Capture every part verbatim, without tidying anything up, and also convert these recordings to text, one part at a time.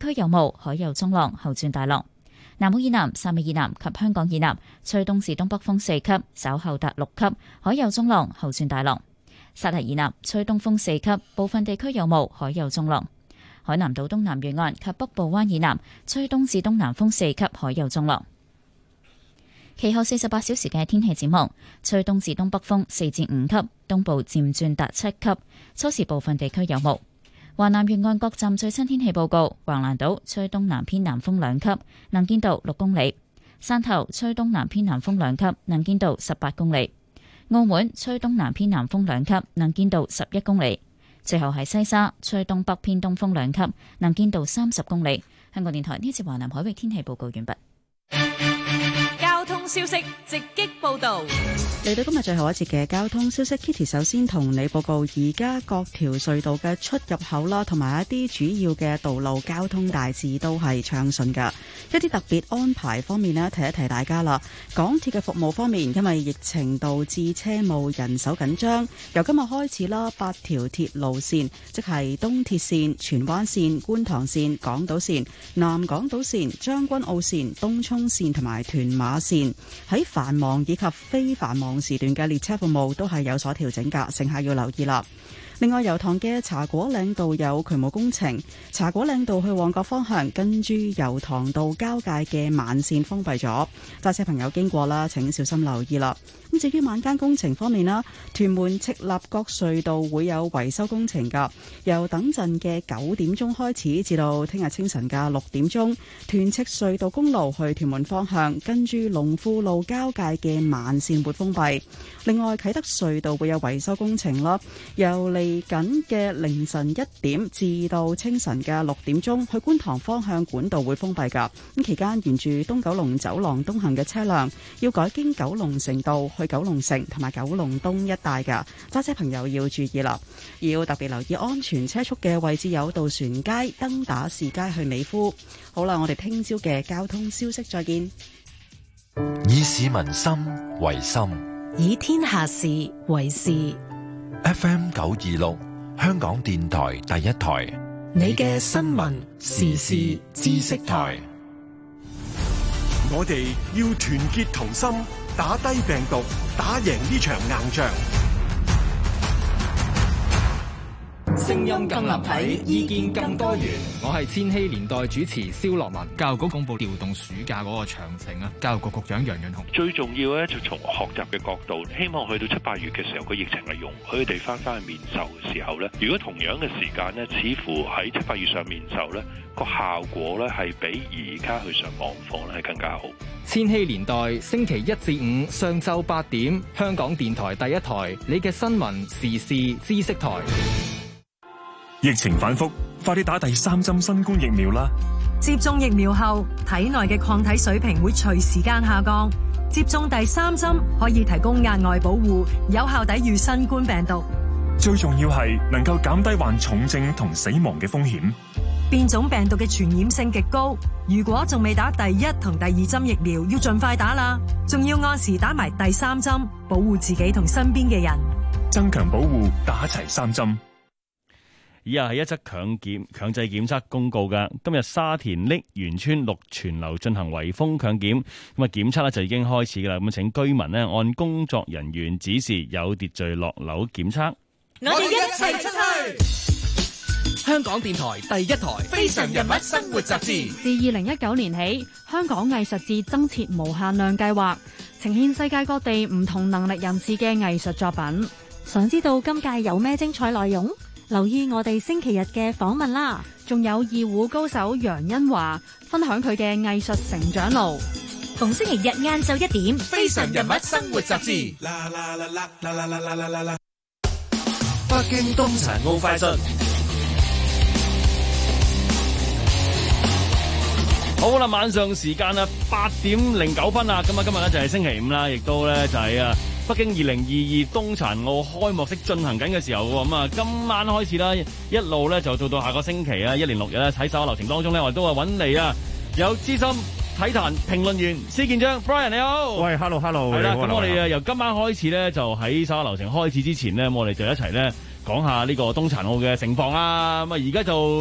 區有霧，海有中浪，後轉大浪。南澳以南、汕尾以南及香港以南吹東至東北風四級，稍後達六級，海有中浪，後轉大浪。沙堤以南吹東風四級，部分地區有霧，海有中浪。海南島東南沿岸及北部灣以南吹東至東南風四級，海有中浪。其後四十八小時嘅天氣展望，吹東至東北風四至五級，東部漸轉達七級，初時部分地區有霧。華南沿岸各站最新天氣報告：橫瀾島吹東南偏南風兩級，能見度六公里；汕頭吹東南偏南風兩級，能見度十八公里；澳門吹東南偏南風兩級，能見度十一公里。最後係西沙吹東北偏東風兩級，能見度三十公里。香港電台呢次華南海域天氣報告完畢。 交通消息直擊報道。 嚟到今日最後一節嘅交通消息 ，Kitty 首先同你報告，而家各條隧道嘅出入口啦，同埋一啲主要嘅道路交通大致都係暢順噶。一啲特別安排方面呢，提一提大家啦。港鐵嘅服務方面，因為疫情導致車務人手緊張，由今日開始啦，八條鐵路線，即係東鐵線、荃灣線、觀塘線、港島線、南港島線、將軍澳線、東涌線同埋屯馬線，喺繁忙以及非繁忙時段嘅列車服務都係有所調整㗎，乘客要留意啦。另外，油塘嘅茶果嶺道有渠務工程，茶果嶺道去旺角方向跟住油塘道交界嘅慢線封閉咗，揸車朋友經過啦，請小心留意啦。咁至於晚間工程方面啦，屯門赤鱲角隧道會有維修工程㗎，由等陣嘅九點鐘開始至到聽日清晨嘅六點鐘，屯赤隧道公路去屯門方向跟住龍富路交界嘅慢線會封閉。另外，啟德隧道會有維修工程啦，由嚟緊嘅凌晨一點至到清晨嘅六點鐘，去觀塘方向管道會封閉㗎。咁期間沿住東九龍走廊東行嘅車輛要改經九龍城道去九龍城同埋九龍東一帶㗎，揸車朋友要注意啦，要特別留意安全車速嘅位置有渡船街、登打士街去美孚。好啦，我哋聽朝嘅交通消息再見。 以市民心為心， 以天下事為事。 F M 九二六，香港電台第一台， 你嘅新聞時事知識台。 我哋要團結同心，打低病毒，打贏呢場硬仗。 聲音更立體，意見更多元。我係千禧年代主持蕭樂文。教育局公布調動暑假嗰個詳情啊，教育局局長楊潤雄。 最重要咧，就從學習嘅角度，希望去到七八月嘅時候，個疫情係容許佢哋翻翻去面授嘅時候咧，如果同樣嘅時間咧，似乎喺七八月上面授咧，個效果咧係比而家去上網課咧係更加好。 千禧年代星期一至五上晝八點，香港電台第一台，你嘅新聞時事知識台。 疫情反覆，快啲打第三針新冠疫苗啦！ 接種疫苗後，體內嘅抗體水平會隨時間下降。接種第三針可以提供額外保護，有效抵禦新冠病毒。 最重要係能夠減低患重症同死亡嘅風險。 變種病毒嘅傳染性極高，如果仲未打第一同第二針疫苗，要盡快打啦！仲要按時打埋第三針，保護自己同身邊嘅人。 增強保護，打齊三針。 以下係一則強檢強制檢測公告嘅。今日沙田瀝源村祿泉樓進行圍封強檢，咁啊檢測咧就已經開始噶啦。咁請居民咧按工作人員指示有秩序落樓檢測。 我哋一齊出去！ 香港電台第一台《非常人物生活雜誌》 自二零一九年起，香港藝術節增設無限量計劃，呈現世界各地唔同能力人士嘅藝術作品。 想知道今屆有咩精彩內容？留意我哋星期日嘅訪問啦， 仲有二胡高手楊恩華分享佢嘅藝術成長路。 逢星期日晏晝一點，《 非常人物生活雜誌》。北京冬殘奧快訊。 好啦，晚上時間啊，八點零九分啦。咁啊，今日咧就係星期五啦，亦都咧就係啊。北京二零二二冬殘奧開幕式進行緊嘅時候，咁啊今晚開始啦，一路咧就到到下個星期啊，一連六日咧喺手下流程當中咧，我哋都係揾嚟啊，有資深體壇評論員施建章 Brian 你好。 喂 ，hello hello。 係啦，咁我哋啊由今晚開始咧，就喺手下流程開始之前咧，我哋就一齊咧講下呢個冬殘奧嘅情況啦。咁啊而家就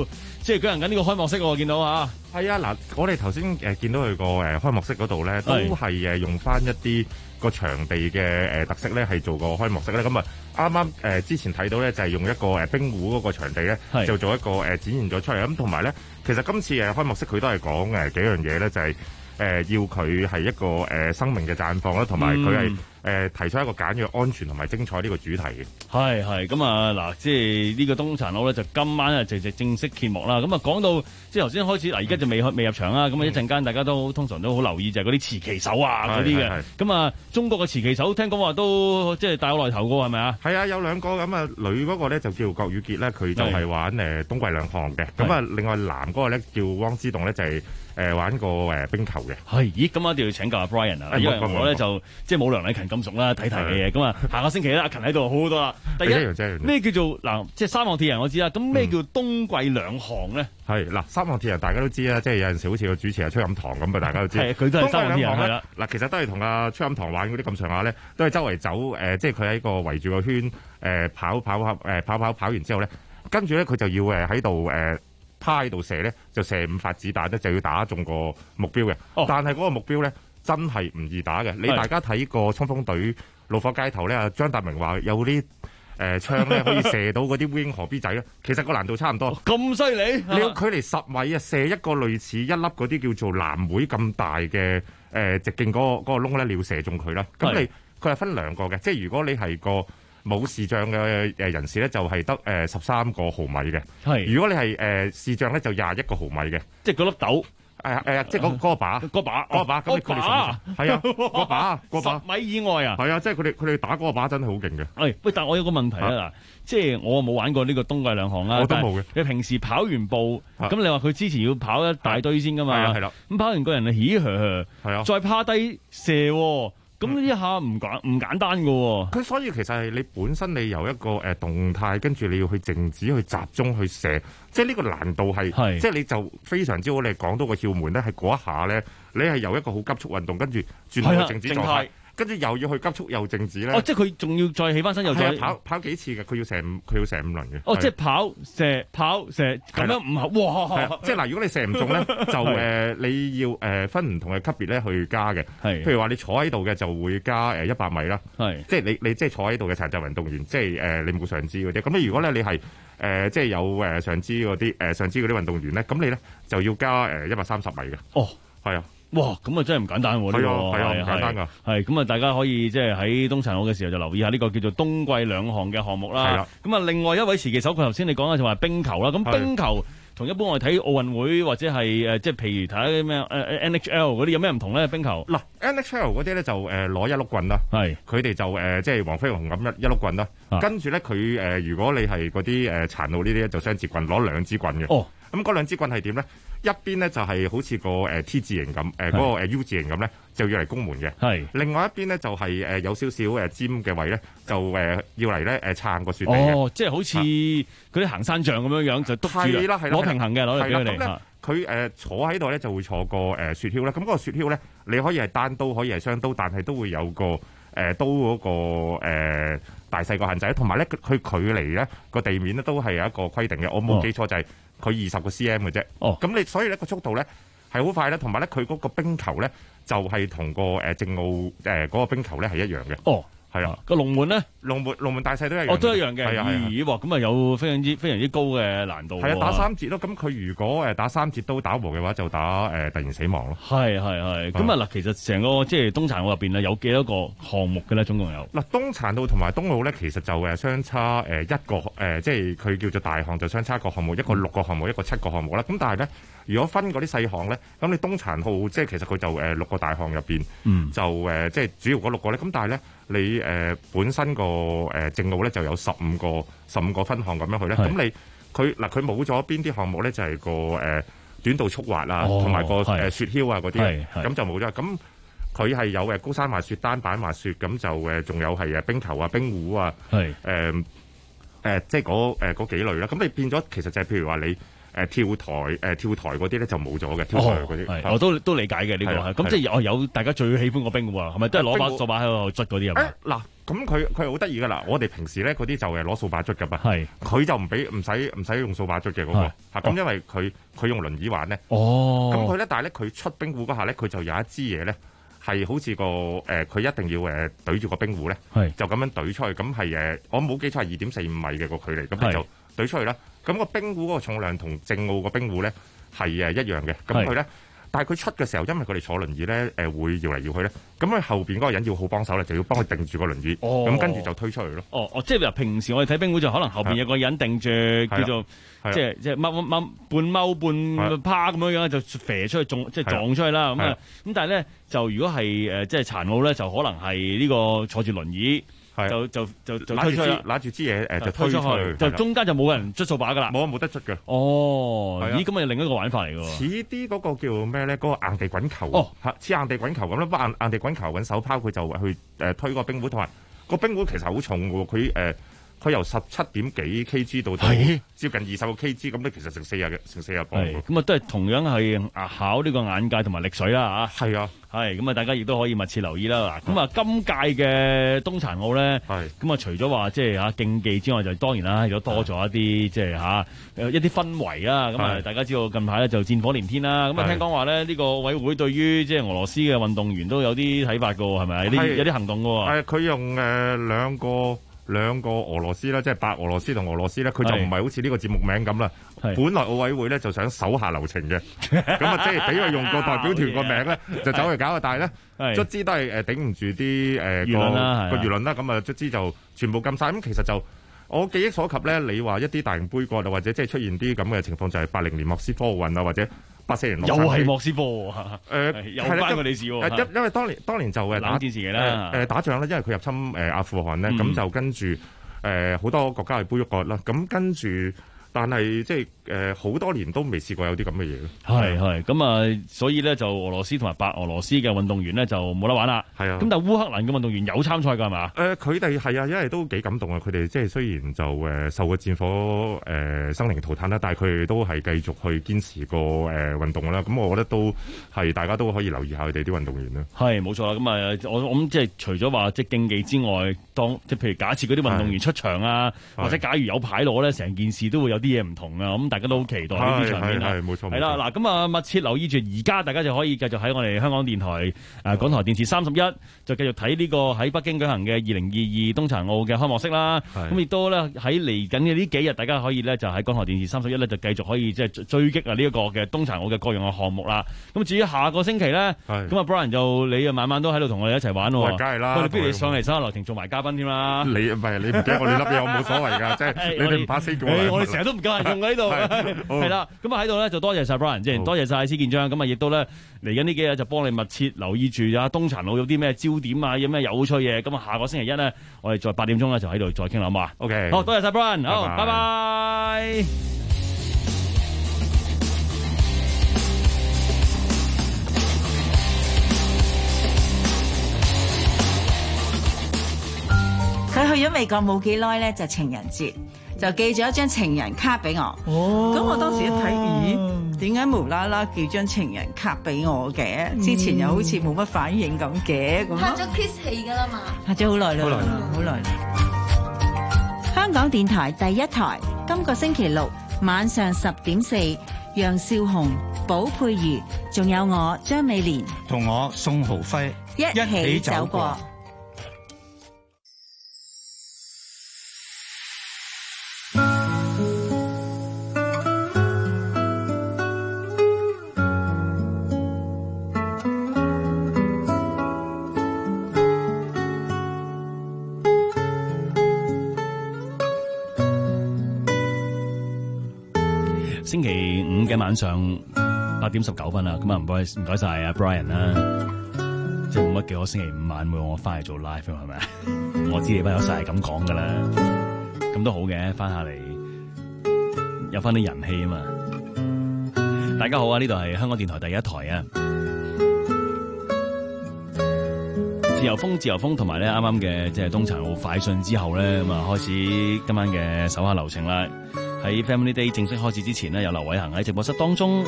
即係舉行緊呢個開幕式喎，見到啊。 係啊，嗱，我哋頭先誒見到佢個誒開幕式嗰度咧，都係誒用翻一啲個場地嘅誒特色咧，係做個開幕式咧。咁啊，啱啱誒之前睇到咧，就係用一個誒冰壺嗰個場地咧，就做一個誒展現咗出嚟。咁同埋咧，其實今次誒開幕式佢都係講誒幾樣嘢咧，就係、是。誒、呃、要佢係一個誒、呃、生命嘅綻放啦，同埋佢係誒提出一個簡約、安全同埋精彩呢個主題嘅。係係咁啊嗱，即係呢個東殘奧咧就今晚啊就就正式揭幕啦。咁啊講到即係頭先開始嗱，而家就未未入場啦。咁啊一陣間大家都通常都好留意就係嗰啲持旗手啊嗰啲嘅。咁啊中國嘅持旗手聽講話都即係大有來頭㗎係咪啊？係啊，有兩個咁啊，女嗰個咧就叫郭雨潔咧，佢就係玩誒冬季兩項嘅。咁啊另外男嗰個咧叫汪之棟咧就係、是。誒玩過誒冰球嘅，係，咦，咁我一定要請教阿 Brian 啊，因為我咧就即係冇梁禮勤咁熟啦，睇題嘅嘢，咁啊下個星期咧阿勤喺度好好多啦。第一咩叫做嗱，即係三項鐵人我知啦，咁咩叫冬季兩項咧？係嗱，三項鐵人大家都知啦，即係有陣時好似個主持阿崔錦棠咁啊，大家都知。係佢都係三項鐵人係啦。嗱，其實都係同阿崔錦棠玩嗰啲咁上下咧，都係周圍走誒，即係佢喺個圍住個圈誒跑跑跑誒跑跑跑完之後咧，跟住咧佢就要誒喺度誒。趴喺度射咧，就射五發子彈咧，就要打中個目標嘅。哦、但係嗰個目標咧，真係唔易打嘅。你大家睇過衝鋒隊怒火街頭咧，阿張達明話有啲誒槍咧可以射到嗰啲烏蠅河 B 仔咧，其實個難度差唔多。咁犀利！你要距離十米啊，射一個類似一粒嗰啲叫做藍莓咁大嘅誒、呃、直徑嗰、嗰個嗰、嗰個窿咧，你要射中佢啦。咁你佢係分兩個嘅，即係如果你係個冇視像嘅誒人士咧，就係得誒十三個毫米嘅。係，如果你係誒視像咧，就廿一個毫米嘅。即係嗰粒豆。誒誒，即係嗰嗰個靶。嗰把。嗰把。嗰把。係啊，嗰把。嗰把。十米以外啊。係啊，即係佢哋佢哋打嗰個靶真係好勁嘅。係，喂，但係我有個問題啊嗱，即係我冇玩過呢個冬季兩項啦。我都冇嘅。你平時跑完步，咁你話佢之前要跑一大堆先㗎嘛？係啊，係啦。咁跑完個人啊，咦呵呵。係啊。再趴低射。咁呢一下唔簡唔簡單㗎喎，佢所以其實係你本身你由一個誒動態，跟住你要去靜止去集中去射，即係呢個難度係，即係你就非常之好。你講到個竅門咧，係嗰一下咧，你係由一個好急速運動，跟住轉去靜止狀態。跟住又要去急速又靜止咧。哦，即係佢仲要再起翻身，又再跑跑幾次嘅，佢要射五，佢要射五輪嘅。哦，即係跑射跑射咁樣唔合，哇！即係嗱，如果你射唔中咧，就誒、呃、你要誒、呃、分唔同嘅級別咧去加嘅。係，譬如話你坐喺度嘅就會加誒一百米啦。係，即係你你即係坐喺度嘅殘疾運動員，即係誒、呃、你冇上肢嗰啲。咁你如果咧你係誒、呃、即係有誒上肢嗰啲誒上肢嗰啲運動員咧，咁你咧就要加誒一百三十米嘅。哦，係啊。哇，咁啊真係唔簡單喎！呢、這個係啊，唔簡單噶。係咁啊，大家可以即係喺冬殘奧嘅時候就留意下呢個叫做冬季兩項嘅項目啦。係啦。咁啊，另外一位持旗手，佢頭先你講嘅就話冰球啦。咁冰球同一般我哋睇奧運會或者係誒即係譬如睇咩誒 N H L 嗰啲有咩唔同咧？冰球嗱 N H L 嗰啲咧就誒攞一碌棍啦。係。佢哋就誒即係黃飛鴻咁一一碌棍啦。跟住咧佢誒如果你係嗰啲誒殘奧呢啲咧就雙節棍攞兩支棍嘅。哦。咁嗰兩支棍係點咧？一邊咧就係好似個誒 T 字形咁，誒嗰個誒 U 字形咁咧，就要嚟攻門嘅。係。另外一邊咧就係誒有少少誒尖嘅位咧，就誒要嚟咧誒撐個雪地嘅。哦，即係好似嗰啲行山杖咁樣樣，就督住攞平衡嘅，攞嚟俾佢哋。佢誒坐喺度咧就會坐個誒雪橇啦。咁嗰個雪橇咧，你可以係單刀，可以係雙刀，但係都會有個誒刀嗰個誒大細個限制。同埋咧，佢距離咧個地面咧都係有一個規定嘅。我冇記錯就係。佢二十個 cm 嘅啫，哦，咁你所以咧個速度咧係好快咧，同埋咧佢嗰個冰球咧就係同個誒正奧誒嗰個冰球咧係一樣嘅，哦，係啊，個龍門咧，龍門龍門大細都一樣，哦，都一樣嘅，係啊，咦，哇，咁啊有非常之非常之高嘅難度，係啊，打三節咯，咁佢如果誒打三節都打和嘅話，就打誒突然死亡咯，係係係，咁啊嗱，其實成個即係冬殘奧入邊咧有幾多個項目嘅咧？總共有嗱，冬殘奧同埋冬奧咧，其實就誒相差誒一個誒，即係佢叫做大項就相差一個項目，一個六個項目，一個七個項目啦。咁但係咧，如果分嗰啲細項咧，咁你冬殘奧即係其實佢就誒六個大項入邊，嗯，就誒即係主要嗰六個咧。咁但係咧，你誒本身個誒正奧咧就有十五個十五個分項咁樣去咧。咁你佢嗱佢冇咗邊啲項目咧？就係個誒短道速滑啊，同埋個誒雪橇啊嗰啲，咁就冇咗。咁佢係有誒高山滑雪、單板滑雪，咁就誒仲有係誒冰球啊、冰壺啊，係誒誒即係嗰誒嗰幾類啦。咁你變咗其實就係譬如話你誒跳台誒、呃、跳台嗰啲咧就冇咗嘅，跳台嗰啲、 哦、我都都理解嘅呢、呢個，咁即係我有大家最喜歡個冰壺啊，係咪都係攞把掃把喺度捽嗰啲啊？ 嗱，咁佢佢係好得意噶啦，我哋平時咧嗰啲就係攞掃把捽噶嘛， 係佢就唔俾唔使唔使用掃把捽嘅嗰個嚇，咁因為佢佢用輪椅玩咧， 哦， 咁佢咧但係咧佢出冰壺嗰下咧，佢就有一支嘢咧。係好似個誒，佢、呃、一定要誒對住個冰壺咧，就咁樣對出去，咁係誒，我冇記錯係二點四五米嘅個距離，咁你就對出去啦。咁個冰壺嗰個重量同正澳個冰壺咧係誒一樣嘅，咁佢咧，但係佢出嘅時候，因為佢哋坐輪椅咧，誒、呃、會搖嚟搖去咧，咁佢後邊嗰個人要好幫手咧，就要幫佢定住個輪椅，咁、哦、跟住就推出去咯。哦哦， 即係平時我哋睇冰壺就可能後邊有個人定住，叫做。即係即係踎踎半踎半趴咁樣樣就飛出去撞即係撞出去啦咁啊咁但係咧就如果係誒即係殘奧咧就可能係呢個坐住輪椅就就就就推出去拿住支嘢誒就推出去， 就中間就冇人捽掃把噶啦， 冇啊冇得捽嘅。 哦，咦咁啊另一個玩法嚟嘅喎， 似啲嗰個叫咩咧？嗰、嗰個硬地滾球哦，似硬地滾球咁啦，不過硬硬地滾球揾手拋佢就去誒推個冰壺，同埋個冰壺其實好重嘅喎，佢誒。呃佢由十七點幾 kg 到到接近二十個 kg，咁咧其實成四日嘅，成四日磅。咁啊都係同樣係考呢個眼界同埋力水啦嚇。係啊，係咁啊，大家亦都可以密切留意啦。嗱，咁啊今屆嘅冬殘奧咧，咁啊除咗話即係嚇競技之外，就當然啦，亦都多咗一啲即係嚇一啲氛圍啦。咁啊大家知道近排咧就戰火連天啦。咁啊聽講話咧呢個奧委會對於即係俄羅斯嘅運動員都有啲睇法㗎喎，係咪？有啲有啲行動㗎喎。係佢用誒兩個。兩個俄羅斯啦，即係白俄羅斯同俄羅斯咧，佢就唔係好似呢個節目名咁啦。本來奧委會咧就想手下留情嘅，咁啊即係俾佢用個代表團個名咧，就走去搞啊！但係咧，卒之都係誒頂唔住啲誒個個輿論啦，咁啊卒之就全部禁晒。咁其實就我記憶所及咧，你話一啲大型杯葛啊，或者即係出現啲咁嘅情況，就係八零年莫斯科奧運啊，或者八四年又係莫斯科喎，誒又關佢哋事喎。因因為當年當年就誒打戰時期啦，誒打仗咧，因為佢入侵誒阿富汗咧，咁就跟住誒好多國家係杯葛啦，咁跟住。但係即係誒好多年都未試過有啲咁嘅嘢咯。係係咁啊，所以咧就俄羅斯同埋白俄羅斯嘅運動員咧就冇得玩啦。係啊。咁但係烏克蘭嘅運動員有參賽㗎係嘛？誒佢哋係啊，因為都幾感動啊！佢哋即係雖然就誒、呃、受過戰火誒、呃、生靈塗炭啦，但係佢哋都係繼續去堅持個誒、呃、運動啦。咁我覺得都係大家都可以留意下佢哋啲運動員啦。係冇錯啦。咁啊，我我諗即係除咗話即係競技之外，當即係譬如假設嗰啲運動員出場啊，或者假如有牌攞咧，成件事都會有啲嘢唔同啊！咁大家都好期待呢啲場面啊！係冇錯，係啦嗱，咁啊密切留意住，而家大家就可以繼續喺我哋香港電台誒、呃、港台電視三十一，就繼續睇呢個喺北京舉行嘅二零二二冬殘奧嘅開幕式啦。咁亦都咧喺嚟緊嘅呢幾日，大家可以咧就喺港台電視三十一咧就繼續可以即係追擊啊呢一個嘅冬殘奧嘅各樣嘅項目啦。咁至於下個星期咧，咁啊 Brian 就你啊晚晚都喺度同我哋一齊玩喎。梗係啦，不如你上嚟手下留情做埋嘉賓添啦。你唔係你唔驚我哋粒嘢，我冇所謂㗎，即係你哋唔怕死過嚟。我哋成日都唔夠人用喺度。係啦，咁啊喺度咧就多謝晒 Brian，即係多謝晒施建章，咁啊亦都咧嚟緊呢幾日就幫你密切留意住啊冬殘奧有啲咩焦點啊，有咩有趣嘢，咁啊下個星期一咧，我哋再八點鐘咧就喺度再傾啦，好嘛 ？OK，好多謝晒 Brian，好，拜拜。 佢去咗美國冇幾耐咧，就情人節。就寄咗一張情人卡俾我，咁、哦、我當時一睇，咦，點解無啦啦寄張情人卡俾我嘅、嗯？之前又好似冇乜反應咁嘅，咁拍咗 kiss 戲噶啦嘛，拍咗好耐啦，好耐，好耐。香港電台第一台，今個星期六晚上十點四，楊少紅、寶佩如，仲有我張美蓮，同我宋豪輝一起走過。 星期五嘅晚上八點十九分啦，咁啊唔該唔該晒阿 Brian 啦，即係冇乜幾個星期五晚會我翻嚟做 live 係咪啊？我知你班友實係咁講噶啦，咁都好嘅，翻下嚟有翻啲人氣啊嘛！大家好啊，呢度係香港電台第一台啊，自由風自由風同埋咧啱啱嘅即係冬殘奧快訊之後咧，咁啊開始今晚嘅手下留情啦。 喺 Family Day 正式開始之前呢，有劉偉恒喺直播室當中。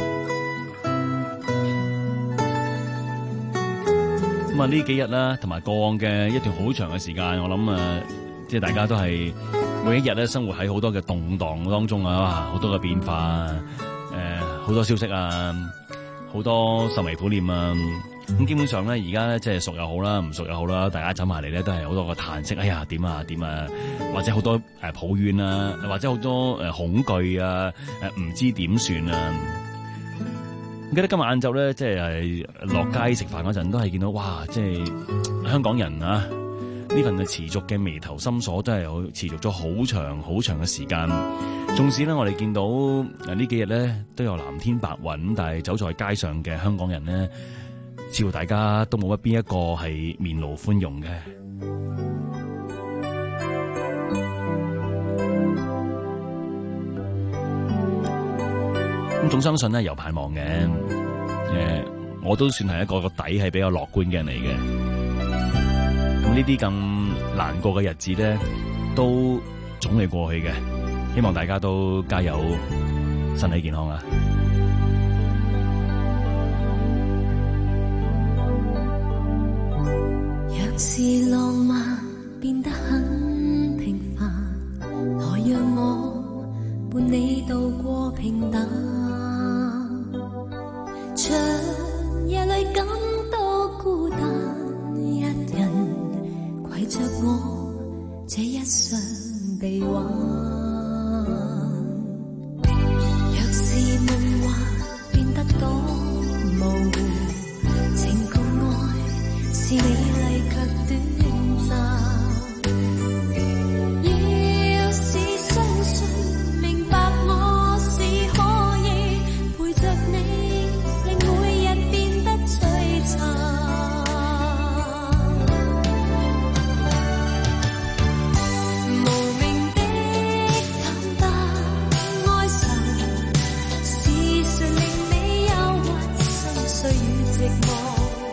咁啊，呢幾日啦，同埋過往嘅一段好長嘅時間，我諗啊，即係大家都係每一日咧生活喺好多嘅動盪當中啊，好多嘅變化啊，誒、呃，好多消息啊，好多愁眉苦臉啊。咁基本上咧，而家咧即係熟又好啦，唔熟又好啦，大家走埋嚟咧都係好多個嘆息，哎呀點啊點啊，或者好多誒抱怨啊，或者好多誒恐懼啊，誒唔知點算啊。記得今日晏晝咧，即係落街食飯嗰陣，都係見到哇，即係香港人啊呢份嘅持續嘅眉頭深鎖，真係有持續咗好長好長嘅時間。縱使咧，我哋見到誒呢幾日咧都有藍天白雲，但係走在街上嘅香港人咧，似乎大家都冇乜邊一個係面露寬容嘅。咁總相信咧有盼望嘅，誒，我都算係一個個底係比較樂觀嘅人嚟嘅。咁呢啲咁難過嘅日子咧，都總會過去嘅。希望大家都加油，身體健康啊！ 若是浪漫變得很平凡，來讓我伴你渡過平淡，長夜裏感到孤單，一人攜着我這一生臂彎。若是夢幻變得多模糊，情共愛是美麗卻短暫。要是相信明白我是可以陪着你，令每日變得璀璨。無名的淡淡哀愁，是誰令你憂鬱心碎與寂寞？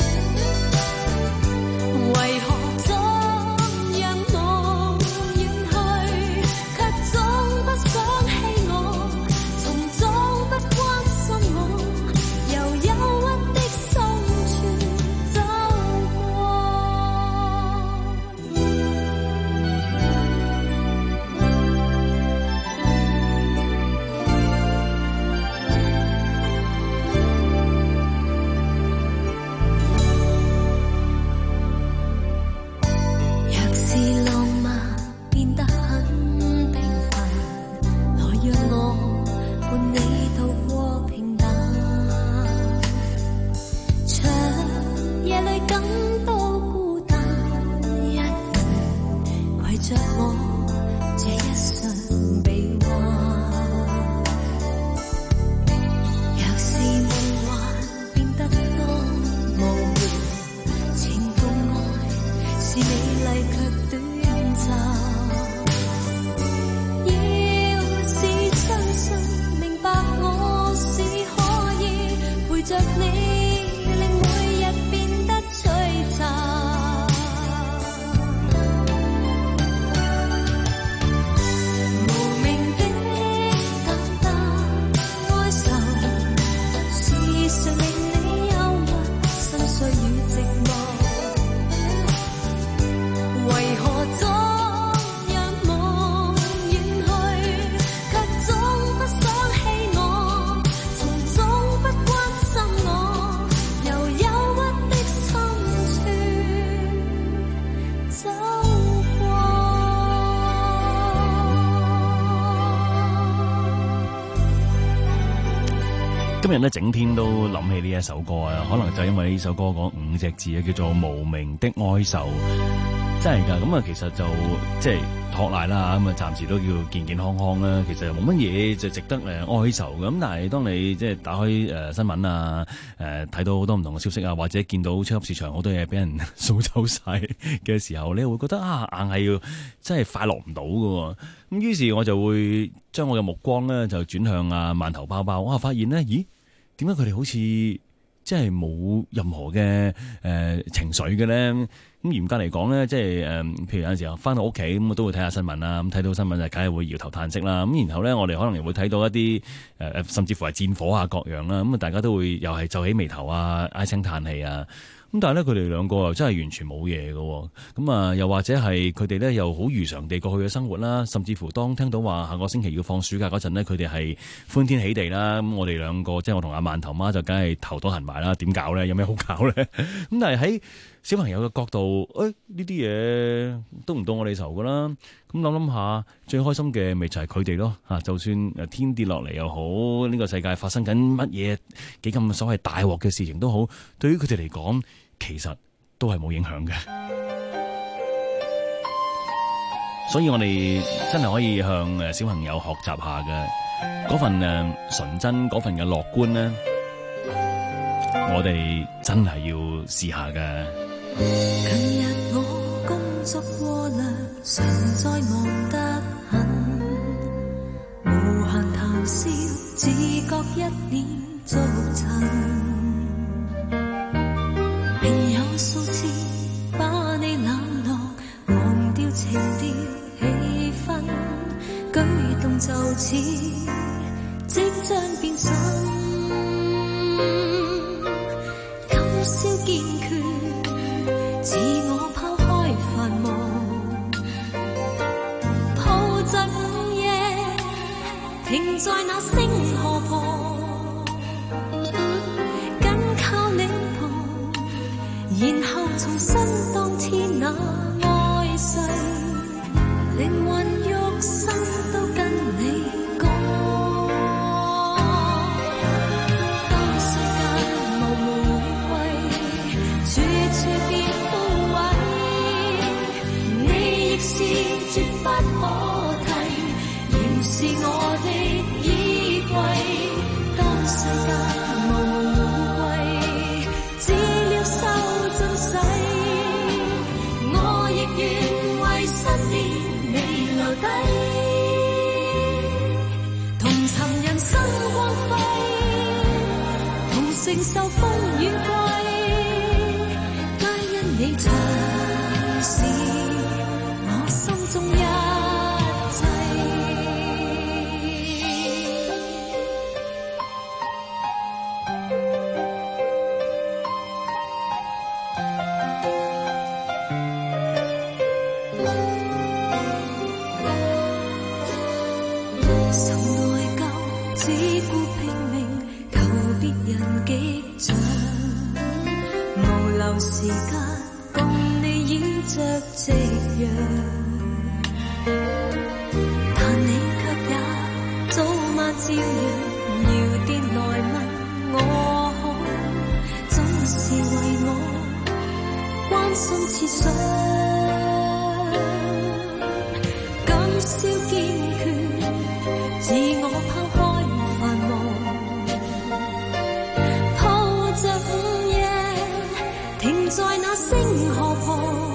為何總讓我遠去，卻總不想起我，從總不關心我，由憂鬱的深處走若是浪漫變得很平凡，來讓我伴你渡過平淡，長夜裏感到孤單，一人攜着我這一生臂彎。若是夢幻變得多模糊，情共愛是美麗卻短暫。要是相信明白我是可以陪着你，令每日變得璀璨。無名的淡淡哀愁，是誰令你憂鬱心碎與寂寞？為何總讓我遠去，卻總不想起我，從總不關心我，由憂鬱的深處走過。 今日咧整篇都諗起呢一首歌啊，可能就因為呢首歌講五隻字啊，叫做無名的哀愁。真係㗎，咁啊其實就即係托賴啦，咁啊暫時都叫健健康康啦。其實冇乜嘢就值得誒哀愁嘅。咁但係當你即係打開誒、呃、新聞啊，誒、呃、睇到好多唔同嘅消息啊，或者見到超級市場好多嘢俾人掃走晒嘅時候，你會覺得啊硬係要真係快樂唔到㗎。咁於是我就會將我嘅目光咧就轉向啊饅頭包包，我發現咧，咦點解佢哋好似即係冇任何嘅誒、呃、情緒嘅咧？ 咁嚴格嚟講咧，即係誒，譬如有陣時候翻到屋企咁，我都會睇下新聞啦。咁睇到新聞就梗係會搖頭嘆息啦。咁然後咧，我哋可能又會睇到一啲誒誒，甚至乎係戰火啊各樣啦。咁啊，大家都會又係皺起眉頭啊，唉聲嘆氣啊。咁但係咧，佢哋兩個又真係完全冇嘢嘅。咁啊，又或者係佢哋咧又好如常地過去嘅生活啦。甚至乎當聽到話下個星期要放暑假嗰陣呢，佢哋係歡天喜地啦。咁我哋兩個即係我同阿饅頭媽就梗係頭都痕埋啦。點搞咧？有咩好搞咧？咁但係喺小朋友嘅角度，誒呢啲嘢都唔到我哋愁噶啦。咁諗諗下，最開心嘅咪就係佢哋咯嚇。就算誒天跌落嚟又好，呢個世界發生緊乜嘢幾咁所謂大鑊嘅事情都好，對於佢哋嚟講，其實都係冇影響嘅。所以我哋真係可以向誒小朋友學習下嘅嗰份誒純真，嗰份嘅樂觀咧，我哋真係要試下嘅。 近日我工作過量，常在忙得很，無限談笑，自覺一臉逐塵。另有數次把你冷落，忘掉情調氣氛，舉動就似即將變心，今宵堅決。自我拋開繁忙，抱着午夜，停在那星河旁，緊靠你旁，然後重新當天那愛誓，靈魂肉身都跟你講。當世界無玫瑰，處處變是絕不可替，仍是我的衣櫃。當世界無玫瑰，只了收盡洗，我亦願為新年未留低，同尋人生光輝，同承受風雨季，皆因你長是心中一切。受內疚，只顧拼命求別人擊掌，無留時間共你倚着夕陽。但你卻也早晚照樣搖電來問我好，總是為我關心設想。今宵堅決，自我拋開繁忙，抱着午夜，停在那星河旁。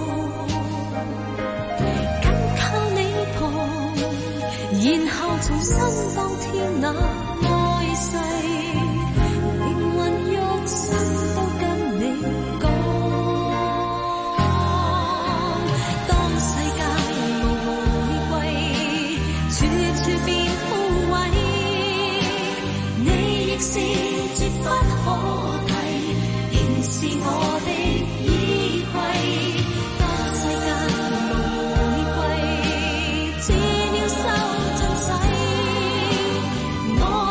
然後重新當天那愛誓，靈魂肉身都跟你講。當世界無玫瑰，處處變枯萎，你亦是絕不可替，仍是我的衣櫃。當世界無玫瑰，只了收盡洗，我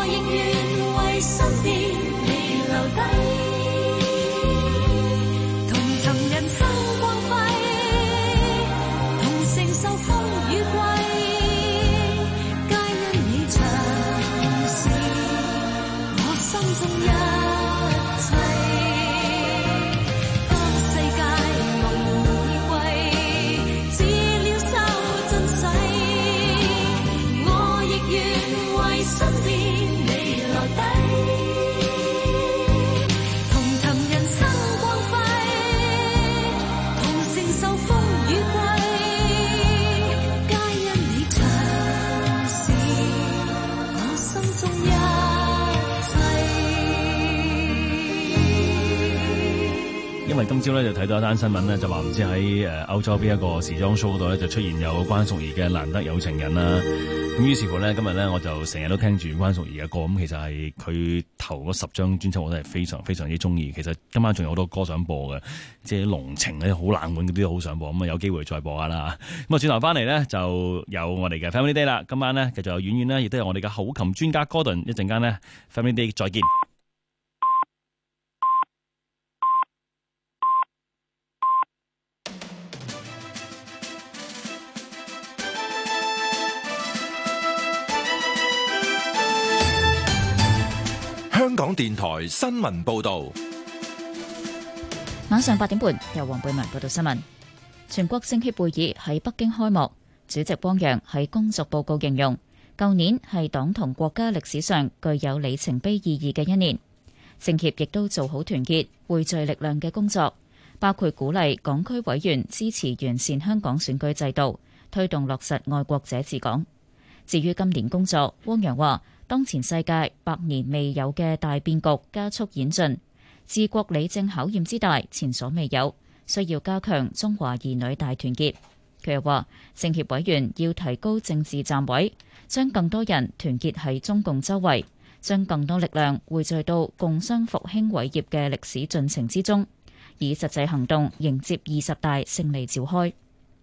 因為今朝咧就睇到一單新聞咧，就話唔知喺誒歐洲邊一個時裝 show 度咧就出現有關淑怡嘅難得有情人啦。咁於是乎咧，今日咧我就成日都聽住關淑怡嘅歌，咁其實係佢頭嗰十張專輯我都係非常非常之中意。其實今晚仲有好多歌想播嘅，即係濃情咧好冷門嗰啲都好想播，咁啊有機會再播下啦。咁啊轉頭翻嚟咧就有我哋嘅 Family Day 啦。今晚咧繼續有婉婉啦，亦都有我哋嘅口琴專家 Gordon。一陣間咧 Family Day 再見。 香港電台新聞報道， 晚上八點半由黃貝文報道新聞。全國政協會議喺北京開幕，主席汪洋喺工作報告形容，舊年係黨同國家歷史上具有里程碑意義嘅一年。政協亦都做好團結匯聚力量嘅工作，包括鼓勵港區委員支持完善香港選舉制度，推動落實愛國者治港。至於今年工作，汪洋話，當前世界百年未有嘅大變局加速演進，治國理政考驗之大前所未有，需要加強中華兒女大團結。佢又話，政協委員要提高政治站位，將更多人團結喺中共周圍，將更多力量匯聚到共商復興偉業嘅歷史進程之中，以實際行動迎接二十大勝利召開。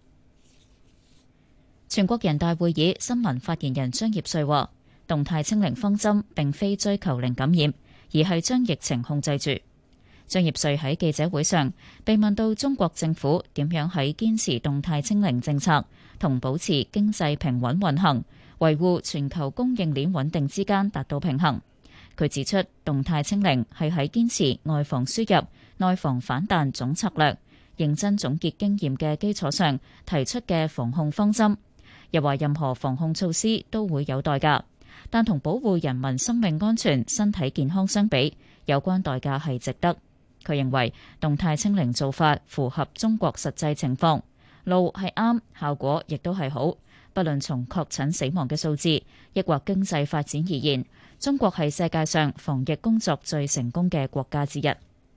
全國人大會議新聞發言人張業遂話，動態清零方針並非追求零感染，而係將疫情控制住。張業遂喺記者會上被問到中國政府點樣喺堅持動態清零政策同保持經濟平穩運行、維護全球供應鏈穩定之間達到平衡。佢指出，動態清零係喺堅持外防輸入、內防反彈總策略，認真總結經驗嘅基礎上提出嘅防控方針。又話任何防控措施都會有代價，但同保護人民生命安全、身體健康相比，有關代價係值得。佢認為動態清零做法符合中國實際情況，路係啱，效果亦都係好。不論從確診死亡嘅數字，抑或經濟發展而言，中國係世界上防疫工作最成功嘅國家之一。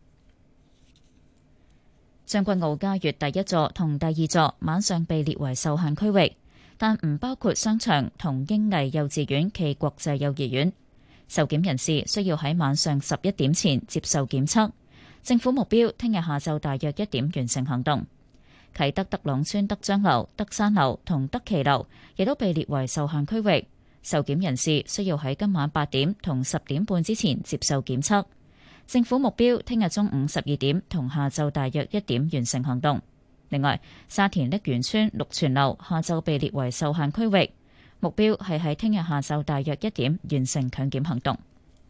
將軍澳嘉悦第一座同第二座晚上被列為受限區域，但唔包括商場同英藝幼稚園暨國際幼兒園。受檢人士需要喺晚上十一點前接受檢測。政府目標聽日下晝大約一點完成行動。啟德德朗村德章樓、德山樓同德奇樓亦都被列為受限區域。受檢人士需要喺今晚八點同十點半之前接受檢測。政府目標聽日中午十二點同下晝大約一點完成行動。另外，沙田瀝源村綠泉樓下晝被列為受限區域，目標係喺聽日下晝大約一點完成強檢行動。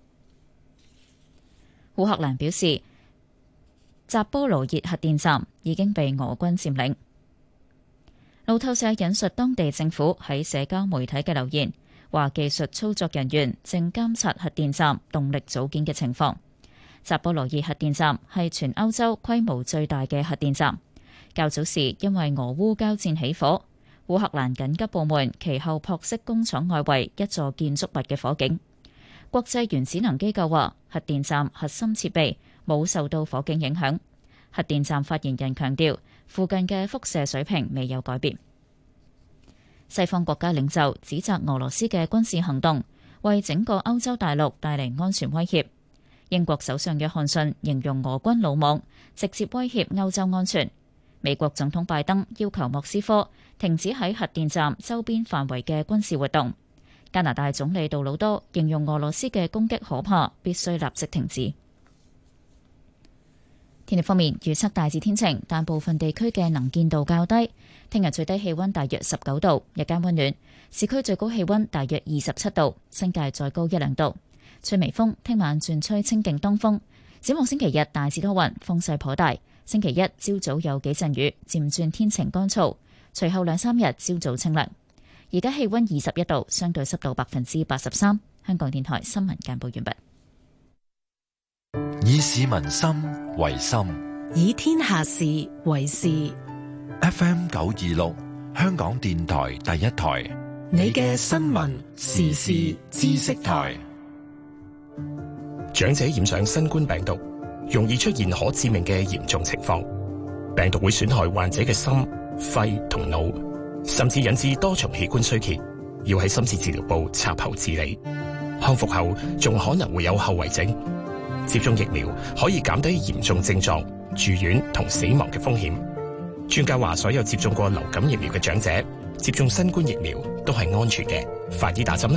烏克蘭表示，扎波羅熱核電站已經被俄軍佔領。路透社引述當地政府喺社交媒體嘅留言，話技術操作人員正監察核電站動力組件嘅情況。扎波羅熱核電站係全歐洲規模最大嘅核電站。較早時因為俄烏交戰起火，烏克蘭緊急部門其後撲熄工廠外圍一座建築物嘅火警。國際原子能機構話，核電站核心設備冇受到火警影響。核電站發言人強調，附近嘅輻射水平未有改變。西方國家領袖指責俄羅斯嘅軍事行動為整個歐洲大陸帶嚟安全威脅。英國首相約翰遜形容俄軍魯莽，直接威脅歐洲安全。美國總統拜登要求莫斯科停止喺核電站周邊範圍嘅軍事活動。加拿大總理杜魯多形容俄羅斯嘅攻擊可怕，必須立即停止。天氣方面，預測大致天晴，但部分地區嘅能見度較低。聽日最低氣溫大約十九度，日間溫暖，市區最高氣溫大約二十七度，新界再高一兩度。吹微風，聽晚轉吹清勁東風。展望星期日大致多雲，風勢頗大。星期一朝早有幾陣雨，漸轉天晴乾燥。隨後兩三日朝早清涼。而家氣溫二十一度，相對濕度百分之八十三。香港電台新聞簡報完畢。 以市民心為心， 以天下事為事。 F M 九二六，香港電台第一台， 你嘅新聞時事知識台。 長者染上新冠病毒， 容易出現可致命嘅嚴重情況。病毒會損害患者嘅心、肺同腦，甚至引致多重器官衰竭，要喺深切治療部插喉治理。康復後仲可能會有後遺症。接種疫苗可以減低嚴重症狀、住院同死亡嘅風險。專家話，所有接種過流感疫苗嘅長者接種新冠疫苗都係安全嘅，快啲打針啦！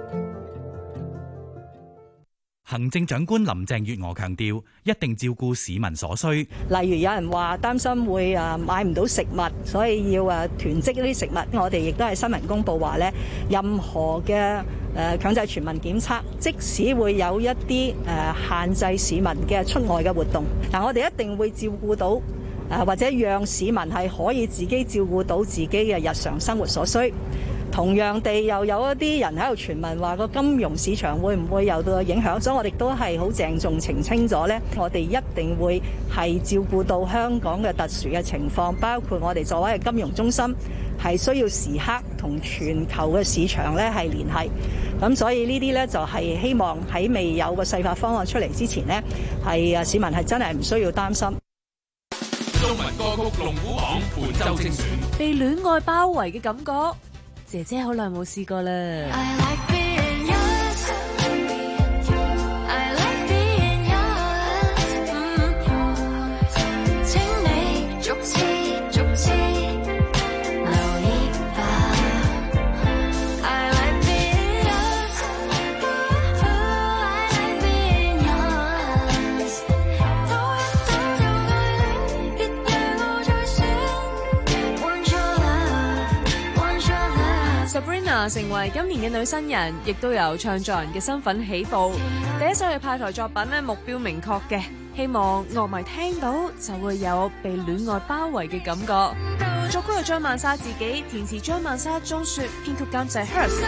行政長官林鄭月娥強調，一定照顧市民所需。 例如有人話擔心會啊買唔到食物，所以要啊囤積呢啲食物。我哋亦都係新聞公佈話咧，任何嘅誒強制全民檢測，即使會有一啲誒限制市民嘅出外嘅活動，但我哋一定會照顧到誒或者讓市民係可以自己照顧到自己嘅日常生活所需。同樣地，又有一啲人喺度傳聞話個金融市場會唔會有到影響，所以我哋都係好鄭重澄清咗呢，我哋一定會係照顧到香港嘅特殊嘅情況，包括我哋作為嘅金融中心係需要時刻同全球嘅市場呢係聯繫。咁所以呢啲呢，就係希望喺未有個細化方案出嚟之前呢，係市民係真係唔需要擔心。 中文歌曲龍虎榜本周精選， 被戀愛包圍嘅感覺。姐姐好耐冇試過啦。Sabrina 成為今年嘅女新人，亦都由唱作人嘅身份起步。第一首嘅派台作品呢，目標明確嘅，希望樂迷聽到就會有被戀愛包圍嘅感覺。作曲係張曼莎自己，填詞張曼莎、鍾雪，編曲監製 Hers。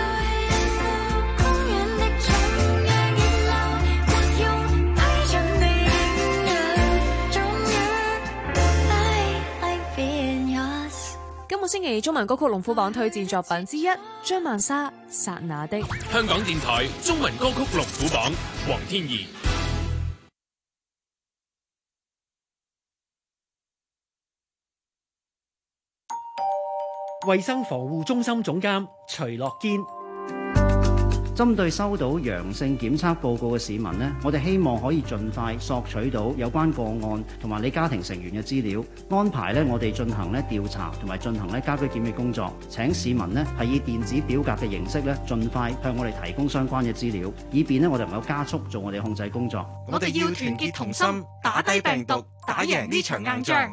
今個星期中文歌曲龍虎榜推薦作品之一，張曼莎《剎那的》。 香港電台中文歌曲龍虎榜，黃天怡。 衛生防護中心總監徐樂堅。 針對收到陽性檢測報告嘅市民呢，我哋希望可以盡快索取到有關個案同埋你家庭成員嘅資料，安排呢我哋進行呢調查同埋進行呢家居檢疫工作。請市民呢係以電子表格嘅形式呢，盡快向我哋提供相關嘅資料，以便呢我哋能夠加速做我哋控制工作。 我哋要團結同心，打低病毒，打贏呢場硬仗。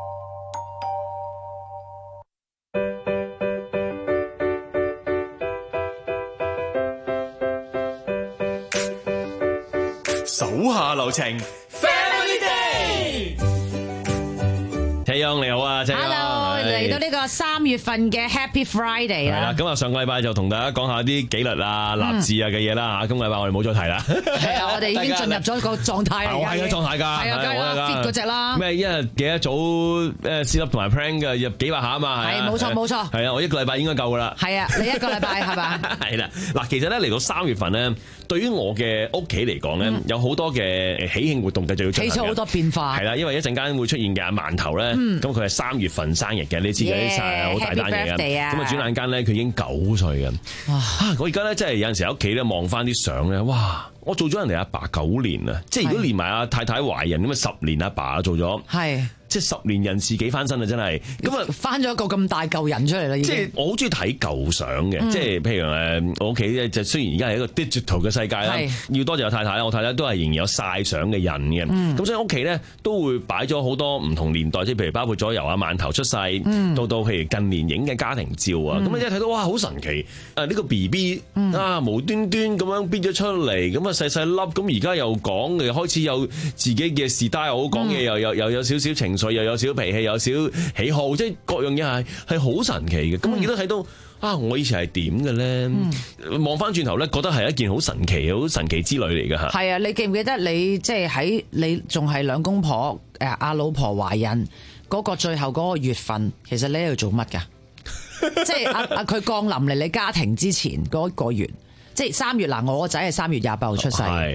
手下留情 ，Family Day。 齊陽你好啊，齊陽。 Hello，嚟到呢個三月份嘅 Happy Friday 啦。 係啦，咁啊上個禮拜就同大家講下啲紀律啊、立志啊嘅嘢啦嚇。今個禮拜我哋冇再提啦。 係啊，我哋已經進入咗個狀態嚟。 我係個狀態㗎。 係啊，梗係啦 ，fit 嗰隻啦。 咩一日幾多組誒 sit up 同埋 plank 嘅入幾百下啊嘛。 係冇錯冇錯。係啊，我一個禮拜應該夠㗎啦。 係啊，你一個禮拜係嘛？ 係啦，嗱，其實咧嚟到三月份咧。對於我嘅屋企嚟講咧，嗯、有好多嘅喜慶活動繼續要進行嘅， 起咗好多變化。 係啦，因為一陣間會出現嘅阿饅頭咧，咁佢係三月份生日嘅，你知嘅啲晒好大單嘢嘅。咁啊，轉眼間咧，佢已經九歲嘅。哇！我而家咧，真係有陣時喺屋企咧望翻啲相咧，哇！我做咗人哋阿爸九年啊，即係如果連埋阿太太懷孕咁啊，十年阿爸做咗。係。即係十年人事幾翻身啊！真係咁啊， 翻咗一個咁大嚿人出嚟啦！ 即係我好中意睇舊相嘅，嗯、即係譬如誒我屋企咧，就雖然而家係一個 digital 嘅世界啦，要多謝我太太啦，我太太都係仍然有晒相嘅人嘅，咁、嗯、所以屋企咧都會擺咗好多唔同年代，即係譬如包括咗由阿饅頭出世，嗯、到到譬如近年影嘅家庭照啊，咁、嗯、你一睇到哇好神奇！誒、這、呢個 B B、嗯、啊無端端咁樣變咗出嚟，咁啊細細粒，咁而家又講嘅開始有自己嘅 style，講嘢又有又有少少情緒。又有少脾氣，有少喜好，即係各樣嘢係係好神奇嘅。咁我亦都睇到啊，我以前係點嘅咧？望翻轉頭咧，覺得係一件好神奇、好神奇之旅嚟嘅嚇。 係啊，你記唔記得你即係喺你仲係兩公婆誒阿老婆懷孕嗰個最後嗰個月份，其實你喺度做乜㗎？即係阿阿佢降臨嚟你家庭之前嗰一個月。即係三月嗱，我個仔係三月廿八號出世，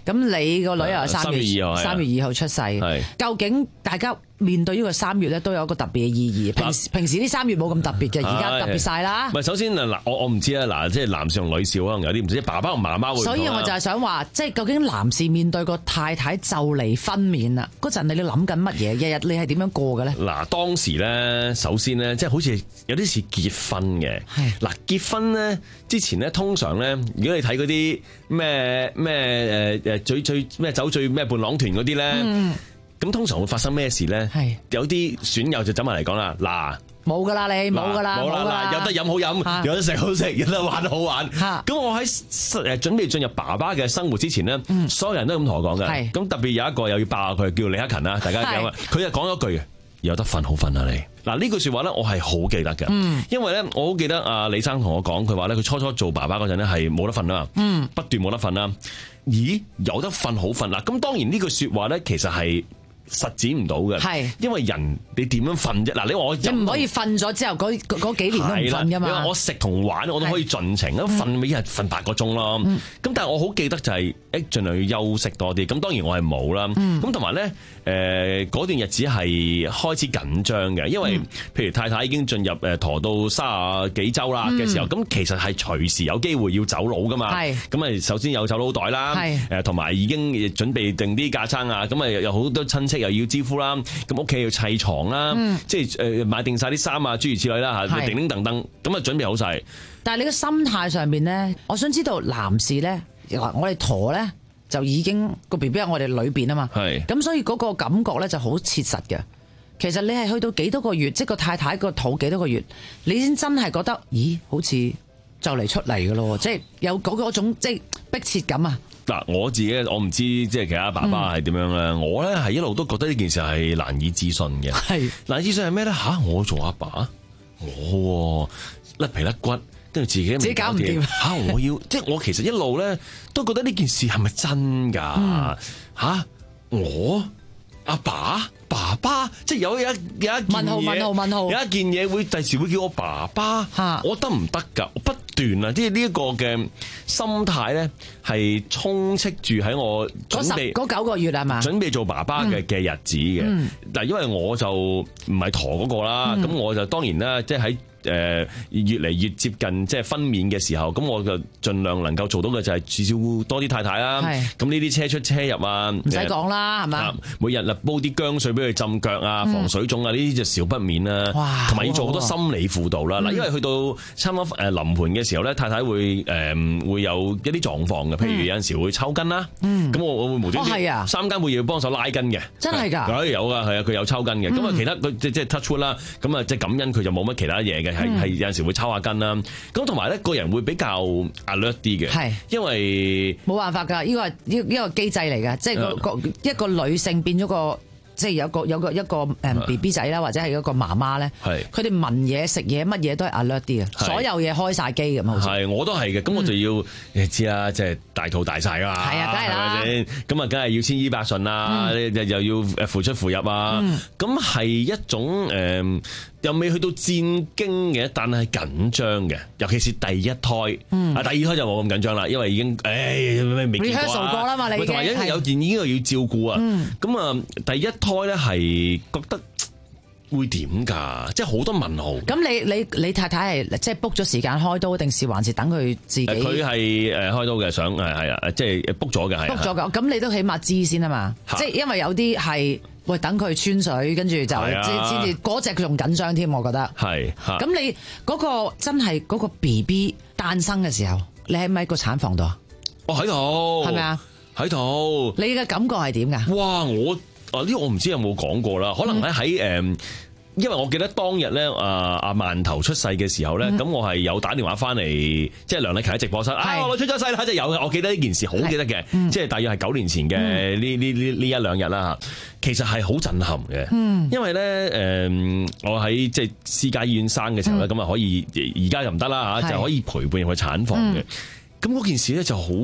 咁你個女又係三月三月二號出世，究竟大家面對呢個三月咧都有一個特別嘅意義。平時平時啲三月冇咁特別嘅，而家特別晒啦。 唔係，首先嗱，我我唔知啊，嗱，即係男士同女士可能有啲唔知，爸爸同媽媽會。 所以我就係想話，即係究竟男士面對個太太就嚟分娩啦，嗰陣你哋諗緊乜嘢？日日你係點樣過嘅咧？ 嗱，當時咧，首先咧，即係好似有啲似結婚嘅。嗱，結婚咧之前咧，通常咧，如果你睇嗰啲咩咩誒誒最最咩酒醉咩伴郎團嗰啲咧。嗯咁通常會發生咩事咧？係有啲損友就走埋嚟講啦，嗱， 冇噶啦，你冇噶啦， 冇啦，有得飲好飲，有得食好食，有得玩好玩。咁我喺誒準備進入爸爸嘅生活之前咧，所有人都咁同我講嘅。咁特別有一個又要爆佢，叫李克勤啦，大家記啊，佢就講咗句嘅，有得瞓好瞓啊你。嗱呢句説話咧，我係好記得嘅，因為咧我好記得阿李生同我講，佢話咧佢初初做爸爸嗰陣咧係冇得瞓啦，不斷冇得瞓啦。咦，有得瞓好瞓啦？咁當然呢句説話咧，其實係實踐唔到嘅，係因為人你點樣瞓啫？嗱，你話我你唔可以瞓咗之後嗰嗰幾年都唔瞓噶嘛？ 你話我食同玩我都可以盡情，咁瞓咪一日瞓八個鐘咯。咁、嗯、但係我好記得就係誒盡量要休息多啲。咁當然我係冇啦。咁同埋咧誒嗰段日子係開始緊張嘅，因為譬如太太已經進入誒陀到卅幾週啦嘅時候，咁、嗯、其實係隨時有機會要走佬噶嘛。係咁啊，首先有走佬袋啦，誒同埋已經準備定啲架撐啊，咁啊有好多親戚又要招呼啦，咁屋企要砌床啦，嗯、即係誒買定晒啲衫啊，諸如此類啦嚇，叮叮噔噔，咁啊準備好晒。 但係你個心態上邊咧，我想知道男士咧，我哋陀咧就已經個 B B 喺我哋裏邊啊嘛，咁所以嗰個感覺咧就好切實嘅。其實你係去到幾多個月，即係個太太個肚幾多個月，你先真係覺得，咦，好似就嚟出嚟嘅咯，即係有嗰嗰種即係迫切感啊！ 嗱，我自己我唔知即係其他爸爸係點樣咧，嗯、我咧係一路都覺得呢件事係難以置信嘅。係難以置信係咩咧？吓，我做阿爸，爸，我甩皮甩骨，跟住自己自己搞唔掂吓，我要即係我其實一路咧都覺得呢件事係咪真噶？吓、嗯，我阿爸爸爸，即係有一有一件嘢， 問號問號問號， 有一件嘢會第時會叫我爸爸，我得唔得噶？我不斷啊，即係呢一個嘅心態咧，係充斥住喺我準備嗰九個月係嘛？ 準備做爸爸嘅嘅日子嘅。嗱、嗯，因為我就唔係陀嗰個啦，咁、嗯、我就當然啦，即係喺。誒越嚟越接近即係分娩嘅時候，咁我就盡量能夠做到嘅就係照顧多啲太太啦。咁呢啲車出車入啊， 唔使講啦，係嘛？ 每日啊煲啲薑水俾佢浸腳啊，防水腫啊，呢啲就少不免啦。同埋要做好多心理輔導啦。嗱、嗯，因為去到差唔多誒臨盤嘅時候咧，太太會誒、呃、會有一啲狀況嘅，譬如有陣時會抽筋啦。咁、嗯、我我會無端端三更半夜要幫手拉筋嘅。真係㗎？有㗎，係啊，佢有抽筋嘅。咁啊、嗯，其他佢即即係 touch wood 啦。咁啊，即係感恩佢就冇乜其他嘢嘅。係係有陣時會抽下筋啦，咁同埋咧個人會比較 alert 啲嘅，係因為冇辦法㗎，呢個係呢呢個機制嚟嘅，即係個個一個女性變咗個。即係有個有個一個誒 B B 仔啦，或者係一個媽媽咧，佢哋聞嘢食嘢乜嘢都係 alert 啲嘅，所有嘢開晒機咁好似。係，我都係嘅，咁我就要你知啦，即係大肚大晒㗎嘛，係啊，梗係啦，係咪先？咁啊，梗係要千依百順啦，又又要誒付出付入啊，咁係一種誒又未去到戰驚嘅，但係緊張嘅，尤其是第一胎，啊第二胎就冇咁緊張啦，因為已經誒未見過啦嘛，你同埋因為有件已經又要照顧啊，咁啊第一胎咧係覺得會點㗎？即係好多問號。咁你你你太太係即係 book 咗時間開刀，定是還是等佢自己？佢係誒開刀嘅，想係係啊，即係 book 咗嘅係。book 咗嘅，咁你都起碼知先啊嘛。即係因為有啲係喂等佢穿水，跟住就先至嗰隻仲緊張添，我覺得。係。咁你嗰個真係嗰個 B B 誕生嘅時候，你喺唔喺個產房度啊？我喺度。係咪啊？喺度。你嘅感覺係點㗎？哇！我啊呢個我唔知有冇講過啦，可能咧喺誒，因為我記得當日咧，阿阿饅頭出世嘅時候咧，咁、嗯、我係有打電話翻嚟，即係梁麗琪喺直播室，啊我出咗世啦，即係有嘅，我記得呢件事好記得嘅，嗯、即係大約係九年前嘅呢呢呢呢一兩日啦嚇，其實係好震撼嘅，嗯、因為咧誒、呃，我喺即係私家醫院生嘅時候咧，咁啊、嗯、可以而家就唔得啦嚇，就可以陪伴入去產房嘅，咁嗰、嗯、件事咧就好。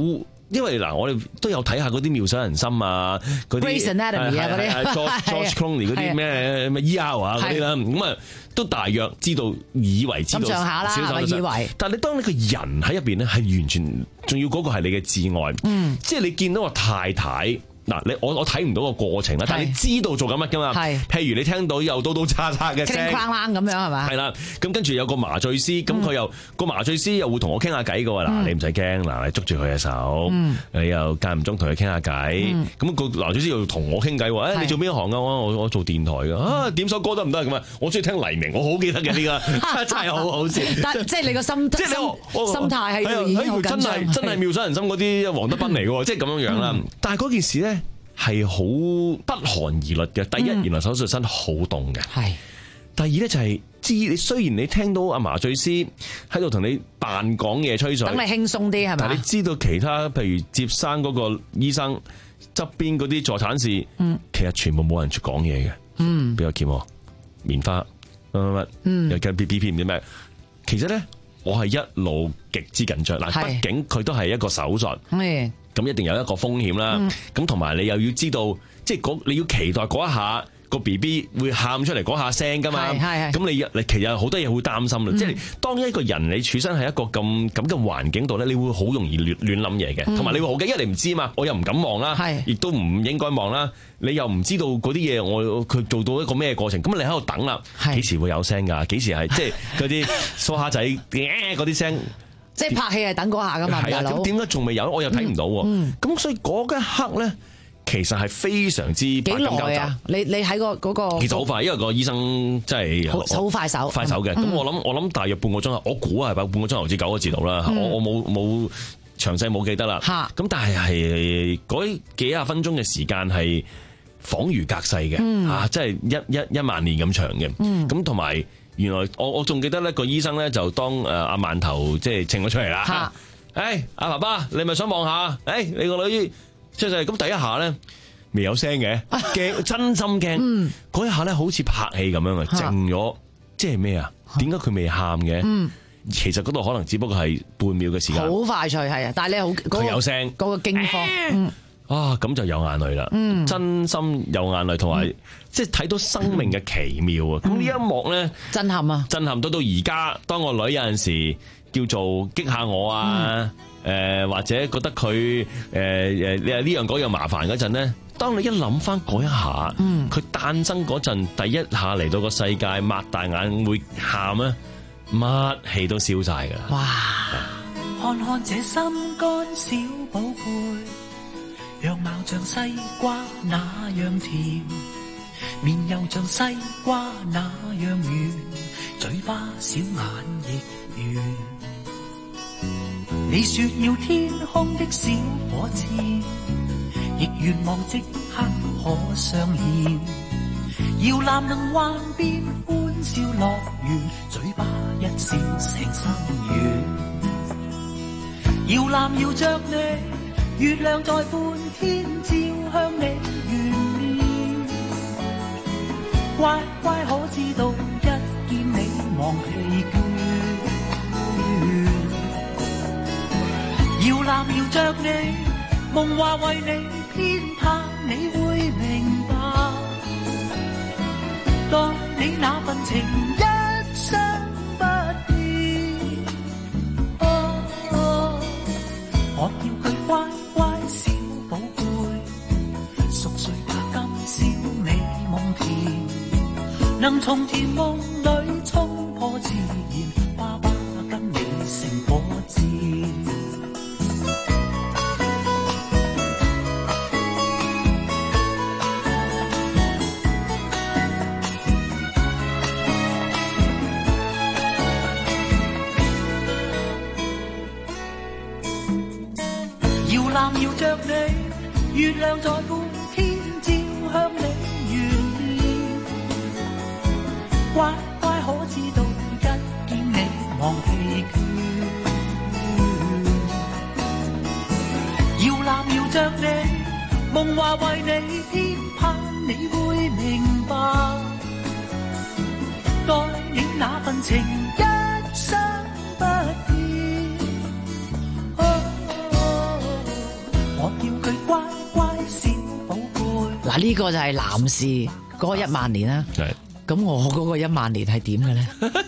因為嗱，我哋都有睇下嗰啲妙手仁心啊，嗰啲 Grey's Anatomy 啊嗰啲 George George Clooney 嗰啲咩咩 E R 啊嗰啲啦，咁啊都大約知道以為知道咁上下啦，係咪以為？ 但係你當你個人喺入邊咧，係完全仲要嗰個係你嘅摯愛，嗯，即係你見到個太太。嗱，你我我睇唔到個過程啦，但係你知道做緊乜噶嘛？係，譬如你聽到有刀刀叉叉嘅聲， 叮哐啷咁樣係嘛？ 係啦，咁跟住有個麻醉師，咁佢又個麻醉師又會同我傾下偈嘅喎。嗱，你唔使驚，嗱，你捉住佢嘅手，你又間唔中同佢傾下偈，咁個麻醉師又同我傾偈喎。誒，你做邊一行啊？我我做電台㗎。啊，點首歌得唔得咁啊？我中意聽黎明，我好記得嘅呢個，真係好好笑。 但即係你個心，即係你心態喺度已經好緊張。 真係真係妙手仁心嗰啲黃德斌嚟嘅喎，即係咁樣樣啦。但係嗰件事咧。係好不寒而栗嘅。第一，嗯、原來手術室好凍嘅。係。第二咧就係、是，知你雖然你聽到阿麻醉師喺度同你扮講嘢吹水， 等你輕鬆啲係咪？ 但係你知道其他譬如接生嗰個醫生側邊嗰啲助產士，嗯，其實全部冇人講嘢嘅。嗯，比較鉗喎，棉花乜乜乜，嗯，又叫 B B P 唔知咩。其實咧，我係一路極之緊張。嗱，畢竟佢都係一個手術。嗯。咁一定有一個風險啦，咁同埋你又要知道，即係你要期待嗰一下個 B B 會喊出嚟嗰下聲噶嘛，咁你你其實好多嘢會擔心啦，嗯、即係當一個人你處身喺一個咁咁嘅環境度咧，你會好容易亂亂諗嘢嘅，同埋、嗯、你會好驚，因為你唔知嘛，我又唔敢望啦，亦都唔應該望啦，你又唔知道嗰啲嘢我佢做到一個咩過程，咁你喺度等啦，幾時會有聲㗎？幾時係即係嗰啲蘇蝦仔嗰啲聲？ 即係拍戲係等嗰下噶嘛， 係啊，咁點解仲未有？我又睇唔到喎。咁、嗯嗯、所以嗰一刻咧，其實係非常之幾耐啊！你你喺個嗰個其實好快，因為個醫生真係好快手快手嘅。咁、嗯、我諗我諗大約半個鐘頭，我估係半個鐘頭至九個字度啦。嗯、我我冇冇詳細冇記得啦。咁但係係嗰幾廿分鐘嘅時間係恍如隔世嘅，嗯、啊，真係一一一萬年咁長嘅。咁同埋。原來我我仲記得咧，個醫生咧就當誒阿饅頭即係稱咗出嚟啦。誒阿爸爸，你咪想望下？誒你個女即係咁第一下咧未有聲嘅，驚真心驚。嗰一下咧好似拍戲咁樣啊，靜咗，即係咩啊？點解佢未喊嘅？其實嗰度可能只不過係半秒嘅時間。好快脆係啊！但係你好佢有聲， 嗰個驚慌。 啊，咁就有眼淚啦，嗯、真心有眼淚，同埋、嗯、即係睇到生命嘅奇妙啊！咁呢、嗯、一幕咧， 震撼啊！ 震撼到到而家，當個女有陣時叫做激下我啊，誒、嗯呃、或者覺得佢誒誒呢呢樣嗰樣麻煩嗰陣咧，當你一諗翻嗰一下，佢誕、嗯、生嗰陣第一下嚟到個世界，擘大眼會喊啊，乜氣都消晒噶啦！哇！ 看看這心肝小寶貝。樣貌像西瓜那樣甜，面又像西瓜那樣圓，嘴巴小眼亦圓。你說要天空的小火箭，亦願望即刻可相見。搖籃能幻變歡笑樂園，嘴巴一笑成心願。搖籃搖着你，月亮在半天照向你圓臉，乖乖可知道一見你忘疲倦。搖籃搖着你，夢話為你編排，你會明白。待你那份情一生不變，哦哦、我叫佢乖乖小寶貝，熟睡吧今宵你夢甜，能從甜夢裏衝破自然，爸爸跟你成火箭。搖着你，月亮在半天照向你圓臉，乖乖可知道一見你忘疲倦。搖籃搖着你，夢話為你編排，你會明白。待你那份情一生不變。 呢個就係男士嗰個一萬年啦。 係。 咁我嗰個一萬年係點嘅咧？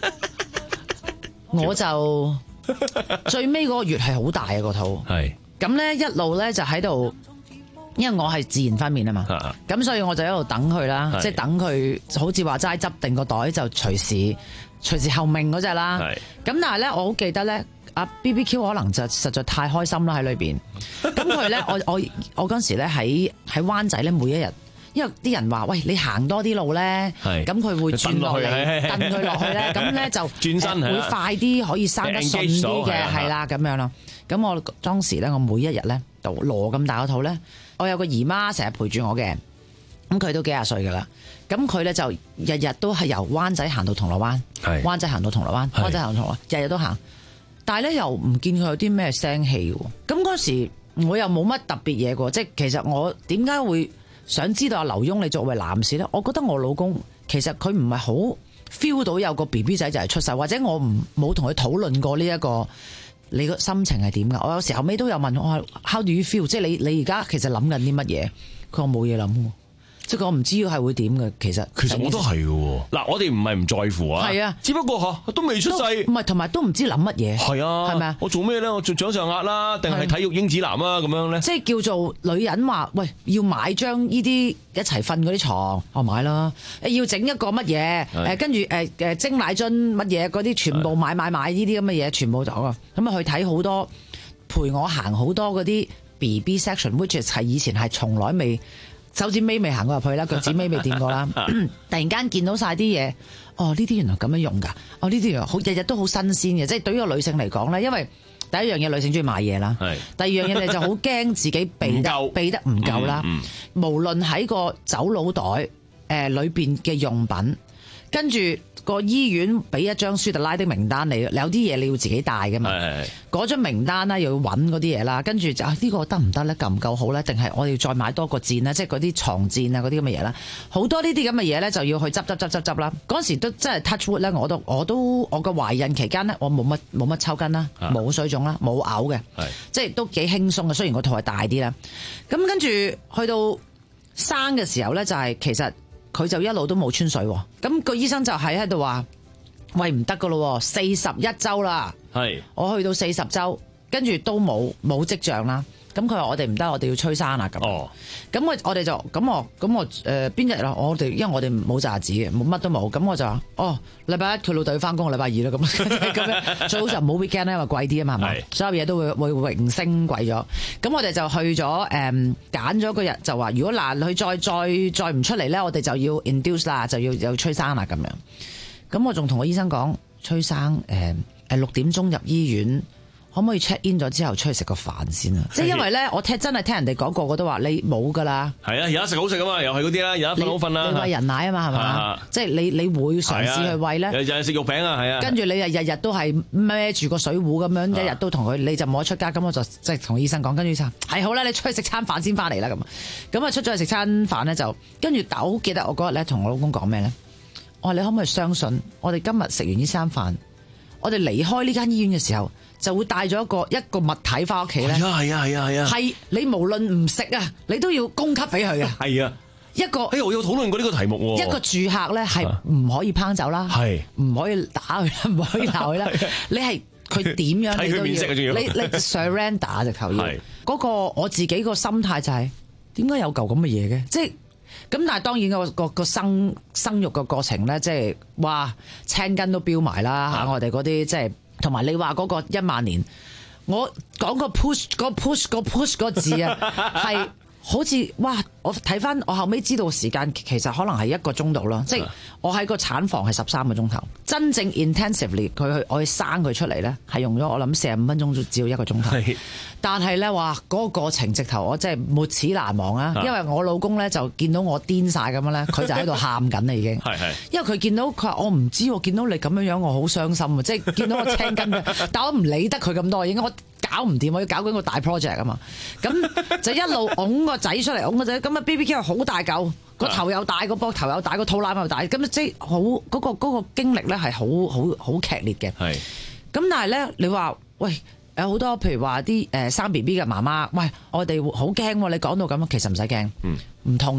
我就最尾嗰個月係好大啊個肚。 係。 咁咧一路咧就喺度。因為我係自然分娩啊嘛，咁所以我就一路等佢啦，即係等佢好似話齋執定個袋就隨時隨時候命嗰隻啦。咁但係咧，我好記得咧，阿 B B Q 可能就實在太開心啦喺裏邊。咁佢咧，我我我嗰時咧喺喺灣仔咧，每一日，因為啲人話喂你行多啲路咧，咁佢會轉落嚟，蹬佢落去咧，咁咧就轉身會快啲可以生得順啲嘅，係啦咁樣咯。咁我當時咧，我每一日咧，就羅咁大個肚咧。我有個姨媽成日陪住我嘅，咁佢都幾廿歲噶啦，咁佢咧就日日都係由灣仔行到銅鑼灣，灣仔行到銅鑼灣，灣仔行到銅鑼灣，日日都行，但係咧又唔見佢有啲咩聲氣喎。咁嗰時我又冇乜特別嘢喎，即係其實我點解會想知道阿劉墉你作為男士咧？我覺得我老公其實佢唔係好 feel 到有個 B B 仔就係出世，或者我唔冇同佢討論過呢一個。你個心情係點㗎？我有時候尾都有問我 How do you feel？ 即係你你而家其實諗緊啲乜嘢？佢話冇嘢諗喎，即係我唔知係會點嘅。其實其實我都係嘅喎。嗱，我哋唔係唔在乎啊。係啊， 只不過嚇都未出世， 唔係同埋都唔知諗乜嘢。 係啊，係咪啊？我做咩咧？我做掌上壓啦，定係體育英子男啊？咁樣咧？ 即係叫做女人話，喂，要買張呢啲一齊瞓嗰啲床，我買啦。誒，要整一個乜嘢？誒，跟住誒誒蒸奶樽乜嘢嗰啲，全部買買買呢啲咁嘅嘢，全部就啊。咁啊去睇好多，陪我行好多嗰啲 B B section，which 係以前係從來未。手指尾未行過入去啦，腳趾尾未掂過啦。突然間見到晒啲嘢，哦，呢啲原來咁樣用㗎，哦，呢啲原來好日日都好新鮮嘅。即係對於個女性嚟講咧，因為第一樣嘢女性中意買嘢啦，第二樣嘢你就好驚自己備得備得唔夠啦。嗯嗯、無論喺個走佬袋誒裏邊嘅用品，跟住個醫院俾一張舒特拉的名單你，有啲嘢你要自己帶㗎嘛。嗰張名單啦，又要揾嗰啲嘢啦，跟住就呢、呢個得唔得咧？夠唔夠好咧？定係我哋要再買多個墊咧？即係嗰啲床墊啊，嗰啲咁嘅嘢啦，好多呢啲咁嘅嘢咧，就要去執執執執執啦。嗰時都真係 touch wood 咧，我都我都我個懷孕期間咧，我冇乜冇乜抽筋啦，冇水腫啦，冇嘔嘅，即係都幾輕鬆嘅。雖然個肚係大啲啦，咁跟住去到生嘅時候咧，就係、是、其實佢就一路都冇穿水，咁、個醫生就喺喺度話。喂，唔得噶咯，四十一週啦，係我去到四十週，跟住都冇冇跡象啦。咁佢話我哋唔得，我哋要催生啦咁。哦，咁我我哋就咁我咁我誒邊日啦？我哋因為我哋冇詐子嘅，冇乜都冇。咁我就話哦，禮拜一佢老豆要翻工，禮拜二啦咁咁樣。最好就冇 weekend 咧，因為貴啲啊嘛，係咪？所有嘢都會會會榮升貴咗。咁我哋就去咗誒揀咗個日，就話如果嗱佢再再再唔出嚟咧，我哋就要 induce 啦，就要有催生啦咁樣。咁我仲同個醫生講，崔生誒誒六點鐘入醫院，可唔可以 check in 咗之後出去食個飯先啊？即係因為咧，我聽真係聽人哋講過，我都話你冇噶啦。係啊，有得食好食噶嘛，又係嗰啲啦，有得瞓好瞓啦。你餵人奶啊嘛，係嘛？即係你你會嘗試去餵咧？日日食肉餅啊，係啊。跟住你日日日都係孭住個水壺咁樣，一日都同佢，你就冇得出街。咁我就即係同醫生講，跟住醫生係好啦，你出去食餐飯先翻嚟啦咁。咁啊出咗去食餐飯咧，就跟住但我好記得我嗰日咧同我老公講咩咧？我話你可唔可以相信，我哋今日食完呢餐飯，我哋離開呢間醫院嘅時候，就會帶咗一個一個物體翻屋企咧。係啊係啊係啊係啊！係你無論唔食啊，你都要供給俾佢嘅。係啊，一個誒我有討論過呢個題目喎。一個住客咧係唔可以烹走啦，係唔可以打佢啦，唔可以鬧佢啦。你係佢點樣你都要，你你 surrender 直頭要。嗰個我自己個心態就係點解有嚿咁嘅嘢嘅？即係。咁但係當然個個個生生育嘅過程咧，即係哇青筋都飆埋啦嚇！我哋嗰啲即係同埋你話嗰個一萬年，我講個 push 個 push 個 push 個字啊，係好似哇！我睇翻我後尾知道時間其實可能係一個鐘度啦，即係我喺個產房係十三個鐘頭，真正 intensively 佢去我去生佢出嚟咧，係用咗我諗四十五分鐘只要一個鐘頭。但係咧，哇！嗰、那個過程直頭我真係沒齒難忘啊！因為我老公咧就見到我癲晒咁樣咧，佢就喺度喊緊啦已經。係係。因為佢見到佢話我唔知喎，見到你咁樣樣我好傷心啊！即係見到我青筋嘅，但我唔理得佢咁多，應該我搞唔掂，我要搞緊個大 project 啊嘛。咁就一路擁個仔出嚟，擁個仔咁啊 B B Q 好大嚿，個頭又大，個膊頭又大，個肚腩又大，咁即係好嗰個嗰、那個經歷咧係好好好劇烈嘅。係。咁但係咧，你話喂？有好多譬如話啲誒生 B B 嘅媽媽，喂，我哋好驚喎！你講到咁，其實唔使驚，唔痛噶，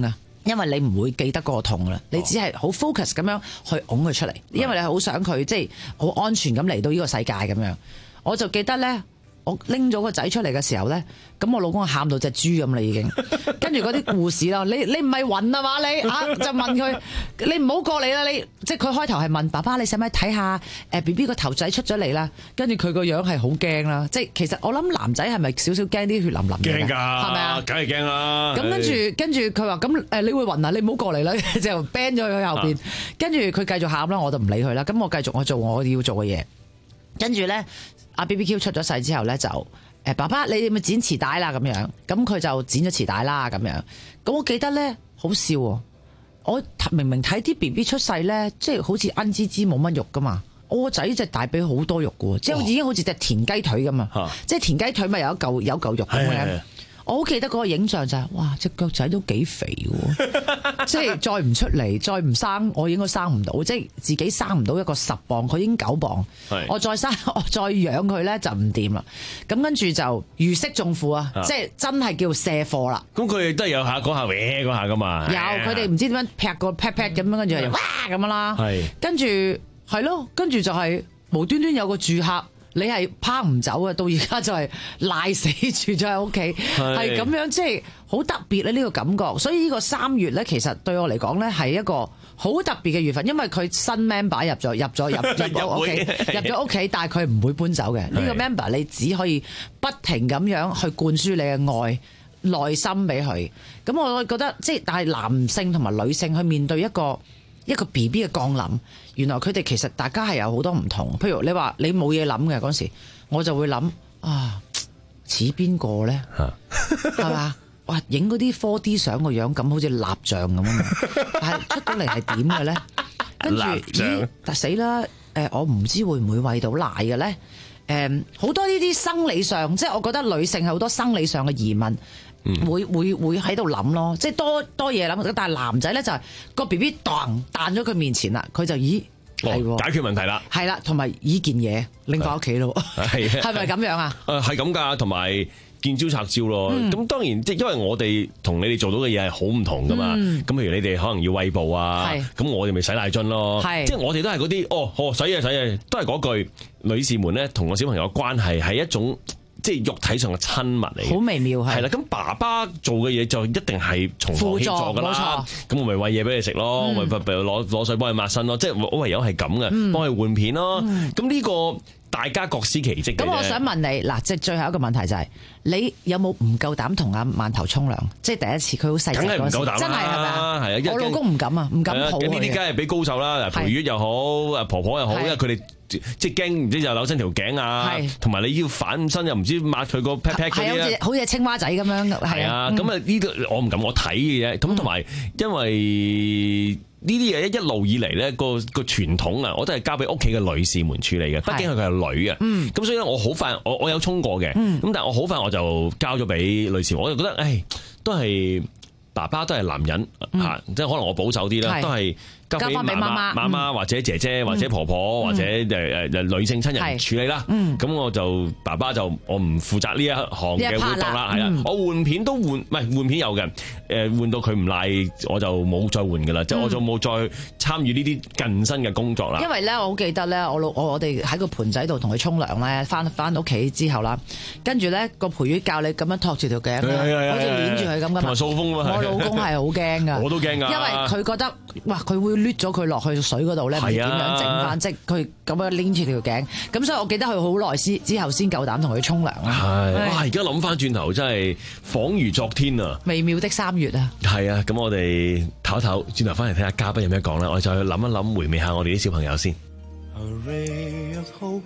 因為你唔會記得嗰個痛啦，你只係好 focus 咁樣去擁佢出嚟，因為你好想佢即係好安全咁嚟到呢個世界咁樣。我就記得咧，我拎咗個仔出嚟嘅時候咧，咁我老公喊到隻豬咁啦已經。跟住嗰啲護士啦，你你唔係暈啊嘛你啊？就問佢，你唔好過嚟啦你。即係佢開頭係問爸爸，你使唔使睇下誒 B B 個頭仔出咗嚟啦？跟住佢個樣係好驚啦。即係其實我諗男仔係咪少少驚啲血淋淋嘅？ 驚㗎， 係咪啊？ 梗係驚啦。 咁跟住跟住佢話咁誒，你會暈啊？你唔好過嚟啦，就 ban 咗佢喺後邊。跟住佢繼續喊啦，我就唔理佢啦。咁我繼續我做我要做嘅嘢。跟住咧，阿 B B Q 出咗世之後咧就。誒爸爸，你咪剪臍帶啦咁樣，咁佢就剪咗臍帶啦咁樣。咁我記得咧，好笑喎！我明明睇啲 B B 出世咧，即係好似恩滋滋冇乜肉噶嘛。我個仔隻大髀好多肉嘅喎，即係已經好似隻田雞腿咁啊！即係田雞腿咪有一嚿有一嚿肉咁樣。我好記得嗰個影像就係、是，哇！隻腳仔都幾肥喎，即係再唔出嚟，再唔生，我應該生唔到，即係自己生唔到一個十磅，佢已經九磅，我再生，我再養佢咧就唔掂啦。咁跟住就如釋重負啊，即係真係叫卸貨啦。 咁佢哋都係有下嗰下搲嗰下噶嘛？ 有，佢哋唔知點樣劈個 pat pat 咁樣，跟住就哇咁樣啦。跟住係咯，跟住就係無端端有個住客。你係拋唔走嘅，到而家就係賴死住咗喺屋企，係咁樣，即係好特別咧呢個感覺。所以呢個三月咧，其實對我嚟講咧係一個好特別嘅月份，因為佢新 member 入咗入咗入入咗屋企，入咗屋企，但係佢唔會搬走嘅。呢個 member 你只可以不停咁樣去灌輸你嘅愛、內心俾佢。咁我覺得即係，但係男性同埋女性去面對一個一個 B B 嘅降臨，原來佢哋其實大家係有好多唔同。譬如你話你冇嘢諗嘅嗰時，我就會諗啊，似邊個咧？係嘛？哇！影嗰啲 four D 相個樣咁，好似蠟像咁啊！但係出到嚟係點嘅咧？跟住咦？但死啦！誒，我唔知會唔會餵到奶嘅咧？誒，好多呢啲生理上，即係我覺得女性係好多生理上嘅疑問。嗯、會會會喺度諗咯，即係多多嘢諗。但係男仔咧就係、是、個 B B 彈彈咗佢面前啦，佢就咦係、哦、 解決問題啦， 係啦，同埋依件嘢拎翻屋企咯，係係咪咁樣啊？ 誒係咁㗎，同埋見招拆招咯。咁、嗯、當然即係因為我哋同你哋做到嘅嘢係好唔同㗎嘛。咁、嗯、譬如你哋可能要餵哺啊，咁我哋咪洗奶樽咯。即係我哋都係嗰啲哦，哦洗嘢洗嘢，都係嗰句女士們咧同個小朋友嘅關係係一種。即係肉體上嘅親密嚟，好微妙係。 係啦，咁爸爸做嘅嘢就一定係從旁協助㗎啦。咁我咪餵嘢俾你食咯，我咪攞攞水幫佢抹身咯。即係我唯有係咁嘅，幫佢換片咯。咁、嗯、呢個大家各司其職嘅。 咁我想問你嗱，即係最後一個問題就係、是，你有冇唔夠膽同阿饅頭沖涼？即係第一次，佢好細隻嗰時，真係係咪啊？係啊，我老公唔敢啊，唔敢抱佢。 呢啲梗係俾高手啦，陪月又好，婆婆又好，因為佢哋。即係驚唔知又扭親條頸啊，同埋你要反身又唔知抹佢個 pat pat 嗰啲啊， 好似青蛙仔咁樣。 係啊，咁啊呢個我唔敢，我睇嘅啫。咁同埋因為呢啲嘢一路以嚟咧個個傳統啊，我都係交俾屋企嘅女士們處理嘅。畢竟佢係女啊，咁所以咧我好快，我我有沖過嘅，咁但係我好快我就交咗俾女士。我就覺得誒，都係爸爸都係男人吓，即係可能我保守啲啦，都係。交翻俾媽媽、媽媽或者姐姐或者婆婆、嗯、或者誒誒女性親人處理啦。咁、嗯、我就爸爸就我唔負責呢一項嘅活動啦。係啦、嗯，我換片都換，唔係換片有嘅。誒換到佢唔賴，我就冇再換噶啦。即、嗯、係我就冇再參與呢啲近身嘅工作啦。 因為咧，我好記得咧，我老我我哋喺個盆仔度同佢沖涼咧，翻翻屋企之後啦，跟住咧個陪月教你咁樣托住條頸，好似攆住佢咁噶嘛。同埋掃風啊！我老公係好驚噶， 我都驚噶， 因為佢覺得哇，佢會攣咗佢落去水嗰度咧，唔知點樣整翻，即係佢咁樣拎住條頸。咁所以我記得佢好耐先之後先夠膽同佢沖涼啦。 係哇！而家諗翻轉頭真係恍如昨天啊！ 微妙的三月啊！ 係啊！咁我哋唞一唞，轉頭翻嚟睇下嘉賓有咩講啦。我哋再去諗一諗，回味下我哋啲小朋友先。A ray of hope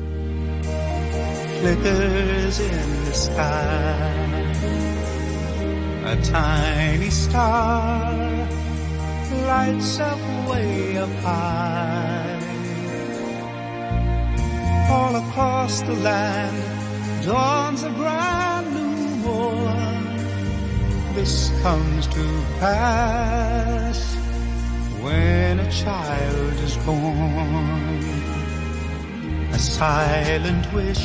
flickers in the sky, a tiny star lights up way up high. All across the land dawns a brand new morn. This comes to pass when a child is born. A silent wish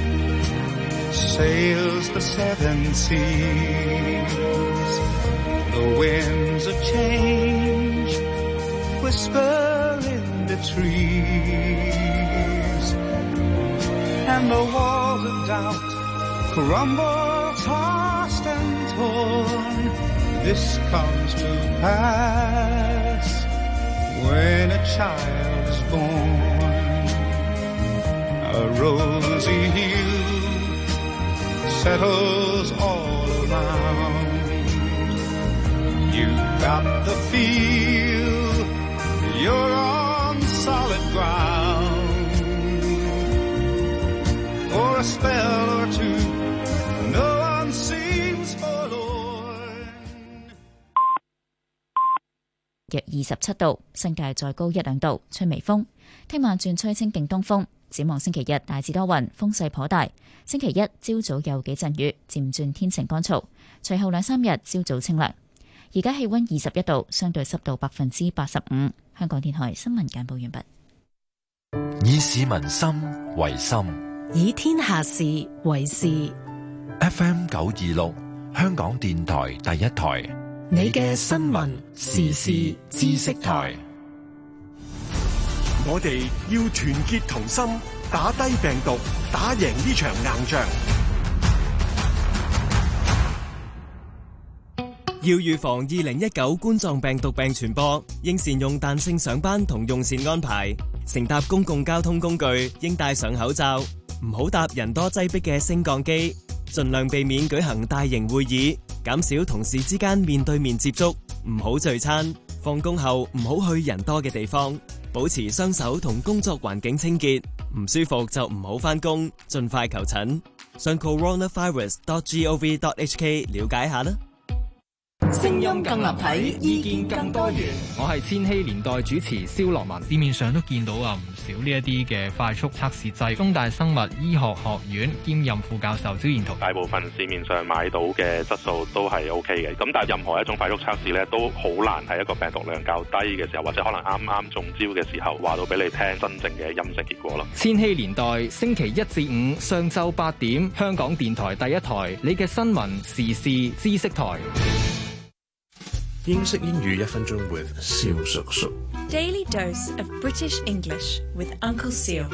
sails the seven seas. The winds of change whisper in the trees, and the walls of doubt crumble, tossed and torn. This comes to pass when a child is born. A rosy hue settles all around. You've got the feel you're on solid ground. For a spell or two, no one seems forlorn. 約二十七度，新界再高一兩度，吹微風。聽晚轉吹清勁東風。展望星期日大致多雲，風勢頗大。星期一朝早有幾陣雨，漸轉天晴乾燥。隨後兩三日朝早清涼。而家氣溫二十一度，相對濕度百分之八十五。香港電台新聞簡報完畢。 以市民心為心， 以天下事為事。 F M 九二六，香港電台第一台， 你嘅新聞時事知識台。 我哋要團結同心，打低病毒，打贏呢場硬仗。 要預防二零一九冠狀病毒病傳播，應善用彈性上班同用膳安排。乘搭公共交通工具應戴上口罩，唔好搭人多擠迫嘅升降機。盡量避免舉行大型會議，減少同事之間面對面接觸，唔好聚餐。放工後唔好去人多嘅地方。保持雙手同工作環境清潔，唔舒服就唔好返工，盡快求診。上 coronavirus dot gov dot hk 了解下啦。 聲音更立體，意見更多元。我係千禧年代主持蕭樂文。市面上都見到啊唔少呢一啲嘅快速測試劑。中大生物醫學學院兼任副教授招彥燾， 大部分市面上買到嘅質素都係 O K 嘅。咁但係任何一種快速測試咧，都好難喺一個病毒量較低嘅時候，或者可能啱啱中招嘅時候，話到俾你聽真正嘅陰性結果咯。 千禧年代星期一至五上晝八點，香港電台第一台，你嘅新聞時事知識台。 英式英語一分鐘 with 蕭叔叔。 Daily dose of British English with Uncle Seal.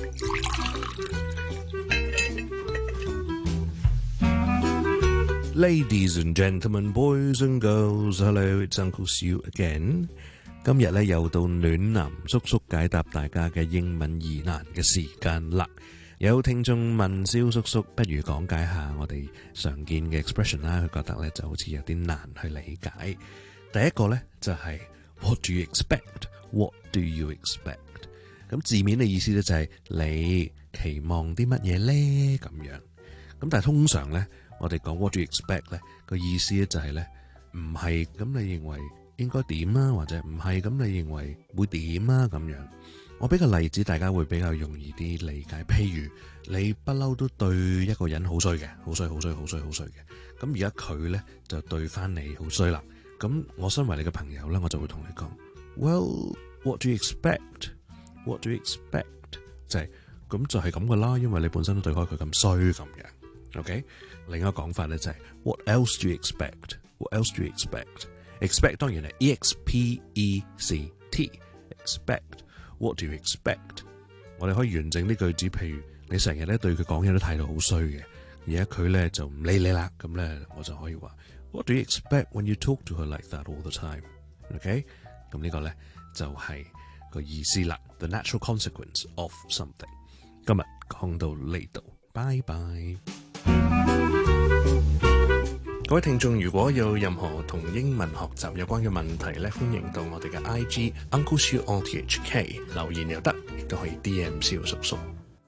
Ladies and gentlemen, boys and girls, hello, it's Uncle Seal again. 今日咧又到暖男叔叔解答大家嘅英文疑難嘅時間啦。有聽眾問蕭叔叔，不如講解下我哋常見嘅 expression 啦，佢覺得咧就好似有啲難去理解。第一個咧就係 What do you expect? What do you expect? 咁字面嘅意思咧就係你期望啲乜嘢咧咁樣。咁但係通常咧，我哋講 What do you expect 咧個意思咧就係咧唔係咁你認為應該點啊，或者唔係咁你認為會點啊咁樣。我俾個例子，大家會比較容易啲理解。譬如你不嬲都對一個人好衰嘅，好衰好衰好衰好衰嘅。咁而家佢咧就對翻你好衰啦。咁我身為你嘅朋友咧，我就會同你講 ，Well, what do you expect? What do you expect? 就係咁就係咁噶啦，因為你本身都對開佢咁衰咁樣。OK， 另一個講法咧就係 What else do you expect? What else do you expect? Expect 當然係 E X P E C T expect。What do you expect? 我哋可以完整啲句子，譬如你成日咧對佢講嘢都態度好衰嘅，而家佢咧就唔理你啦，咁咧我就可以話 What do you expect when you talk to her like that all the time? OK， 咁呢個咧就係個意思啦。The natural consequence of something。今日講到呢度，拜拜。各位聽眾，如果有任何同英文學習有關嘅問題咧，歡迎到我哋嘅 I G Uncle Siu O T H K 留言又得，亦都可以 D M 蕭叔叔。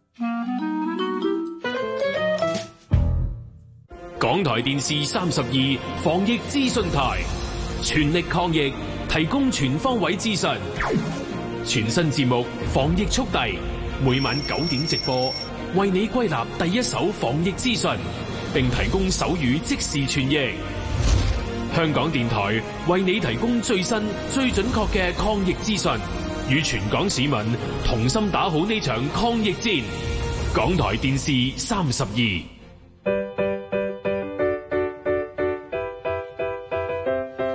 港台電視三十二防疫資訊台，全力抗疫，提供全方位資訊。全新節目防疫速遞，每晚九點直播，為你歸納第一手防疫資訊，並提供手語即時傳譯。香港電台為你提供最新、最準確嘅抗疫資訊，與全港市民同心打好呢場抗疫戰。港台電視三十二。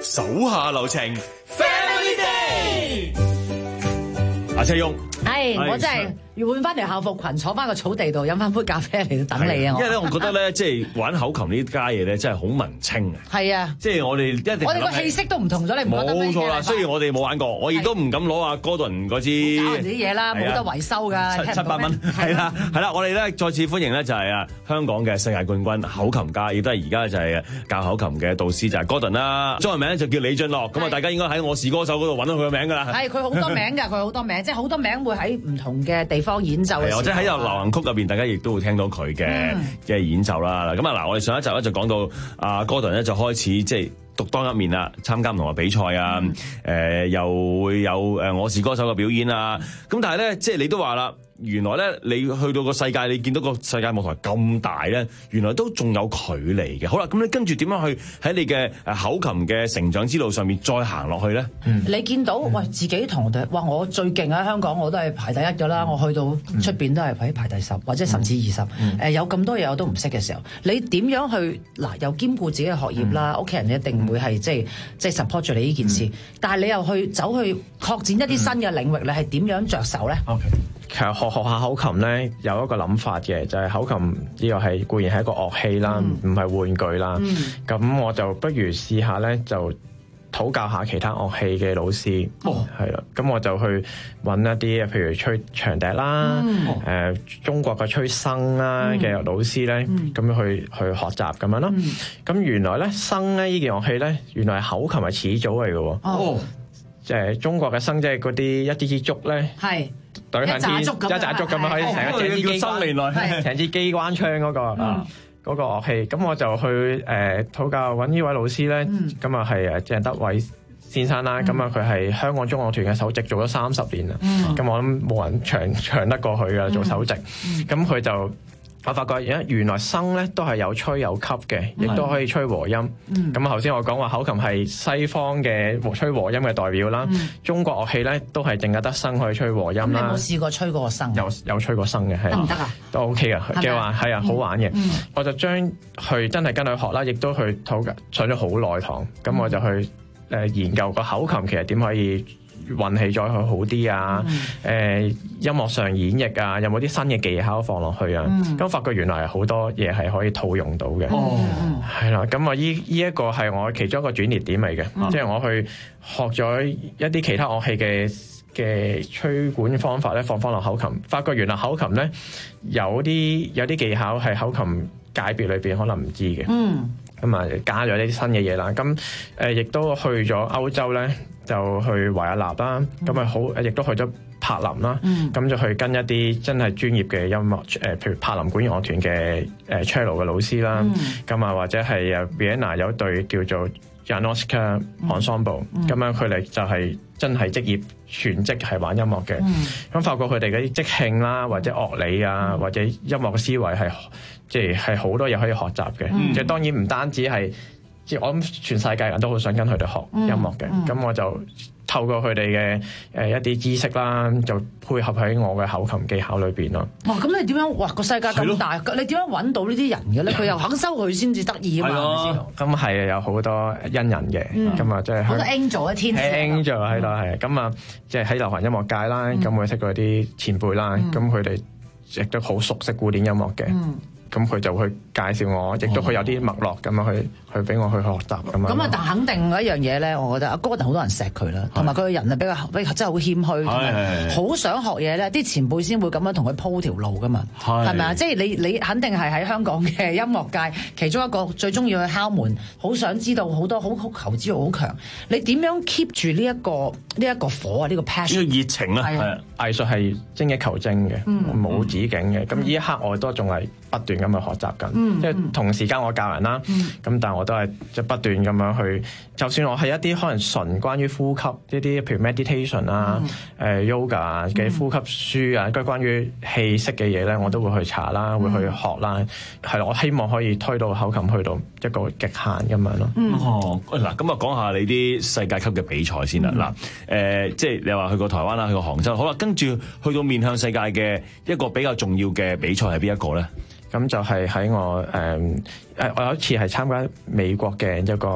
手下留情 ，Family Day。 阿車翁， 係我真係要換翻條校服裙，坐翻個草地度飲翻杯咖啡嚟到等你啊！ 因為咧，我覺得咧，即係玩口琴呢家嘢咧，真係好文青啊！ 係啊， 即係我哋一定我哋個氣息都唔同咗，你唔覺得咩？ 冇錯啦，雖然我哋冇玩過，我亦都唔敢攞阿哥頓嗰支搞人哋啲嘢啦，冇得維修㗎， 七七百蚊係啦係啦，我哋咧再次歡迎咧就係啊香港嘅世界冠軍口琴家，亦都係而家就係教口琴嘅導師就係哥頓啦，中文名咧就叫李俊樂，咁啊大家應該喺我是歌手嗰度揾到佢嘅名㗎啦。係佢好多名㗎，佢好多名，即係好多名會喺唔同嘅地方演奏嘅時候，或者喺流行曲入邊，大家亦都會聽到佢嘅嘅演奏啦。咁啊嗱，我哋上一集咧就講到阿哥頓咧就開始即係獨當一面啦，參加唔同嘅比賽啊，誒、嗯呃、又會有誒我是歌手嘅表演啊。咁但係咧，即係你都話啦。原來咧，你去到個世界，你見到個世界舞台咁大咧，原來都仲有距離嘅。好啦，咁你跟住點樣去喺你嘅誒口琴嘅成長之路上面再行落去咧？ 嗯、你見到喂自己同哋，哇！我最勁喺香港，我都係排第一㗎啦。我去到出邊都係喺排第十，或者甚至二十。誒、嗯呃、有咁多嘢我都唔識嘅時候，你點樣去嗱？又兼顧自己嘅學業啦，屋企、嗯、人一定會係即係即係 support 住你呢件事。嗯、但係你又去走去擴展一啲新嘅領域，你係點樣着手咧？ Okay. 其實學學下口琴咧有一個諗法嘅，就係、是、口琴呢個係固然係一個樂器啦，唔係、嗯、玩具啦。咁、嗯、我就不如試下咧，就討教下其他樂器嘅老師。係啦、哦，咁我就去揾一啲，譬如吹長笛啦，誒、嗯呃、中國嘅吹笙啦嘅老師咧，咁樣、嗯、去去學習咁樣咯。咁、嗯、原來咧笙咧呢件樂器咧，原來係口琴係始祖嚟嘅喎。哦，即係中國嘅笙，即係嗰啲一支支竹咧。係。對向支一紮竹咁樣可以成一隻支機關，成支機關槍嗰個啊嗰個樂器。咁我就去誒討教揾呢位老師咧，咁啊係誒鄭德偉先生啦。咁啊佢係香港中樂團嘅首席，做咗三十年啦。咁我諗冇人長長得過佢噶做首席。咁佢就。我發覺原原來笙咧都係有吹有吸嘅，亦都可以吹和音。咁頭先我講話口琴係西方嘅吹和音嘅代表啦，嗯、中國樂器咧都係淨係得笙可以吹和音啦。咁你有冇試過吹過笙？有有吹過笙嘅，係得唔得啊？都 OK 嘅，嘅話係啊，好玩嘅。嗯、我就將佢真係跟佢學啦，亦都去討上咗好耐堂。咁、嗯、我就去誒研究個口琴其實點可以運氣再去好啲啊！誒、嗯呃、音樂上演繹啊，有冇啲新嘅技巧放落去啊？咁、嗯、發覺原來好多嘢係可以套用到嘅，係啦、哦。咁啊，依依一個係我其中一個轉捩點嚟嘅，嗯、即係我去學咗一啲其他樂器嘅嘅吹管方法咧，放翻落口琴，發覺原來口琴咧有啲有啲技巧係口琴界別裏邊可能唔知嘅。嗯，咁啊加咗啲新嘅嘢啦。咁誒亦都去咗歐洲咧。就去維也納啦，咁啊好，亦都去咗柏林啦，咁、嗯、就去跟一啲真係專業嘅音樂，誒，譬如柏林管樂團嘅誒 cello 嘅老師啦，咁啊、嗯、或者係誒 Vienna 有一隊叫做 Janoska Ensemble，咁樣佢哋就係真係職業全職係玩音樂嘅，咁、嗯、發覺佢哋嗰啲即興啦，或者樂理啊，嗯、或者音樂嘅思維係即係係好多嘢可以學習嘅，即係、嗯、當然唔單止係。即我諗全世界人都好想跟佢哋學音樂嘅，咁、嗯嗯、我就透過佢哋嘅誒一啲知識啦，就配合喺我嘅口琴技巧裏邊咯。哇！咁你點樣？哇！個世界咁大，你點樣揾到呢啲人嘅咧？佢又肯收佢先至得意啊嘛！係咯，咁係啊，有好多恩人嘅，咁啊即係好多 angel 嘅天使 angel 喺度係，咁啊即係喺流行音樂界啦，咁我識過啲前輩啦，咁佢哋亦都好熟悉古典音樂嘅。嗯咁佢就會介紹我，亦都佢有啲脈絡咁樣去去俾我去學習咁樣。咁啊，但肯定一樣嘢咧，我覺得阿哥頓好多人錫佢啦，同埋佢個人啊比較比較真係好謙虛，同埋好想學嘢咧。啲前輩先會咁樣同佢鋪條路噶嘛，係咪啊？即係你你肯定係喺香港嘅音樂界其中一個最中意去敲門，好想知道好多好好求知欲好強。你點樣 keep 住呢一個呢一個火啊？呢個 passion 呢個熱情啊？係啊，藝術係精益求精嘅，冇止境嘅。咁呢一刻我都仲係不斷咁去學習緊，嗯、即係同時間我教人啦，咁、嗯、但係我都係即係不斷咁樣去，就算我係一啲可能純關於呼吸呢啲，譬如 meditation 啊、誒、嗯、yoga 嘅呼吸書啊，跟住關於氣息嘅嘢咧，我都會去查啦，會去學啦，係、嗯、我希望可以推到口琴去到一個極限咁樣咯。嗯、 哦，嗱咁啊，講下你啲世界級嘅比賽先啦。嗱、嗯，誒、呃，即係你話去過台灣啦，去過杭州，好啦，跟住去到面向世界嘅一個比較重要嘅比賽係邊一個咧？咁就係喺我誒誒、呃，我有一次係參加美國嘅一個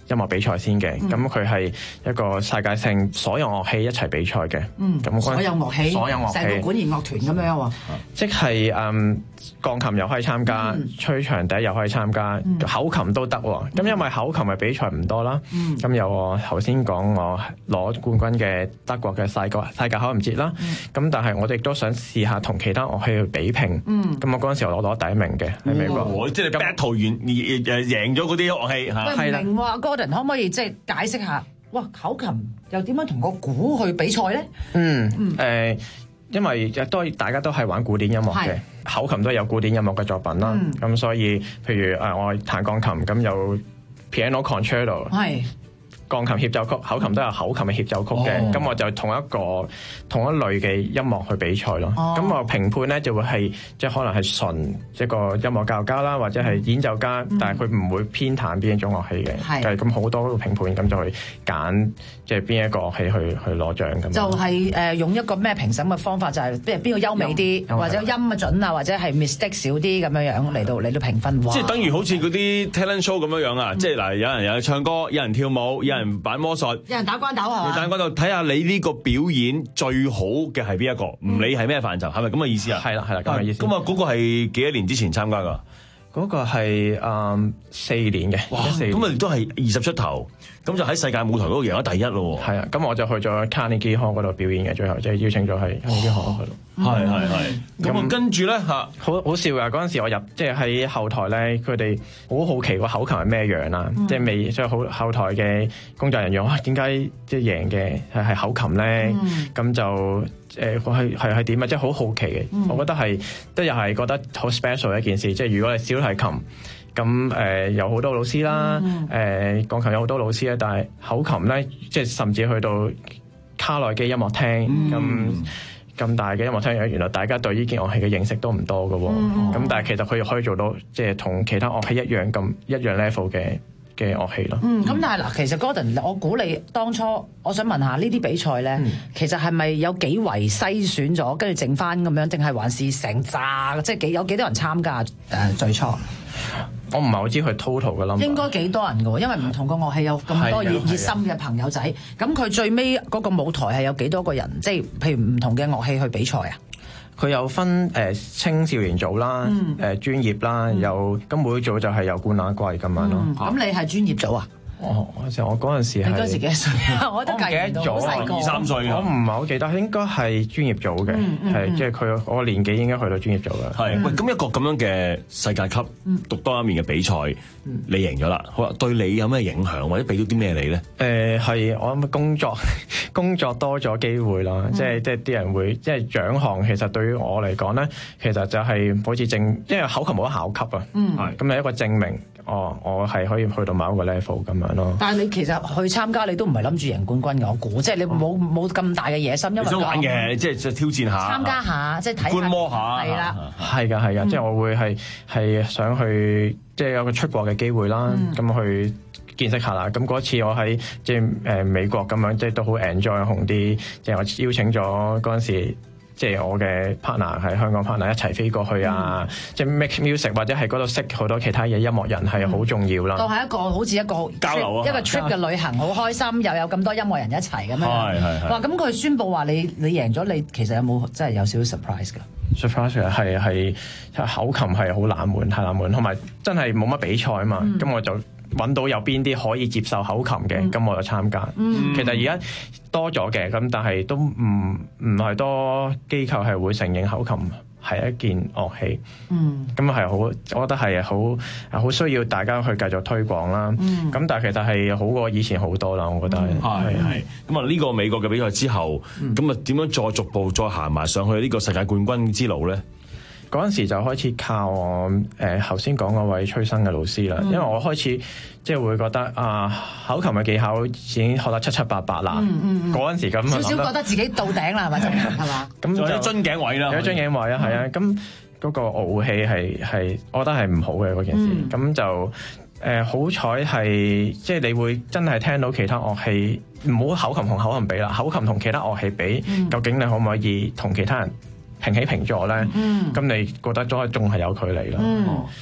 音樂比賽先嘅，咁佢係一個世界性所有樂器一齊比賽嘅。 嗯， 咁所有樂器， 所有樂器， 成個管弦樂團咁樣喎。 即係誒鋼琴又可以參加， 嗯、 吹長笛又可以參加， 嗯、 口琴都得喎。咁、嗯、因為口琴嘅比賽唔多啦，咁、嗯、有我頭先講我攞冠軍嘅德國嘅世界世界口琴節啦。咁、嗯、但係我哋亦都想試下同其他樂器去比拼。咁、嗯、我嗰陣時我攞攞第一名嘅喺美國。 哦、即係 battle 完誒贏咗嗰啲樂器嚇。 喂，唔明喎，Gordon 可唔可以即係解釋下？哇，口琴又點樣同個鼓去比賽咧？ 嗯誒、呃，因為都大家都係玩古典音樂嘅，口琴都有古典音樂嘅作品啦。咁、嗯、所以，譬如誒我彈鋼琴，咁有 Piano Concerto。係。鋼琴協奏曲，口琴都有口琴嘅協奏曲嘅，咁、哦、我就同一個同一類嘅音樂去比賽咯。咁、哦、我評判咧就會係即係可能係純一個音樂教育家啦，或者係演奏家，嗯、但係佢唔會偏袒邊一種樂器嘅。係咁好多個評判咁就去揀即係邊一個樂器去去攞獎咁。就係誒用一個咩評審嘅方法，就係邊邊個優美啲，或者音啊準啊，或者係 mistake 少啲咁樣樣嚟到嚟到評分。 即係等於好似嗰啲 talent show 咁樣樣啊！嗯、即係嗱，有人有唱歌，有人跳舞，有人擺魔術， 有人打關鬥係嘛？ 打關鬥睇下你呢個表演最好嘅係邊一個？唔、嗯、理係咩範疇，係咪咁嘅意思啊？ 係啦係啦咁嘅意思。 咁啊嗰個係幾多年之前參加㗎？ 嗰個係誒四年嘅， 哇！咁啊都係二十出頭，咁就喺世界舞台嗰度贏咗第一咯。 係啊，咁我就去咗 Carnegie Hall 嗰度表演嘅，最後即係邀請咗喺 Carnegie Hall 嗰度。 係係係。咁啊跟住咧嚇， 好好笑㗎！嗰陣時我入即係喺後台咧，佢哋好好奇個口琴係咩樣啦，嗯、即係未即係好後台嘅工作人員哇，點解即係贏嘅係係口琴咧？咁、嗯、就。誒係係係點啊！即係好好奇嘅，嗯、我覺得係都又係覺得好 special 嘅一件事。即係如果你小提琴咁誒、呃，有好多老師啦，誒、嗯呃、鋼琴有好多老師啦，但係口琴咧，即係甚至去到卡內基音樂廳咁咁、嗯、大嘅音樂廳，原來大家對呢件樂器嘅認識都唔多嘅喎。咁、嗯、但係其實佢又可以做到即係同其他樂器一樣咁一樣 level 嘅嘅樂器咯。 嗯，咁但係嗱，其實 Gordon，我估你當初，我想問下呢啲比賽咧，嗯、其實係咪有幾圍篩選咗，跟住剩翻咁樣，定係還是成扎？即係幾有幾多人參加？誒、呃，最初我唔係好知佢 total 嘅 number。應該幾多人嘅喎，因為唔同個樂器有咁多熱熱心嘅朋友仔。咁佢最尾嗰個舞台係有幾多個人？即係譬如唔同嘅樂器去比賽啊？ 佢有分誒、呃、青少年組啦，誒、嗯呃、專業啦，嗯、有咁每組就係有冠亞季咁樣咯。 咁、嗯、你係專業組啊？ 哦，我我嗰陣時係， 你嗰時幾多歲？我都計唔到，好細個， 二三歲我唔係好記得，應該係專業組嘅，係、嗯嗯、即係佢我個年紀應該去到專業組嘅。係、嗯， 喂，咁一個咁樣嘅世界級獨當一面嘅比賽，嗯、你贏咗啦，好啦，對你有咩影響，或者俾到啲咩你咧？誒、 呃，係我諗工作工作多咗機會啦、嗯，即係即係啲人會，即係獎項其實對於我嚟講咧，其實就係好似證，因為口琴冇得考級啊，嗯，係，咁係一個證明。哦，我係可以去到某一個 level 咁樣咯。 但係你其實去參加，你都唔係諗住贏冠軍嘅，我估，即係你冇冇咁大嘅野心，因為想玩嘅，即係即係挑戰下， 參加下，即係睇觀摩下， 係啦， 係㗎係㗎，即係我會係係想去，即係有個出國嘅機會啦，咁、嗯、去見識下啦。咁嗰次我喺即係誒美國咁樣，即係都好 enjoy 紅啲，即係我邀請咗嗰陣時。即係我嘅 partner 喺香港 partner 一齊飛過去啊！嗯、即係 make music 或者係嗰度識好多其他嘢音樂人係好重要啦。 都係一個好似一個交流啊， 一個 trip 嘅旅行，好開心，又有咁多音樂人一齊咁樣。 係係係。 哇！咁佢宣佈話你你贏咗，你其實有冇真係有少少 surprise 㗎 ？surprise 係係口琴係好冷門，太冷門，同埋真係冇乜比賽啊嘛。咁、嗯、我就揾到有邊啲可以接受口琴嘅，咁、嗯、我就參加。嗯、其實而家多咗嘅，咁但係都唔唔係多機構係會承認口琴係一件樂器。嗯，咁係好，我覺得係好好需要大家去繼續推廣啦。咁、嗯、但係其實係好過以前好多啦，我覺得係係係。咁啊呢個美國嘅比賽之後，咁啊點樣再逐步再行埋上去呢個世界冠軍之路咧？ 嗰陣時就開始靠我誒頭先講嗰位崔生嘅老師啦，嗯、因為我開始即係會覺得啊口琴嘅技巧已經學得七七八八啦。嗰陣、嗯嗯、時咁少少覺得自己到頂啦，係咪？係嘛？ 咁有啲樽頸位啦， 有樽頸位啊，係啊。咁嗰個樂器係係，我覺得係唔好嘅嗰件事。咁、嗯、就誒、呃、好彩係即係你會真係聽到其他樂器，唔好口琴同口琴比啦，口琴同其他樂器比，嗯、究竟你可唔可以同其他人平起平坐咧，咁、嗯、你覺得仲仲係有距離啦。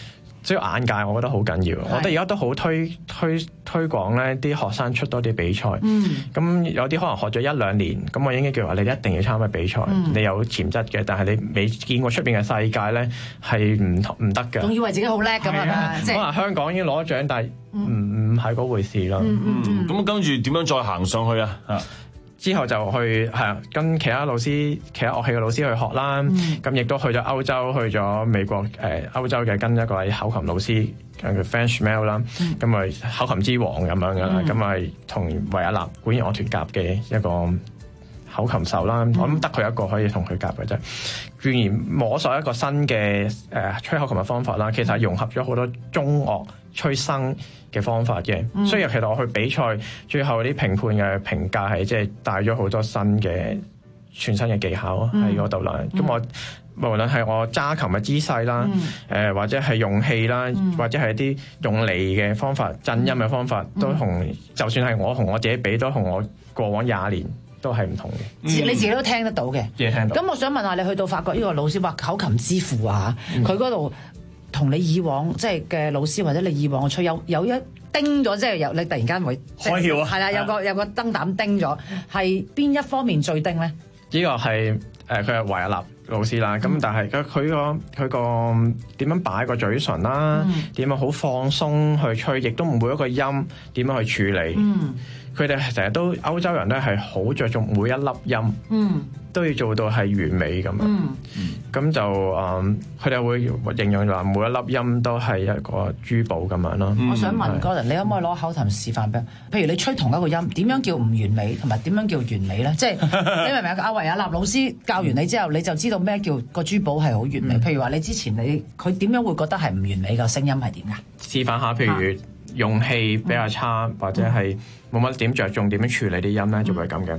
即係眼界，我覺得好緊要。我覺得而家都好推推推廣咧，啲學生出多啲比賽。咁、嗯、有啲可能學咗一兩年，咁我已經叫話你一定要參加比賽。嗯、你有潛質嘅，但係你未見過出邊嘅世界咧，係唔唔得嘅。 仲以為自己好叻咁啊！即係可能香港已經攞咗獎，但係唔唔係嗰回事咯。 咁、嗯嗯、跟住點樣再行上去啊？ 之後就去係啊，跟其他老師、其他樂器嘅老師去學啦。咁亦、嗯、都去咗歐洲，去咗美國誒、呃、歐洲嘅跟一個口琴老師叫 Frank Schmel 啦。咁咪、嗯、口琴之王咁樣噶啦。咁咪同維也納管弦樂團夾嘅一個口琴手啦。嗯、我諗得佢一個可以同佢夾嘅啫。自然摸索一個新嘅誒、呃、吹口琴嘅方法啦。其實係融合咗好多中樂吹笙嘅方法嘅，嗯、所以其實我去比賽，最後啲評判嘅評價係即係帶咗好多新嘅全新嘅技巧喺嗰度啦。咁、嗯、我無論係我揸琴嘅姿勢啦，誒、嗯呃、或者係用氣啦，嗯、或者係啲用脷嘅方法、震音嘅方法，嗯、都同就算係我同我自己比，都同我過往廿年都係唔同嘅。 嗯、你自己都聽得到嘅， 自己聽到。 咁我想問下你去到法國呢個老師話口琴之父啊，佢嗰度。同你以往即係嘅老師或者你以往嘅吹有有一叮咗，即係有你突然間會開竅啊！ 係啦，有個有個燈膽叮咗，係邊一方面最叮咧？ 呢個係誒佢係維也納老師啦，咁、嗯、但係佢佢個佢個點樣擺個嘴唇啦，點、嗯、樣好放鬆去吹，亦都每一個音點樣去處理。佢哋成日都歐洲人咧係好着重每一粒音。嗯都要做到係完美咁樣，咁、嗯、就誒，佢哋會形容話每一粒音都係一個珠寶咁樣咯。 嗯、我想問 Gordon，你可唔可以攞口琴示範俾我？譬如你吹同一個音，點樣叫唔完美，同埋點樣叫完美咧？即係你明唔明啊？阿維也納老師教完你之後，你就知道咩叫個珠寶係好完美。嗯、譬如話你之前你佢點樣會覺得係唔完美嘅聲音係點㗎？ 示範下，譬如用氣比較差，嗯、或者係冇乜點着重點樣處理啲音咧，就會咁嘅。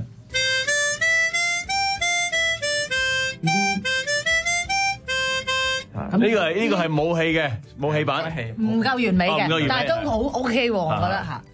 呢個係呢個係武器嘅武器版， 唔夠完美嘅， 哦、 但係都好 OK 喎，我覺得嚇。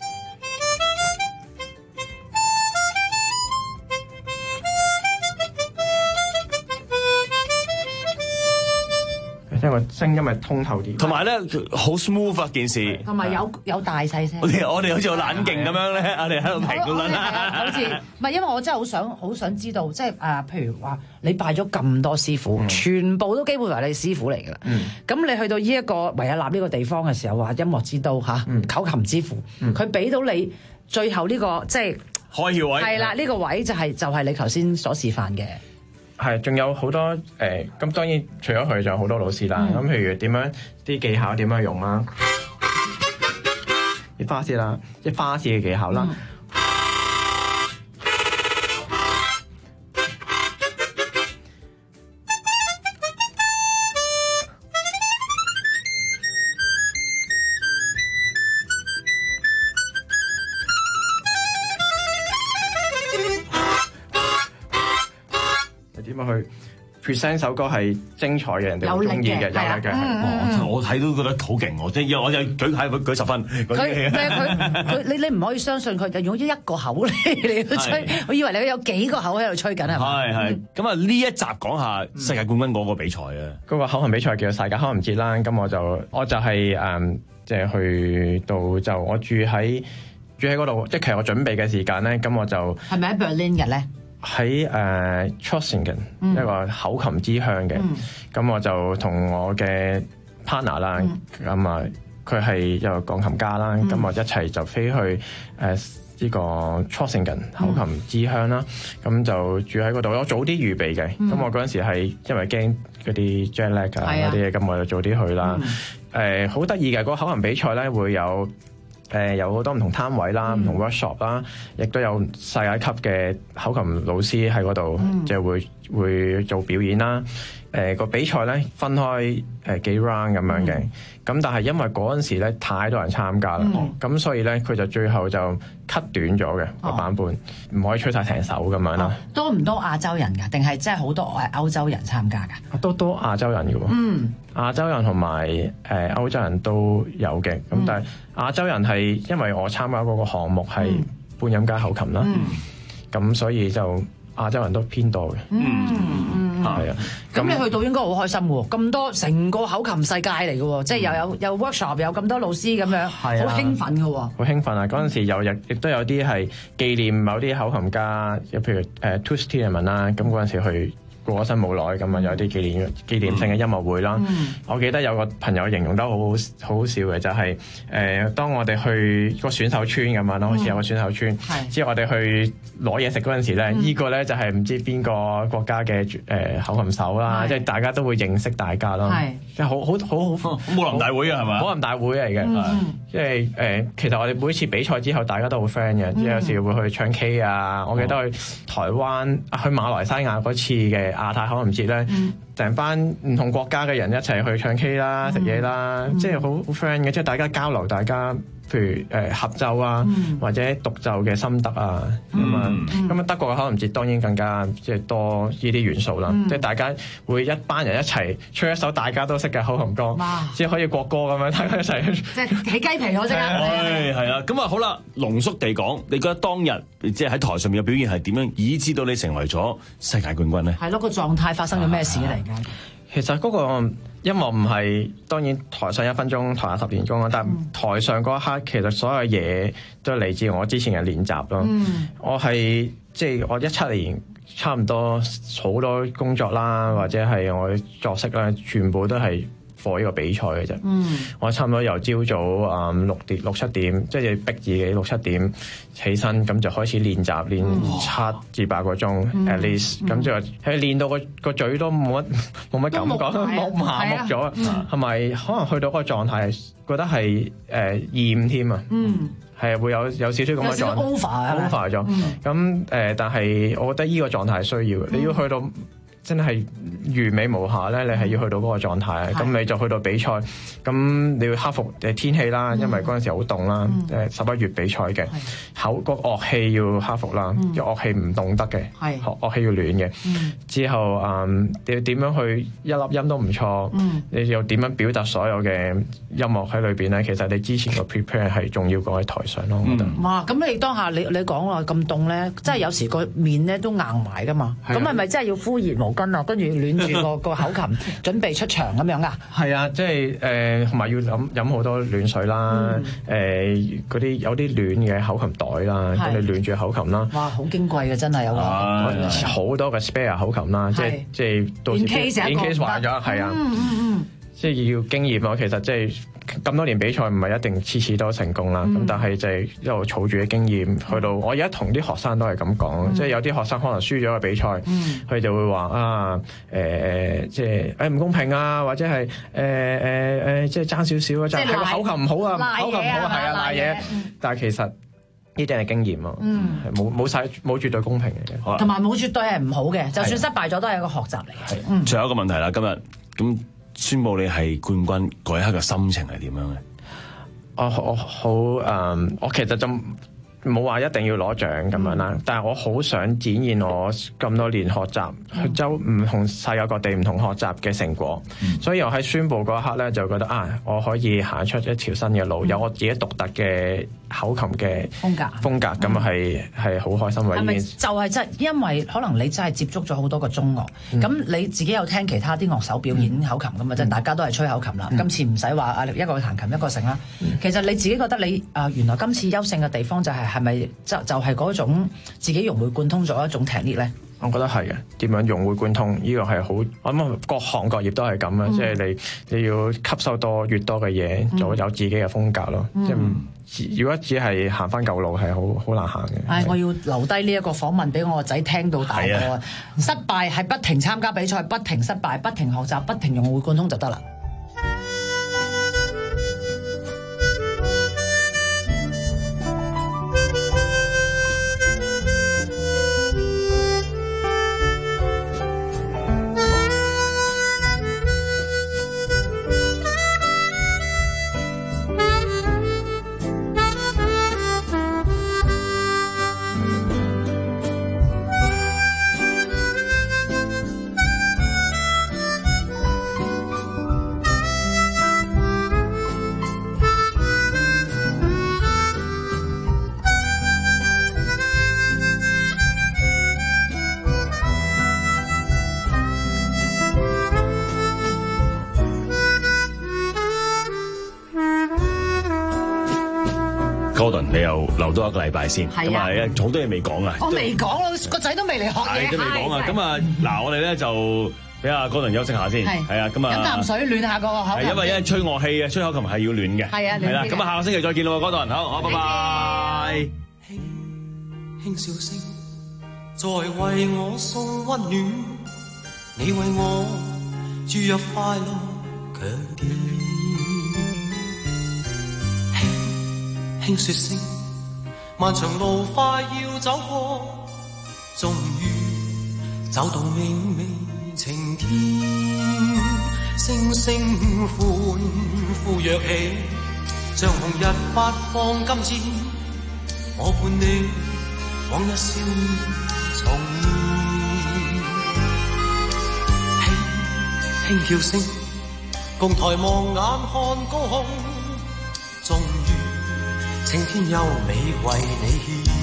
即係個聲音係通透啲， 同埋咧好 smooth 啊件事， 同埋有有大細聲。 我哋我哋好似好冷靜咁樣咧，我哋喺度評論啦。 好似唔係，因為我真係好想好想知道，即係誒，譬如話你拜咗咁多師傅，全部都基本係你師傅嚟㗎啦。咁你去到呢一個維也納呢個地方嘅時候，話音樂之都嚇，口琴之父，佢俾到你最後呢個即係開竅位， 係啦，呢個位就係就係你頭先所示範嘅。 係，仲有好多誒，咁、呃、當然除咗佢，仲有好多老師啦。咁、嗯、譬如點樣啲技巧點樣用啦，啲花式啦，啲花式嘅技巧啦。嗯點樣去 present 首歌係精彩嘅，人哋會中意嘅，有力嘅。 我睇都覺得好勁喎！即係我有舉牌舉十分。 佢佢佢你你唔可以相信佢就用咗一個口嚟嚟去吹，我以為你有幾個口喺度吹緊係咪？ 係係。咁啊呢一集講下世界冠軍嗰個比賽啊！ 嗰個口琴比賽叫做世界口琴節啦。咁我就我就係誒即係去到就我住喺住喺嗰度，即係其實我準備嘅時間咧，咁我就係咪喺 Berlin 嘅咧？ 喺誒 Trossingen 一個口琴之鄉嘅，咁、嗯、我就同我嘅 partner 啦，咁啊佢係一個鋼琴家啦，咁、嗯、我一齊就飛去誒呢、呃這個 Trossingen 口琴之鄉啦，咁、嗯、就住喺嗰度。我早啲預備嘅，咁、嗯、我嗰陣時係因為驚嗰啲 jet lag 啊嗰啲嘢，咁、嗯、我就早啲去啦。誒好得意嘅，嗰個口琴比賽咧會有。誒、呃、有好多唔同攤位啦，唔、嗯、同 workshop 啦，亦都有世界級嘅口琴老師喺嗰度，即係、嗯、會會做表演啦。誒、呃、個比賽咧分開誒、呃、幾 round 咁樣嘅，咁、嗯、但係因為嗰陣時咧太多人參加啦，咁、嗯、所以咧佢就最後就 cut 短咗嘅個版本，唔、哦、可以吹晒成首咁樣啦、哦。多唔多亞洲人㗎？定係真係好多誒歐洲人參加㗎？都多亞洲人㗎喎。嗯。亞洲人同埋誒歐洲人都有嘅，咁、嗯、但係亞洲人係因為我參加嗰個項目係半音階口琴啦，咁、嗯、所以就亞洲人都偏多嘅。嗯嗯係啊。 咁你去到應該好開心喎，咁多成個口琴世界嚟嘅喎，即係又有有 workshop，有咁多老師咁樣，好興奮嘅喎。 好興奮啊！嗰陣時有亦亦都有啲係紀念某啲口琴家，譬如誒 Toots Thielemans 啦，咁嗰陣時去過咗身冇耐，咁啊有啲紀念紀念性嘅音樂會啦。 嗯、 我記得有個朋友形容得好好好好笑嘅，就係、是、誒、呃、當我哋去個選手村咁樣咯，好似有個選手村，之後我哋去攞嘢食嗰陣時咧，呢、嗯、個咧就係唔知邊個國家嘅誒、呃、口琴手啦，即係大家都會認識大家咯，即係好好好好武林大會啊，係嘛？ 武林大會嚟嘅，即係誒其實我哋每次比賽之後，大家都好 friend 嘅，即係、嗯、有時會去唱 K 啊。我記得去台灣、去馬來西亞嗰次嘅亞太口琴節咧，成、嗯、班唔同國家嘅人一齊去唱 K 啦、食嘢啦，即係好好 friend 嘅，即係大家交流，大家譬如誒、呃、合奏啊，嗯、或者獨奏嘅心得啊咁啊。咁啊德國嘅口琴節當然更加即係多呢啲元素啦，嗯、即係大家會一班人一齊吹一首大家都識嘅口琴歌，即係可以國歌咁樣，大家一齊即係起雞皮我即刻。 係係啊，咁啊好啦，濃縮地講，你覺得當日即係喺台上面嘅表現係點樣，以致到你成為咗世界冠軍咧？ 係咯，個狀態發生咗咩事嚟嘅？ 其實嗰個音樂唔係，當然台上一分鐘，台下十年功啦。但係台上嗰一刻，其實所有嘢都係嚟自我之前嘅練習咯。嗯、我係即係我一七年差唔多好多工作啦，或者係我嘅作息啦，全部都係課呢個比賽嘅啫。嗯、我差唔多由朝早啊六點六七點，即係逼自己六七點起身，咁就開始練習，練七至八個鐘 at least，咁就係練到個個嘴都冇乜冇乜感覺，冇麻木咗，係咪？可能去到嗰個狀態，覺得係誒厭添啊。係會有有少少咁嘅狀態 over over 咗。咁誒，但係我覺得呢個狀態係需要嘅，你要去到真係完美無瑕咧，你係要去到嗰個狀態，咁、嗯、你就去到比賽，咁你要克服誒天氣啦，因為嗰陣時好凍啦，誒十一月比賽嘅，口個樂器要克服啦，嗯、樂器唔凍得嘅，樂樂器要暖嘅，嗯、之後誒你要點樣去一粒音都唔錯，嗯、你又點樣表達所有嘅音樂喺裏邊咧？其實你之前個 prepare 係重要過喺台上咯，我覺得。 哇！咁你當下你你講話咁凍咧，即係有時個面咧都硬埋噶嘛，咁係咪真係要敷熱毛巾啊？跟住暖住個個口琴，準備出場咁樣噶？係啊，即係誒，同、呃、埋要飲飲好多暖水啦，誒嗰啲有啲暖嘅口琴袋啦，跟住暖住口琴啦。 哇！好矜貴嘅真係有個好多嘅 spare 口琴啦，即係即係到時 in case in case 壞咗，係啊，嗯嗯嗯，即係要經驗咯。其實即係。咁多年比賽唔係一定次次都成功啦，咁、嗯、但係就係一路儲住嘅經驗，去到我而家同啲學生都係咁講，嗯、即係有啲學生可能輸咗個比賽，佢、嗯、就會話啊誒誒、呃，即係誒唔公平啊，或者係誒誒誒，即係爭少少啊，就係個口琴唔好啊，口琴唔好啊，係啊賴嘢，但係其實呢啲係經驗咯，係冇冇曬冇絕對公平嘅， 同埋冇絕對係唔好嘅，就算失敗咗都係一個學習嚟嘅。嗯， 最後一個問題啦，今日咁。宣佈你係冠軍嗰一刻嘅心情係點樣嘅？ 我我好誒、嗯，我其實就冇話一定要攞獎咁樣啦，嗯、但係我好想展現我咁多年學習，去周唔同世界各地唔同學習嘅成果。嗯、所以我喺宣佈嗰一刻咧，就覺得啊，我可以行出一條新嘅路，嗯、有我自己獨特嘅口琴嘅風格風格，咁啊係係好開心嘅。係咪就係真？因為可能你真係接觸咗好多個中樂，咁、嗯、你自己有聽其他啲樂手表演口琴咁啊？即係、嗯、大家都係吹口琴啦。嗯、今次唔使話啊，一個彈琴一個成啦。嗯、其實你自己覺得你啊、呃，原來今次優勝嘅地方就係係咪就就係嗰種自己融會貫通咗一種 technique 咧？ 我覺得係嘅，點樣融會貫通？呢、這個係好，我諗各行各業都係咁啊！嗯、即係你你要吸收多越多嘅嘢，嗯、就會有自己嘅風格咯。嗯、即係如果只係行翻舊路，係好好難行嘅。 唉，我要留低呢一個訪問俾我個仔聽到大個。啊、失敗係不停參加比賽，不停失敗，不停學習，不停融會貫通就得啦。 你又留多一個禮拜先，咁啊好多嘢未講啊。 我未講咯，個仔都未嚟學嘢， 都未講啊。咁啊嗱，我哋咧就俾阿哥頓休息下先，係啊，咁啊飲啖水暖下個口。 係因為因為吹樂器啊，吹口琴係要暖嘅。 係啊， 係啦，咁啊下個星期再見咯，哥頓，好，好，拜拜。 輕輕笑聲，在為我送溫暖，你為我注入快樂強電。輕輕說聲，漫長路快要走過，終於走到明媚晴天。星星歡呼躍起，像紅日發放金箭，我伴你往日少年重現。輕輕叫聲，共抬望眼看高空，終於青天優美為你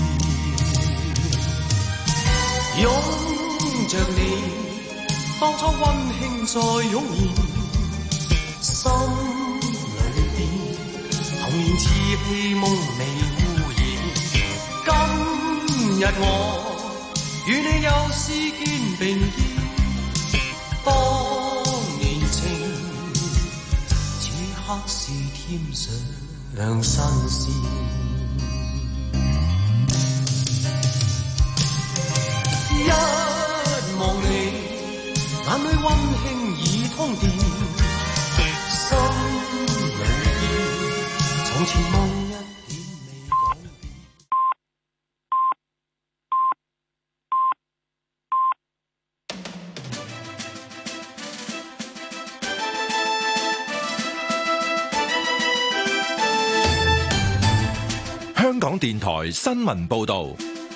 獻。擁着你，當初溫馨再湧現，心裏邊童年稚氣夢未污染。今日我與你又是肩並肩，當年情此刻是添上新鮮。一望你，眼裏溫馨已通電，心裏邊從前夢一點未改變。 香港電台新聞報導。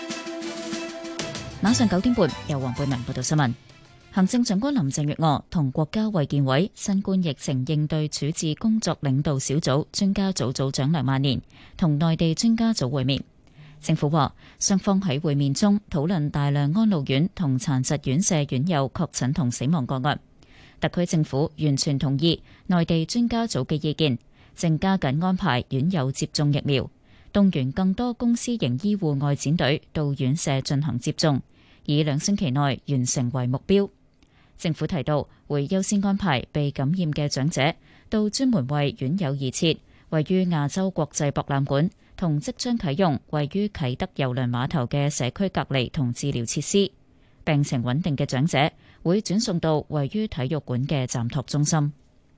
晚上九點半，由黃貝文報道新聞。行政長官林鄭月娥同國家衛健委新冠疫情應對處置工作領導小組專家組組長梁萬年同內地專家組會面。政府話，雙方喺會面中討論大量安老院同殘疾院舍院友確診同死亡個案。特區政府完全同意內地專家組嘅意見，正加緊安排院友接種疫苗，動員更多公私營醫護外展隊到院舍進行接種，以兩星期內完成為目標。政府提到，會優先安排被感染嘅長者到專門為院友而設、位於亞洲國際博覽館同即將啟用、位於啟德郵輪碼頭嘅社區隔離同治療設施。病情穩定嘅長者會轉送到位於體育館嘅暫託中心。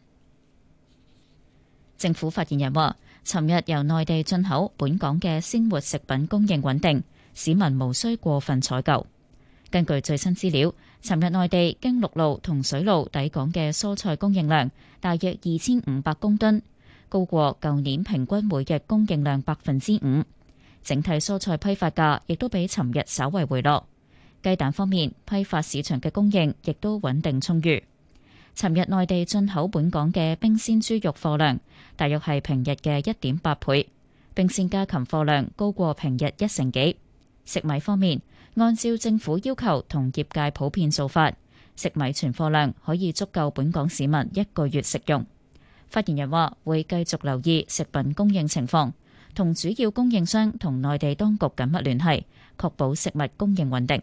政府發言人話，尋日由內地進口本港嘅鮮活食品供應穩定，市民無需過分採購。根據最新資料，尋日內地經陸路同水路抵港嘅蔬菜供應量大約二千五百公噸，高過舊年平均每日供應量百分之五。整體蔬菜批發價亦都比尋日稍為回落。雞蛋方面，批發市場嘅供應亦都穩定充裕。尋日內地進口本港嘅冰鮮豬肉貨量大約係平日嘅一點八倍，冰鮮家禽貨量高過平日一成幾。食米方面，按照政府要求同業界普遍做法，食米存貨量可以足夠本港市民一個月食用。發言人話，會繼續留意食品供應情況，同主要供應商同內地當局緊密聯繫，確保食物供應穩定。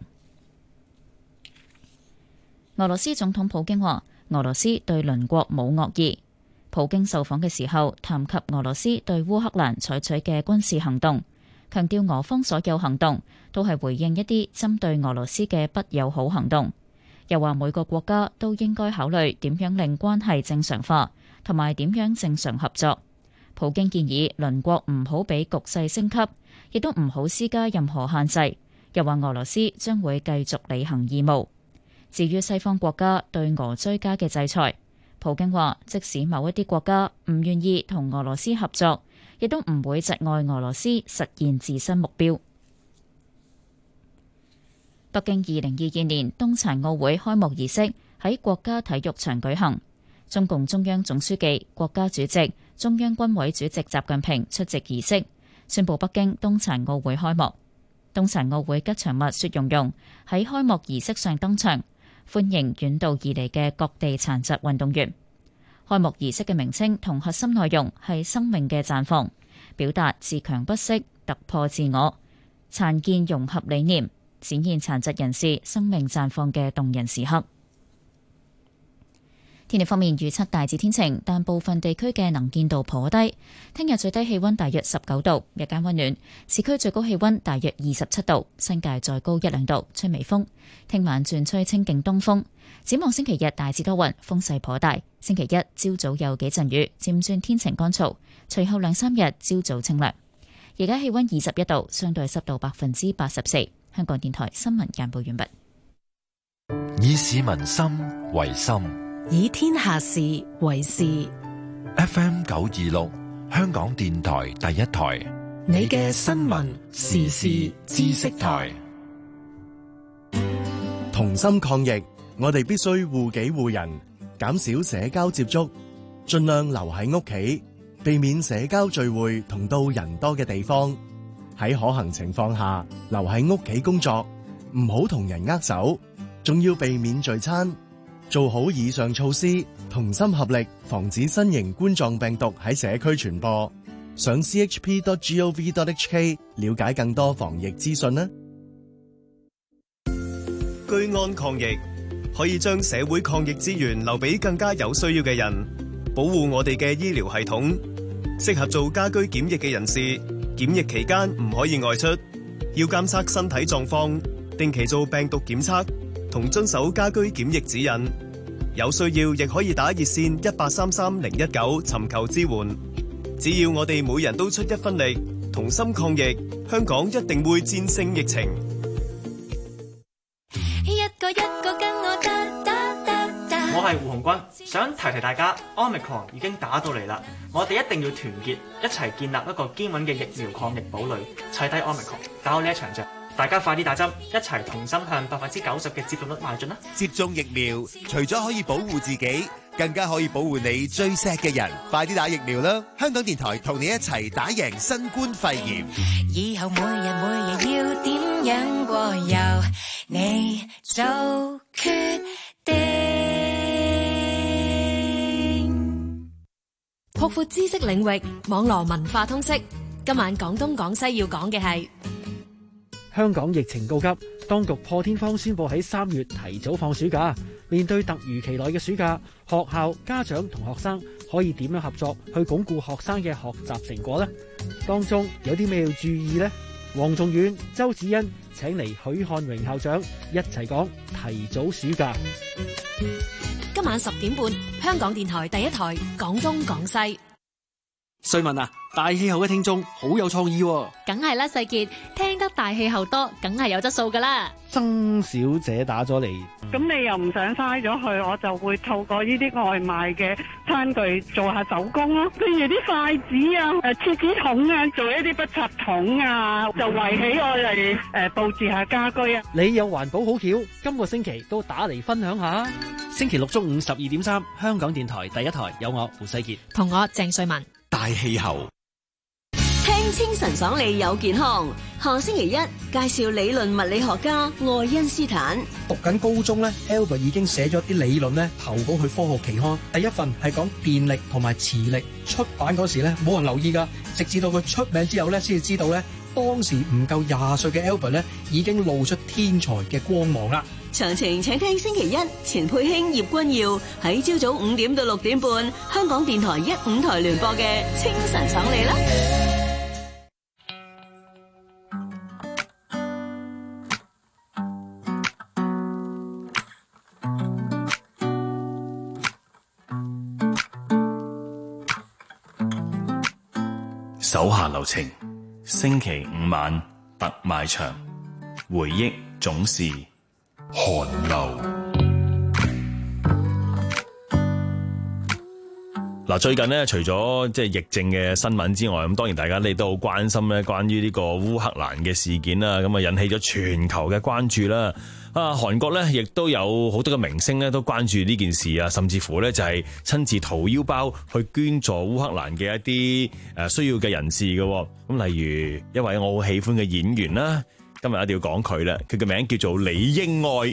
俄羅斯總統普京話，俄羅斯對鄰國冇惡意。普京受訪嘅時候談及俄羅斯對烏克蘭採取嘅軍事行動，強調俄方所有行動都係回應一啲針對俄羅斯嘅不友好行動，又話每個國家都應該考慮點樣令關係正常化，同埋點樣正常合作。普京建議鄰國唔好俾局勢升級，亦都唔好施加任何限制，又話俄羅斯將會繼續履行義務。至於西方國家對俄追加嘅制裁，普京話即使某一啲國家唔願意同俄羅斯合作，亦都唔會窒礙俄羅斯實現自身目標。北京二零二二年冬殘奧會開幕儀式喺國家體育場舉行，中共中央總書記、國家主席、中央軍委主席習近平出席儀式，宣布北京冬殘奧會開幕。冬殘奧會吉祥物雪容融喺開幕儀式上登場，歡迎遠道而嚟嘅各地殘疾運動員。開幕儀式嘅名稱同核心內容係生命嘅綻放，表達自強不息、 突破自我，殘健融合理念，展現殘疾人士生命綻放嘅動人時刻。天氣方面預測大致天晴，但部分地區嘅能見度頗低。聽日最低氣溫大約十九度，日間溫暖，市區最高氣溫大約二十七度，新界再高一兩度，吹微風。聽晚轉吹清勁東風。展望星期日大致多雲，風勢頗大。星期一朝早有幾陣雨，漸轉天晴乾燥。隨後兩三日朝早清涼。而家氣溫二十一度，相對濕度百分之八十四。香港電台新聞簡報完畢。 以市民心為心， 以天下事為事。 F M 九二六，香港電台第一台， 你嘅新聞時事知識台。 同心抗疫，我哋必須護己護人，減少社交接觸，盡量留喺屋企，避免社交聚會同到人多嘅地方。喺可行情況下，留喺屋企工作，唔好同人握手，仲要避免聚餐。做好以上措施，同心合力，防止新型冠狀病毒喺社區傳播。上 c h p dot gov dot h k 了解更多防疫資訊啦。 居安抗疫，可以將社會抗疫資源留俾更加有需要嘅人，保護我哋嘅醫療系統。適合做家居檢疫嘅人士，檢疫期間唔可以外出，要監測身體狀況，定期做病毒檢測，同遵守家居檢疫指引。有需要亦可以打熱線一八三三零一九尋求支援。只要我哋每人都出一分力，同心抗疫，香港一定會戰勝疫情。 一個一個跟我打打打打。 我係胡鴻鈞，想提提大家 Omicron 已經打到嚟啦，我哋一定要團結，一齊建立一個堅穩嘅疫苗抗疫堡壘，砌低 Omicron，打好呢一場仗。大家快啲打針，一齊同心向百分之九十嘅接種率邁進啦！ 接種疫苗，除咗可以保護自己，更加可以保護你最錫嘅人。快啲打疫苗啦！香港電台同你一齊打贏新冠肺炎。 以後每日每日要點樣過，由你做決定。 擴闊知識領域，網絡文化通識。今晚廣東廣西要講嘅係。 香港疫情告急，當局破天荒宣布喺三月提早放暑假。面對突如其來嘅暑假，學校、家長同學生可以點樣合作去鞏固學生嘅學習成果呢？當中有啲咩要注意呢？黃仲遠、周子欣請嚟許漢榮校長一齊講提早暑假。 今晚十點半，香港電台第一台廣東廣西。 瑞文啊，大氣候嘅聽眾好有創意喎。 梗係啦，世杰，聽得大氣候多，梗係有質素噶啦。 曾小姐打咗嚟， 咁你又唔想嘥咗佢，我就會透過呢啲外賣嘅餐具做下手工咯，譬如啲筷子啊、誒廁紙筒啊，做一啲不插筒啊，就圍起我嚟誒佈置下家居啊。 你有環保好橋，今個星期都打嚟分享下。星期六中午十二點三，香港電台第一台有我胡世杰同我鄭瑞文。 大氣候， 聽清晨爽利有健康。下星期一介紹理論物理學家愛因斯坦。 讀緊高中咧 Albert 已經寫咗啲理論咧投稿去科學期刊。第一份係講電力同埋磁力，出版嗰時咧冇人留意噶，直至到佢出名之後咧先至知道咧，當時唔夠廿歲嘅 Albert 咧已經露出天才嘅光芒啦。 詳情請聽星期一錢佩卿、葉君耀喺朝早五點到六點半，香港電台一五台聯播嘅清晨爽利啦。 手下留情，星期五晚特賣場，回憶總是寒流。 嗱，最近咧，除咗即係疫症嘅新聞之外，咁當然大家你都好關心咧，關於呢個烏克蘭嘅事件啦，咁啊引起咗全球嘅關注啦。啊，韓國咧亦都有好多嘅明星咧都關注呢件事啊，甚至乎咧就係親自掏腰包去捐助烏克蘭嘅一啲誒需要嘅人士嘅。咁例如一位我好喜歡嘅演員啦，今日一定要講佢啦，佢嘅名叫做李英愛。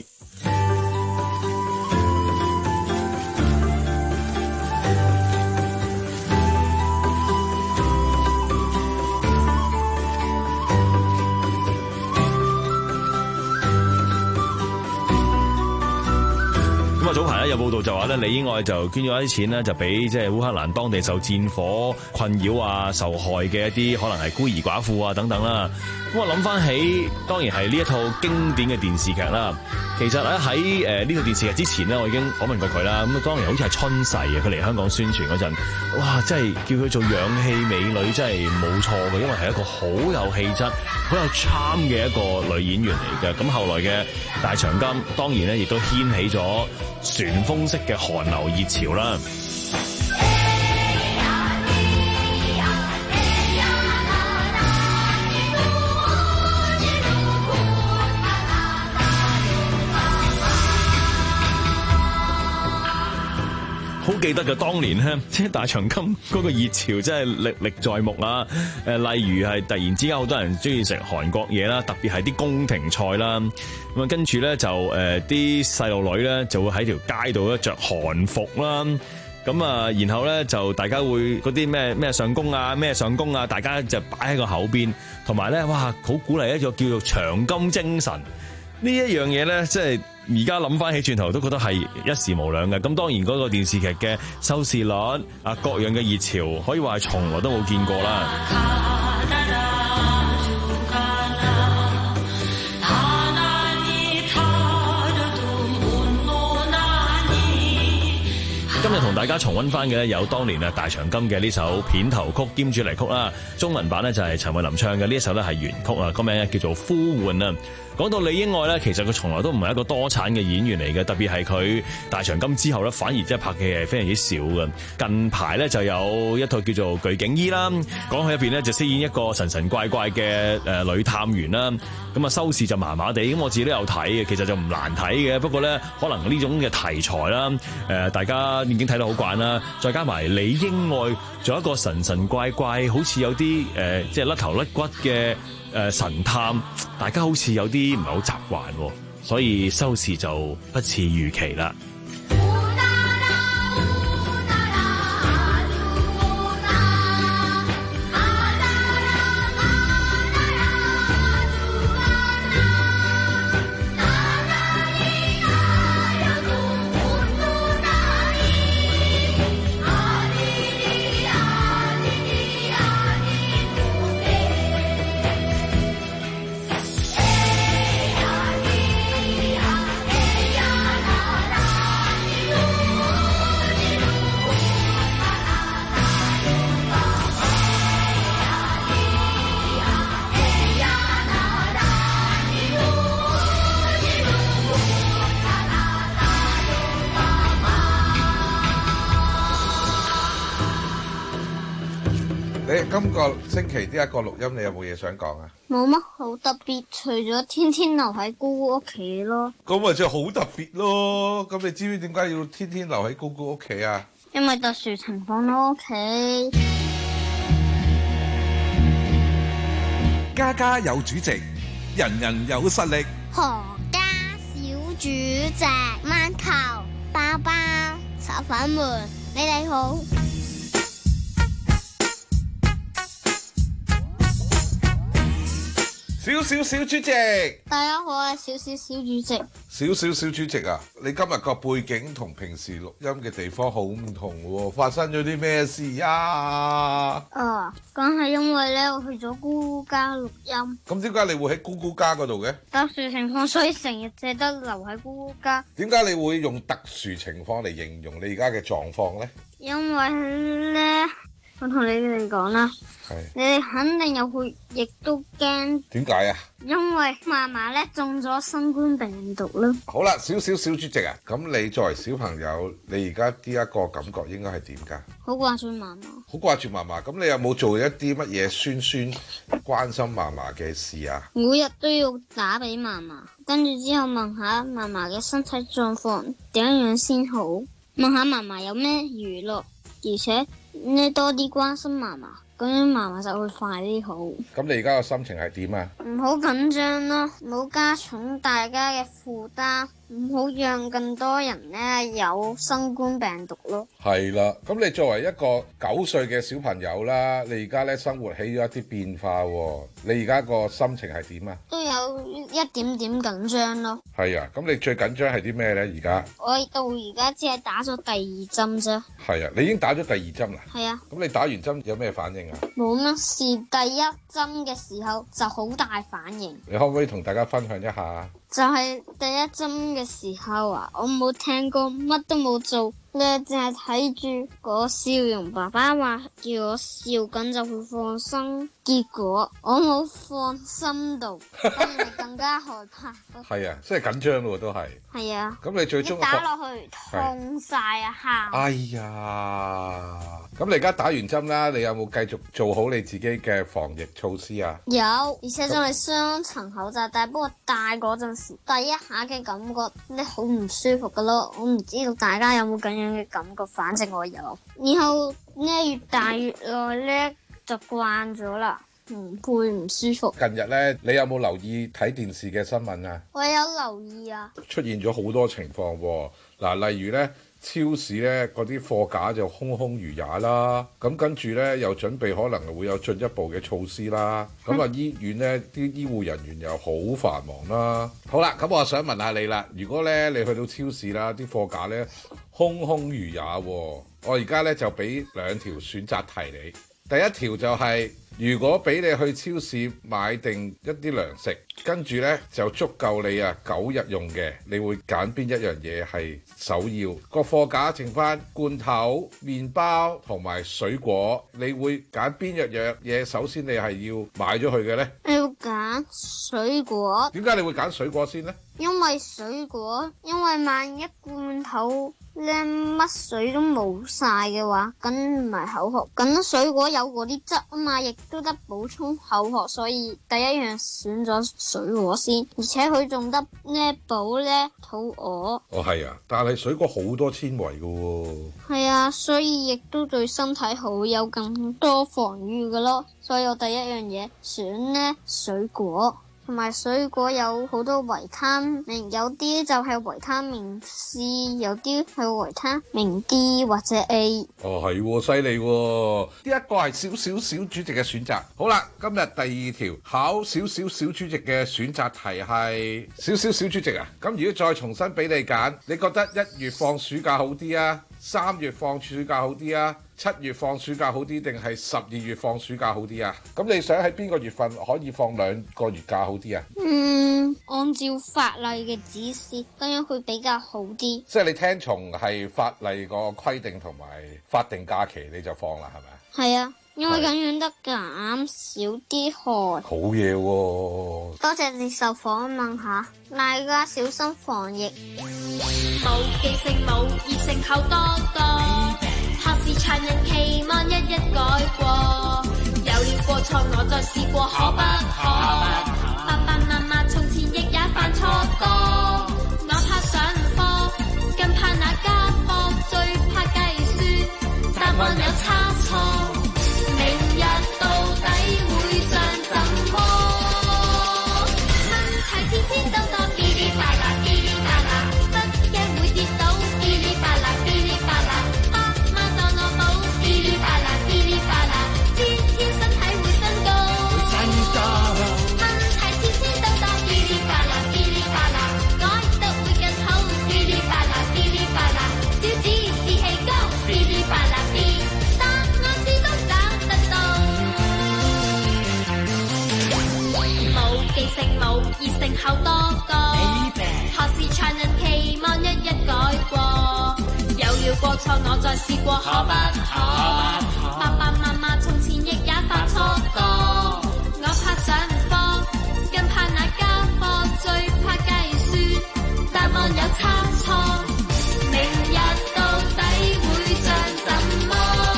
早排咧有報道就話咧，李英愛就捐咗一啲錢咧，就俾即係烏克蘭當地受戰火困擾啊、受害嘅一啲可能係孤兒寡婦啊等等啦。咁我諗翻起，當然係呢一套經典嘅電視劇啦。其實咧喺誒呢套電視劇之前咧，我已經訪問過佢啦。咁當年好似係春逝嘅，佢嚟香港宣傳嗰陣，哇！真係叫佢做氧氣美女，真係冇錯嘅，因為係一個好有氣質、好有 charm 嘅一個女演員嚟嘅。咁後來嘅大長今，當然咧亦都掀起咗旋風式嘅韓流熱潮啦。好記得嘅當年咧，即係大長今嗰個熱潮真係歷歷在目啊！誒，例如係突然之間好多人中意食韓國嘢啦，特別係啲宮廷菜啦。咁啊，跟住咧就誒啲細路女咧就會喺條街度咧着韓服啦。咁啊，然後咧就大家會嗰啲咩咩上宮啊，咩上宮啊，大家就擺喺個口邊，同埋咧哇，好鼓勵一個叫做長金精神。呢一樣嘢咧，即係而家諗翻起轉頭都覺得係一時無兩嘅。咁當然嗰個電視劇嘅收視率啊，各樣嘅熱潮，可以話係從來都冇見過啦。今日同大家重溫翻嘅咧，有當年啊大長今嘅呢首片頭曲兼主題曲啦，中文版咧就係陳慧琳唱嘅，呢一首咧係原曲啊，個名咧叫做《呼喚》啊。講到李英愛咧，其實佢從來都唔係一個多產嘅演員嚟嘅，特別係佢大長今之後咧，反而即係拍戲係非常之少嘅。近排咧就有一套叫做《具景伊》啦，講佢入邊咧就飾演一個神神怪怪嘅誒女探員啦，咁啊收視就麻麻地，咁我自己都有睇嘅，其實就唔難睇嘅，不過咧可能呢種嘅題材啦，誒大家已經睇到好慣啦，再加埋李英愛仲有一個神神怪怪，好似有啲誒即係甩頭甩骨嘅誒神探，大家好似有啲唔係好習慣，所以收視就不似預期啦。 今個星期呢一個錄音，你有冇嘢想講啊？ 冇乜好特別，除咗天天留喺姑姑屋企咯。 咁咪真係好特別咯！咁你知唔知點解要天天留喺姑姑屋企啊？ 因為特殊情況咯，屋企。 家家有主席，人人有實力。 何家小主席，饅頭、包包、炒粉們，你哋好。 小小小主席， 大家好，我係小小小主席。 小小小主席啊，你今日個背景同平時錄音嘅地方好唔同喎，發生咗啲咩事啊？ 啊，梗係因為咧，我去咗姑姑家錄音。 咁點解你會喺姑姑家嗰度嘅？ 特殊情況，所以成日淨得留喺姑姑家。 點解你會用特殊情況嚟形容你而家嘅狀況咧？ 因為咧。我同你哋講啦，你哋肯定又會，亦都驚。點解啊？因為嫲嫲咧中咗新冠病毒啦。 好啦，小小小主席啊，咁你作為小朋友，你而家呢一個感覺應該係點噶？ 好掛住嫲嫲。 好掛住嫲嫲，咁你有冇做一啲乜嘢酸酸關心嫲嫲嘅事啊？ 每日都要打俾嫲嫲，跟住之後問下嫲嫲嘅身體狀況點樣先好，問下嫲嫲有咩娛樂，而且。你多啲關心嫲嫲，咁樣嫲嫲就會快啲好。 咁你而家個心情係點啊？ 唔好緊張咯，唔好加重大家嘅負擔，唔好讓更多人咧有新冠病毒咯。 係啦，咁你作為一個九歲嘅小朋友啦，你而家咧生活起咗一啲變化喎，你而家個心情係點啊？ 都有一一點點緊張咯。 係啊，咁你最緊張係啲咩咧？而家我到而家只係打咗第二針啫。 係啊，你已經打咗第二針啦。 係啊。 咁你打完針有咩反應啊？ 冇乜事，第一針嘅時候就好大反應。 你可唔可以同大家分享一下？ 就係第一針嘅時候啊，我冇聽過，乜都冇做，咧淨係睇住個笑容。爸爸話叫我笑緊就會放鬆，結果我冇放心到，咁咪更加害怕。 係啊，即係緊張咯，都係。 係啊。 咁你最終打落去痛晒啊，喊！ 哎呀，咁你而家打完針啦，你有冇繼續做好你自己嘅防疫措施啊？ 有，而且仲係雙層口罩戴，不過戴嗰陣時第一下嘅感覺咧好唔舒服噶咯，我唔知道大家有冇咁樣嘅感覺，反正我有。然後呢越大越耐咧就慣咗啦，唔會唔舒服。 近日咧，你有冇留意睇電視嘅新聞啊？ 我有留意啊。 出現咗好多情況喎，嗱，例如咧。超市咧嗰啲貨架就空空如也啦，咁跟住咧又準備可能會有進一步嘅措施啦，咁啊醫院咧啲醫護人員又好繁忙啦。好啦，咁我想問下你啦，如果咧你去到超市啦，啲貨架咧空空如也喎，我而家咧就俾兩條選擇題你。第一條就係，如果俾你去超市買定一啲糧食，跟住呢就足夠你啊九日用嘅，你會揀邊一樣嘢係首要？個貨架剩翻罐頭、麵包同埋水果，你會揀邊一樣嘢？首先你係要買咗佢嘅呢？ 我要揀水果。 點解你會揀水果先呢？ 因為水果，因為萬一罐頭咧乜水都冇晒嘅話，咁唔係口渴。咁水果有嗰啲汁啊嘛，亦都得補充口渴，所以第一樣選咗水果先，而且佢仲得咧補咧肚餓。 哦，係啊，但係水果好多纖維㗎喎。 係啊，所以亦都對身體好，有更多防禦㗎咯。所以我第一樣嘢選咧水果。同埋水果有好多維他命，有啲就係維他命 C， 有啲係維他命 D 或者 A。 哦，係喎，犀利喎！呢一個係小小小主席嘅選擇。好啦，今日第二條考小小小主席嘅選擇題係小小小主席啊！咁如果再重新俾你揀，你覺得一月放暑假好啲啊？三月放暑假好啲啊？七月放暑假好啲定係十二月放暑假好啲啊？咁你想喺邊個月份可以放兩個月假好啲啊？ 嗯，按照法例嘅指示，咁樣會比較好啲。 即係你聽從係法例個規定同埋法定假期你就放啦，係咪？ 係啊，因為咁樣得減少啲汗。 好嘢喎！ 多謝接受訪問下，大家小心防疫。 冇記性冇異性口多多。學是殘忍期望一一改過，有了過錯我再試過可不可？爸爸媽媽從前亦也犯錯過，我怕上課，更怕那家課，最怕計算，答案有差錯，明日到底會像怎麼？問題天天都多，嗶哩吧啦嗶哩吧啦，不驚會跌倒，嗶哩吧啦嗶哩吧啦。冇異性口多個，何時殘忍期望一一改過，有了過錯我再試過可不可？爸爸媽媽從前亦也犯錯過，我怕上課，更怕那家課，最怕計算，答案有差錯，明日到底會像怎麼？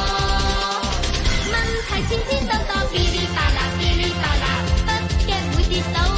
問題天天都多，嗶哩吧啦嗶哩吧啦，不驚會跌倒。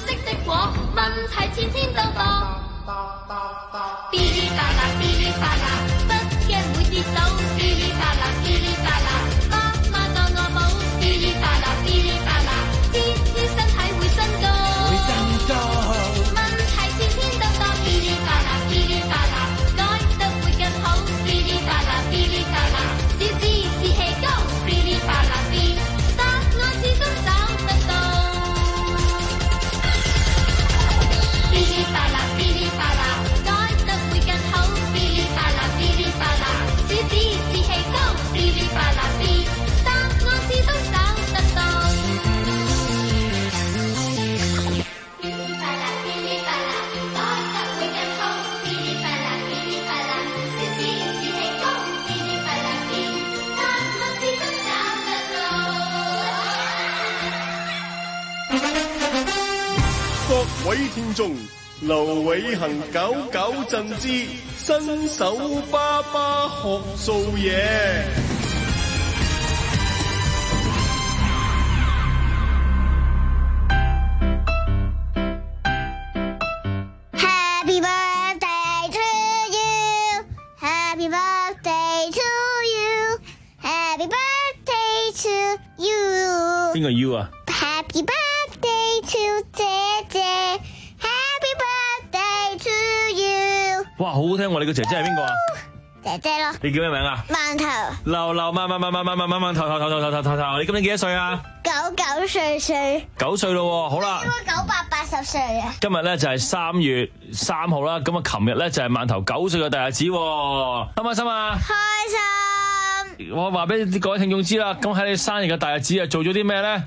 識的果，問題天天都多。嗶哩吧啦，嗶哩吧啦，不驚會跌倒。嗶哩吧啦，嗶哩吧啦，媽媽當我寶。嗶哩吧啦，嗶哩吧啦，天天身體會升高。會增高。問題天天都多。嗶哩吧啦，嗶哩吧啦，改得會更好。嗶哩吧啦，嗶哩吧啦，小子志氣高。嗶哩吧啦，嗶，答案始終找得到。嗶哩吧啦，嗶哩吧啦，改得會更好。嗶哩吧啦，嗶哩吧啦，小子志氣高。嗶哩吧啦，嗶，答案始終找得到。嗶哩吧啦，嗶哩吧啦，改得會更好。嗶哩吧啦，嗶哩吧啦，小子志氣高。嗶哩吧啦，嗶，答案始終找得到。 各位聽眾，劉偉恒搞搞震之新手爸爸學做嘢。 Happy birthday to you. Happy birthday to you. Happy birthday to you. 邊個 U 啊？ Happy birthday to 姐姐。Happy birthday to you. 哇，好好聽喎！你個姐姐係邊個啊？ 姐姐咯。 你叫咩名啊？ 饅頭。 流流饅饅饅饅饅饅饅饅頭頭頭頭頭頭頭頭，你今年幾多歲啊？ 九九歲歲。 九歲咯喎，好啦。 應該九百八十歲啊。 今日咧就係三月三號啦，咁啊，琴日咧就係饅頭九歲嘅大日子喎，開唔開心啊？ 開心。 我話俾各位聽眾知啦，咁喺你生日嘅大日子啊，做咗啲咩咧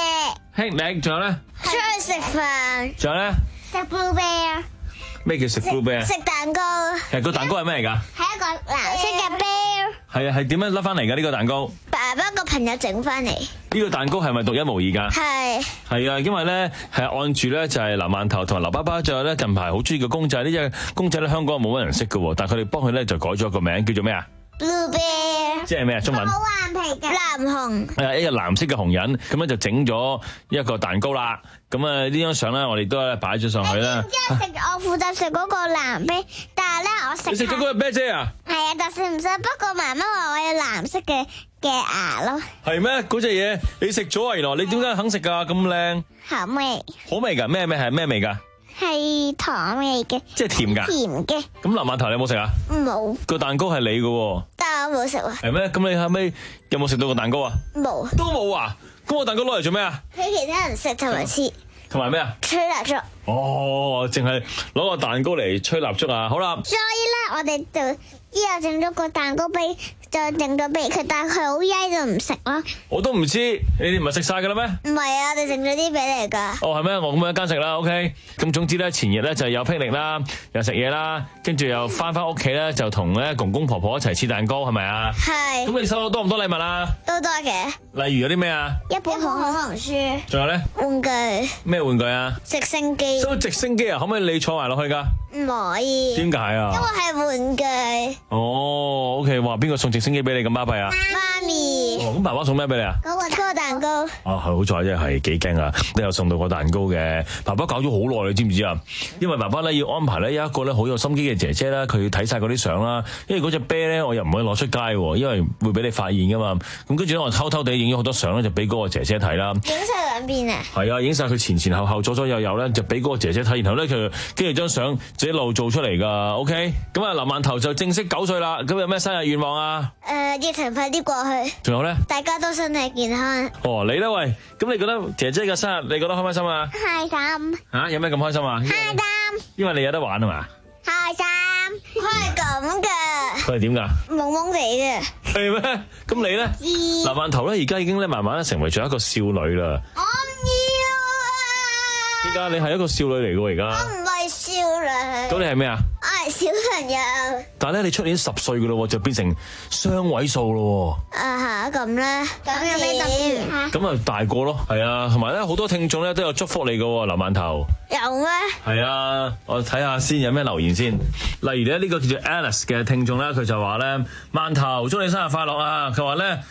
Picnic。 ？Picnic，仲有咧？ 出去食飯。 仲有咧？ 食 Blue Bear。 咩叫食 Blue Bear？ 食蛋糕。 其實個蛋糕係咩嚟㗎？ 係一個藍色嘅 bear。 係啊，係點樣甩翻嚟㗎？呢個蛋糕？ 爸爸個朋友整翻嚟。 呢個蛋糕係咪獨一無二㗎？ 係。係啊，因為咧係按住咧就係劉饅頭同埋劉爸爸，仲有咧近排好中意嘅公仔，呢隻公仔咧香港冇乜人識嘅喎，但係佢哋幫佢咧就改咗個名叫做咩啊？ Blue Bear。 即係咩啊？中文？ 好頑皮嘅藍熊。 係啊，一個藍色嘅紅人，咁咧就整咗一個蛋糕啦。咁啊呢張相咧，我哋都咧擺咗上去啦。 然之後食，我負責食嗰個藍啤，但係咧我食。 你食咗嗰個啤啫啊？ 係啊，就食唔食？不過媽媽話我有藍色嘅嘅牙咯。 係咩？嗰隻嘢你食咗啊？原來你點解肯食㗎？咁靚。 好味。 好味㗎？咩味係咩味㗎？ 係糖味嘅。 即係甜㗎。 甜嘅。 咁劉饅頭你有冇食啊？ 冇。 個蛋糕係你嘅喎。 但係我冇食啊。 係咩？咁你後尾有冇食到個蛋糕啊？ 冇。 都冇啊？咁個蛋糕攞嚟做咩啊？ 俾其他人食同埋切。 同埋咩啊？ 吹蠟燭。 哦，淨係攞個蛋糕嚟吹蠟燭啊！好啦。 所以咧，我哋就之後整咗個蛋糕俾，就整咗俾佢，但係佢好曳就唔食咯。 我都唔知，你哋唔係食晒㗎啦咩？ 唔係啊，我哋整咗啲俾你㗎。 哦，係咩？我咁樣一間食啦 ，OK。咁總之咧，前日咧就有霹靂啦，又食嘢啦，跟住又翻翻屋企咧，就同咧公公婆婆一齊切蛋糕，係咪啊？ 係。 咁你收到多唔多禮物啊？ 都多嘅。 例如有啲咩啊？ 一本好好紅書。 仲有咧？ 玩具。 咩玩具啊？ 直升機。 收到直升機啊？可唔可以你坐埋落去㗎？ 唔可以。 點解啊？ 因為係玩具。 哦 ，OK，話邊個送直升機俾你咁巴閉啊？ 媽咪。 哦，咁爸爸送咩俾你啊？ 嗰個嗰個蛋糕。 啊，係好彩啫，係幾驚啊！都有送到個蛋糕嘅。爸爸搞咗好耐，你知唔知啊？因為爸爸咧要安排咧有一個咧好有心機嘅姐姐啦，佢要睇晒嗰啲相啦。因為嗰隻啤咧，我又唔可以攞出街，因為會俾你發現噶嘛。咁跟住咧，我偷偷地影咗好多相咧，就俾嗰個姐姐睇啦。 影晒兩邊啊？係啊，影晒佢前前後後左左右右咧，就俾嗰個姐姐睇。然後咧，佢跟住張相自己一路做出嚟噶。OK，咁啊，劉饅頭就正式九歲啦。咁有咩生日願望啊？ 誒、呃，疫情快啲過去。 仲有咧？ 大家都身體健康。 哦，你咧喂，咁你覺得姐姐嘅生日，你覺得開唔開心啊？ 開心。 吓、啊，有咩咁開心啊？ 開心。 因為你有得玩啊嘛。 開心。佢係咁嘅。佢係點噶？ 懵懵地嘅。 係咩？咁你咧？劉饅頭咧，而家已經咧慢慢咧成為咗一個少女啦。 我唔要啊！ 點解你係一個少女嚟嘅而家？ 我唔係少女。 咁你係咩啊？ 我係小朋友。 但係咧，你出年十歲嘅咯，就變成雙位數咯。 啊吓，咁咧，咁有咩特別？ 咁啊大個咯，係啊，同埋咧好多聽眾咧都有祝福你嘅，劉饅頭。 有咩？ 係啊，我睇下先有咩留言先。例如咧呢個叫做 Alice 嘅聽眾咧，佢就話咧饅頭祝你生日快樂啊！佢話咧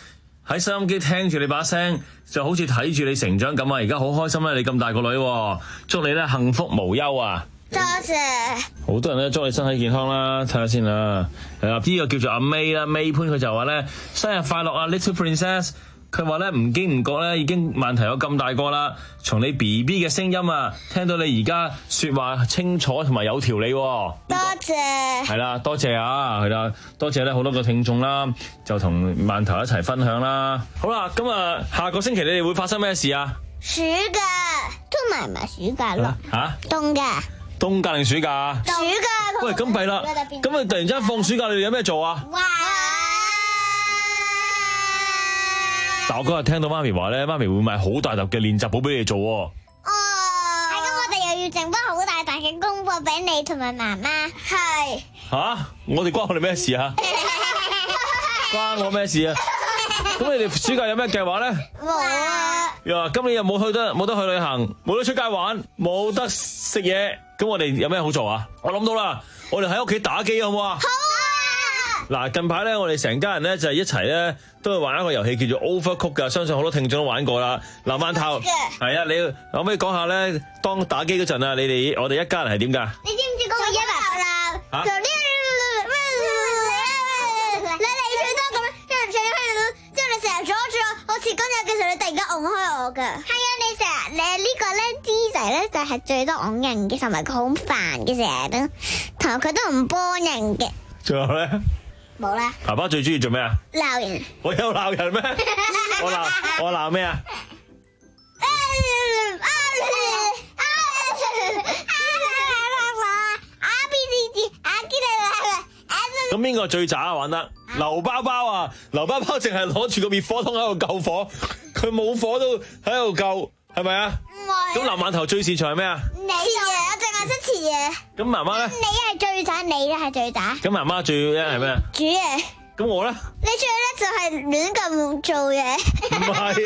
喺收音機聽住你把聲，就好似睇住你成長咁啊！而家好開心啦，你咁大個女，祝你咧幸福無憂啊！ 多謝。 好多人咧祝你身體健康啦，睇下先啦。係啊，呢個叫做阿 May 啦，May 潘佢就話咧生日快樂啊 ，Little Princess。佢話咧唔經唔覺咧已經問題有咁大個啦，從你 B B 嘅聲音啊，聽到你而家說話清楚同埋有條理。多謝。 係啦，多謝啊，係啦，多謝咧好多個聽眾啦，就同饅頭一齊分享啦。好啦，咁啊，下個星期你哋會發生咩事啊？ 暑假都埋埋暑假咯。 吓？ 凍噶。 冬假定暑假？ 暑假。 喂，咁弊啦，咁啊突然之間放暑假，你哋有咩做啊？ 哇！ 但我嗰日聽到媽咪話咧，媽咪會買好大沓嘅練習簿俾你做喎。 哦，係咁，我哋又要整翻好大沓嘅功課俾你同埋媽媽。係。 吓、啊？我哋關我哋咩事啊？關我咩事啊？咁你哋暑假有咩計劃咧？ 冇啊。 呀，今年又冇去得，冇得去旅行，冇得出街玩，冇得食嘢，咁我哋有咩好做啊？我諗到啦，我哋喺屋企打機好唔好啊？好啊！嗱，近排咧，我哋成家人咧就係一齊咧，都去玩一個遊戲叫做 Overcooked 噶，相信好多聽眾都玩過啦。嗱，饅頭，係啊，你可唔可以講下咧？當打機嗰陣啊，你哋我哋一家人係點噶？ 你知唔知嗰個一百啦？ 嚇！ 你你最多咁樣，因為最多之後你成日阻住我，我切乾嘢嘅時候，你突然間拱開我噶。係啊，你成日你呢個咧 D 仔咧就係最多拱人嘅，同埋佢好煩嘅，成日都同埋佢都唔幫人嘅。 仲有咧？ 冇啦。 爸爸最中意做咩啊？ 鬧人。 我有鬧人咩？我鬧我鬧咩啊？咁邊個最渣啊？玩得劉包包啊！劉包包淨係攞住個滅火筒喺度救火，佢冇火都喺度救，係咪啊？唔係。咁林饅頭最擅長係咩啊？ 你嘢，我淨係識切嘢。 咁媽媽咧？ 你係最渣，你咧係最渣。 咁媽媽最叻係咩啊？ 煮嘢。 咁我咧？ 你最叻就係亂咁做嘢。 唔係。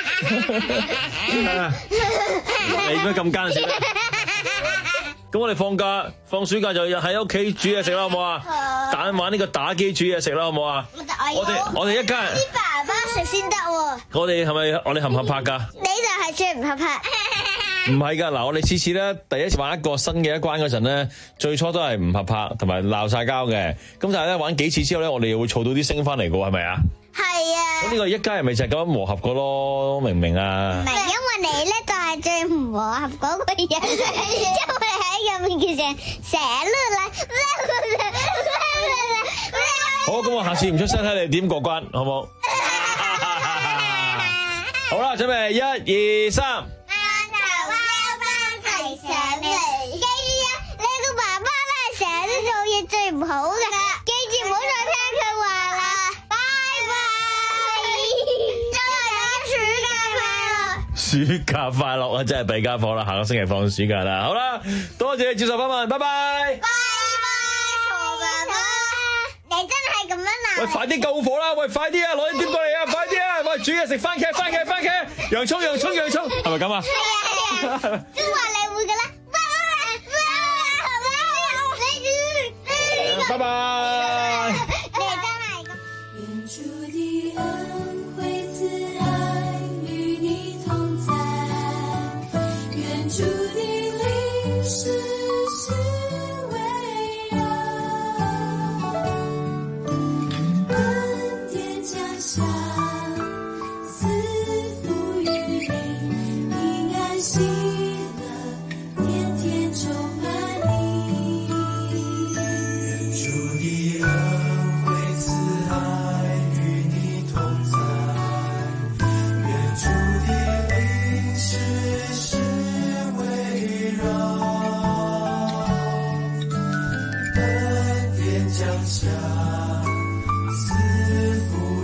你點解咁奸笑咧？咁我哋放假放暑假就喺屋企煮嘢食啦，好唔好啊？蛋玩呢個打機煮嘢食啦，好唔好啊？我哋我哋一家人。 啲爸爸食先得喎。 我哋係咪我哋合唔合拍㗎？ 你就係最唔合拍。 唔係㗎，嗱，我哋次次咧第一次玩一個新嘅一關嗰陣咧，最初都係唔合拍同埋鬧晒交嘅。咁但係咧玩幾次之後咧，我哋又會儲到啲星翻嚟㗎喎，係咪啊？係啊。咁呢個一家人咪就係咁樣磨合過咯，明唔明啊？唔係， 因為你咧就係最唔磨合嗰個人，因為喺入面其實成日啦。 好，咁我下次唔出聲睇你點過關，好冇？好啦，準備一二三。 最唔好嘅，記住唔好再聽佢話啦。拜拜，祝大家暑假快樂！ 暑假快樂啊，真係弊家伙啦！下個星期放暑假啦，好啦，多謝你接受訪問，拜拜。拜拜， 傻爸爸，你真係咁樣鬧？ 喂，快啲救火啦！喂，快啲啊，攞啲碟過嚟啊！快啲啊！喂，煮嘢食，番茄，番茄，番茄，洋葱，洋葱，洋葱，係咪咁啊？係啊係啊， 都話你會嘅啦。 拜拜。 你真係咁。願主的恩惠慈愛與你同在，願主的靈時時圍繞，恩典降下，賜福於你，平安喜樂，天天充滿你。主的恩惠慈愛與你同在，願主的靈時時圍繞，恩典降下，賜福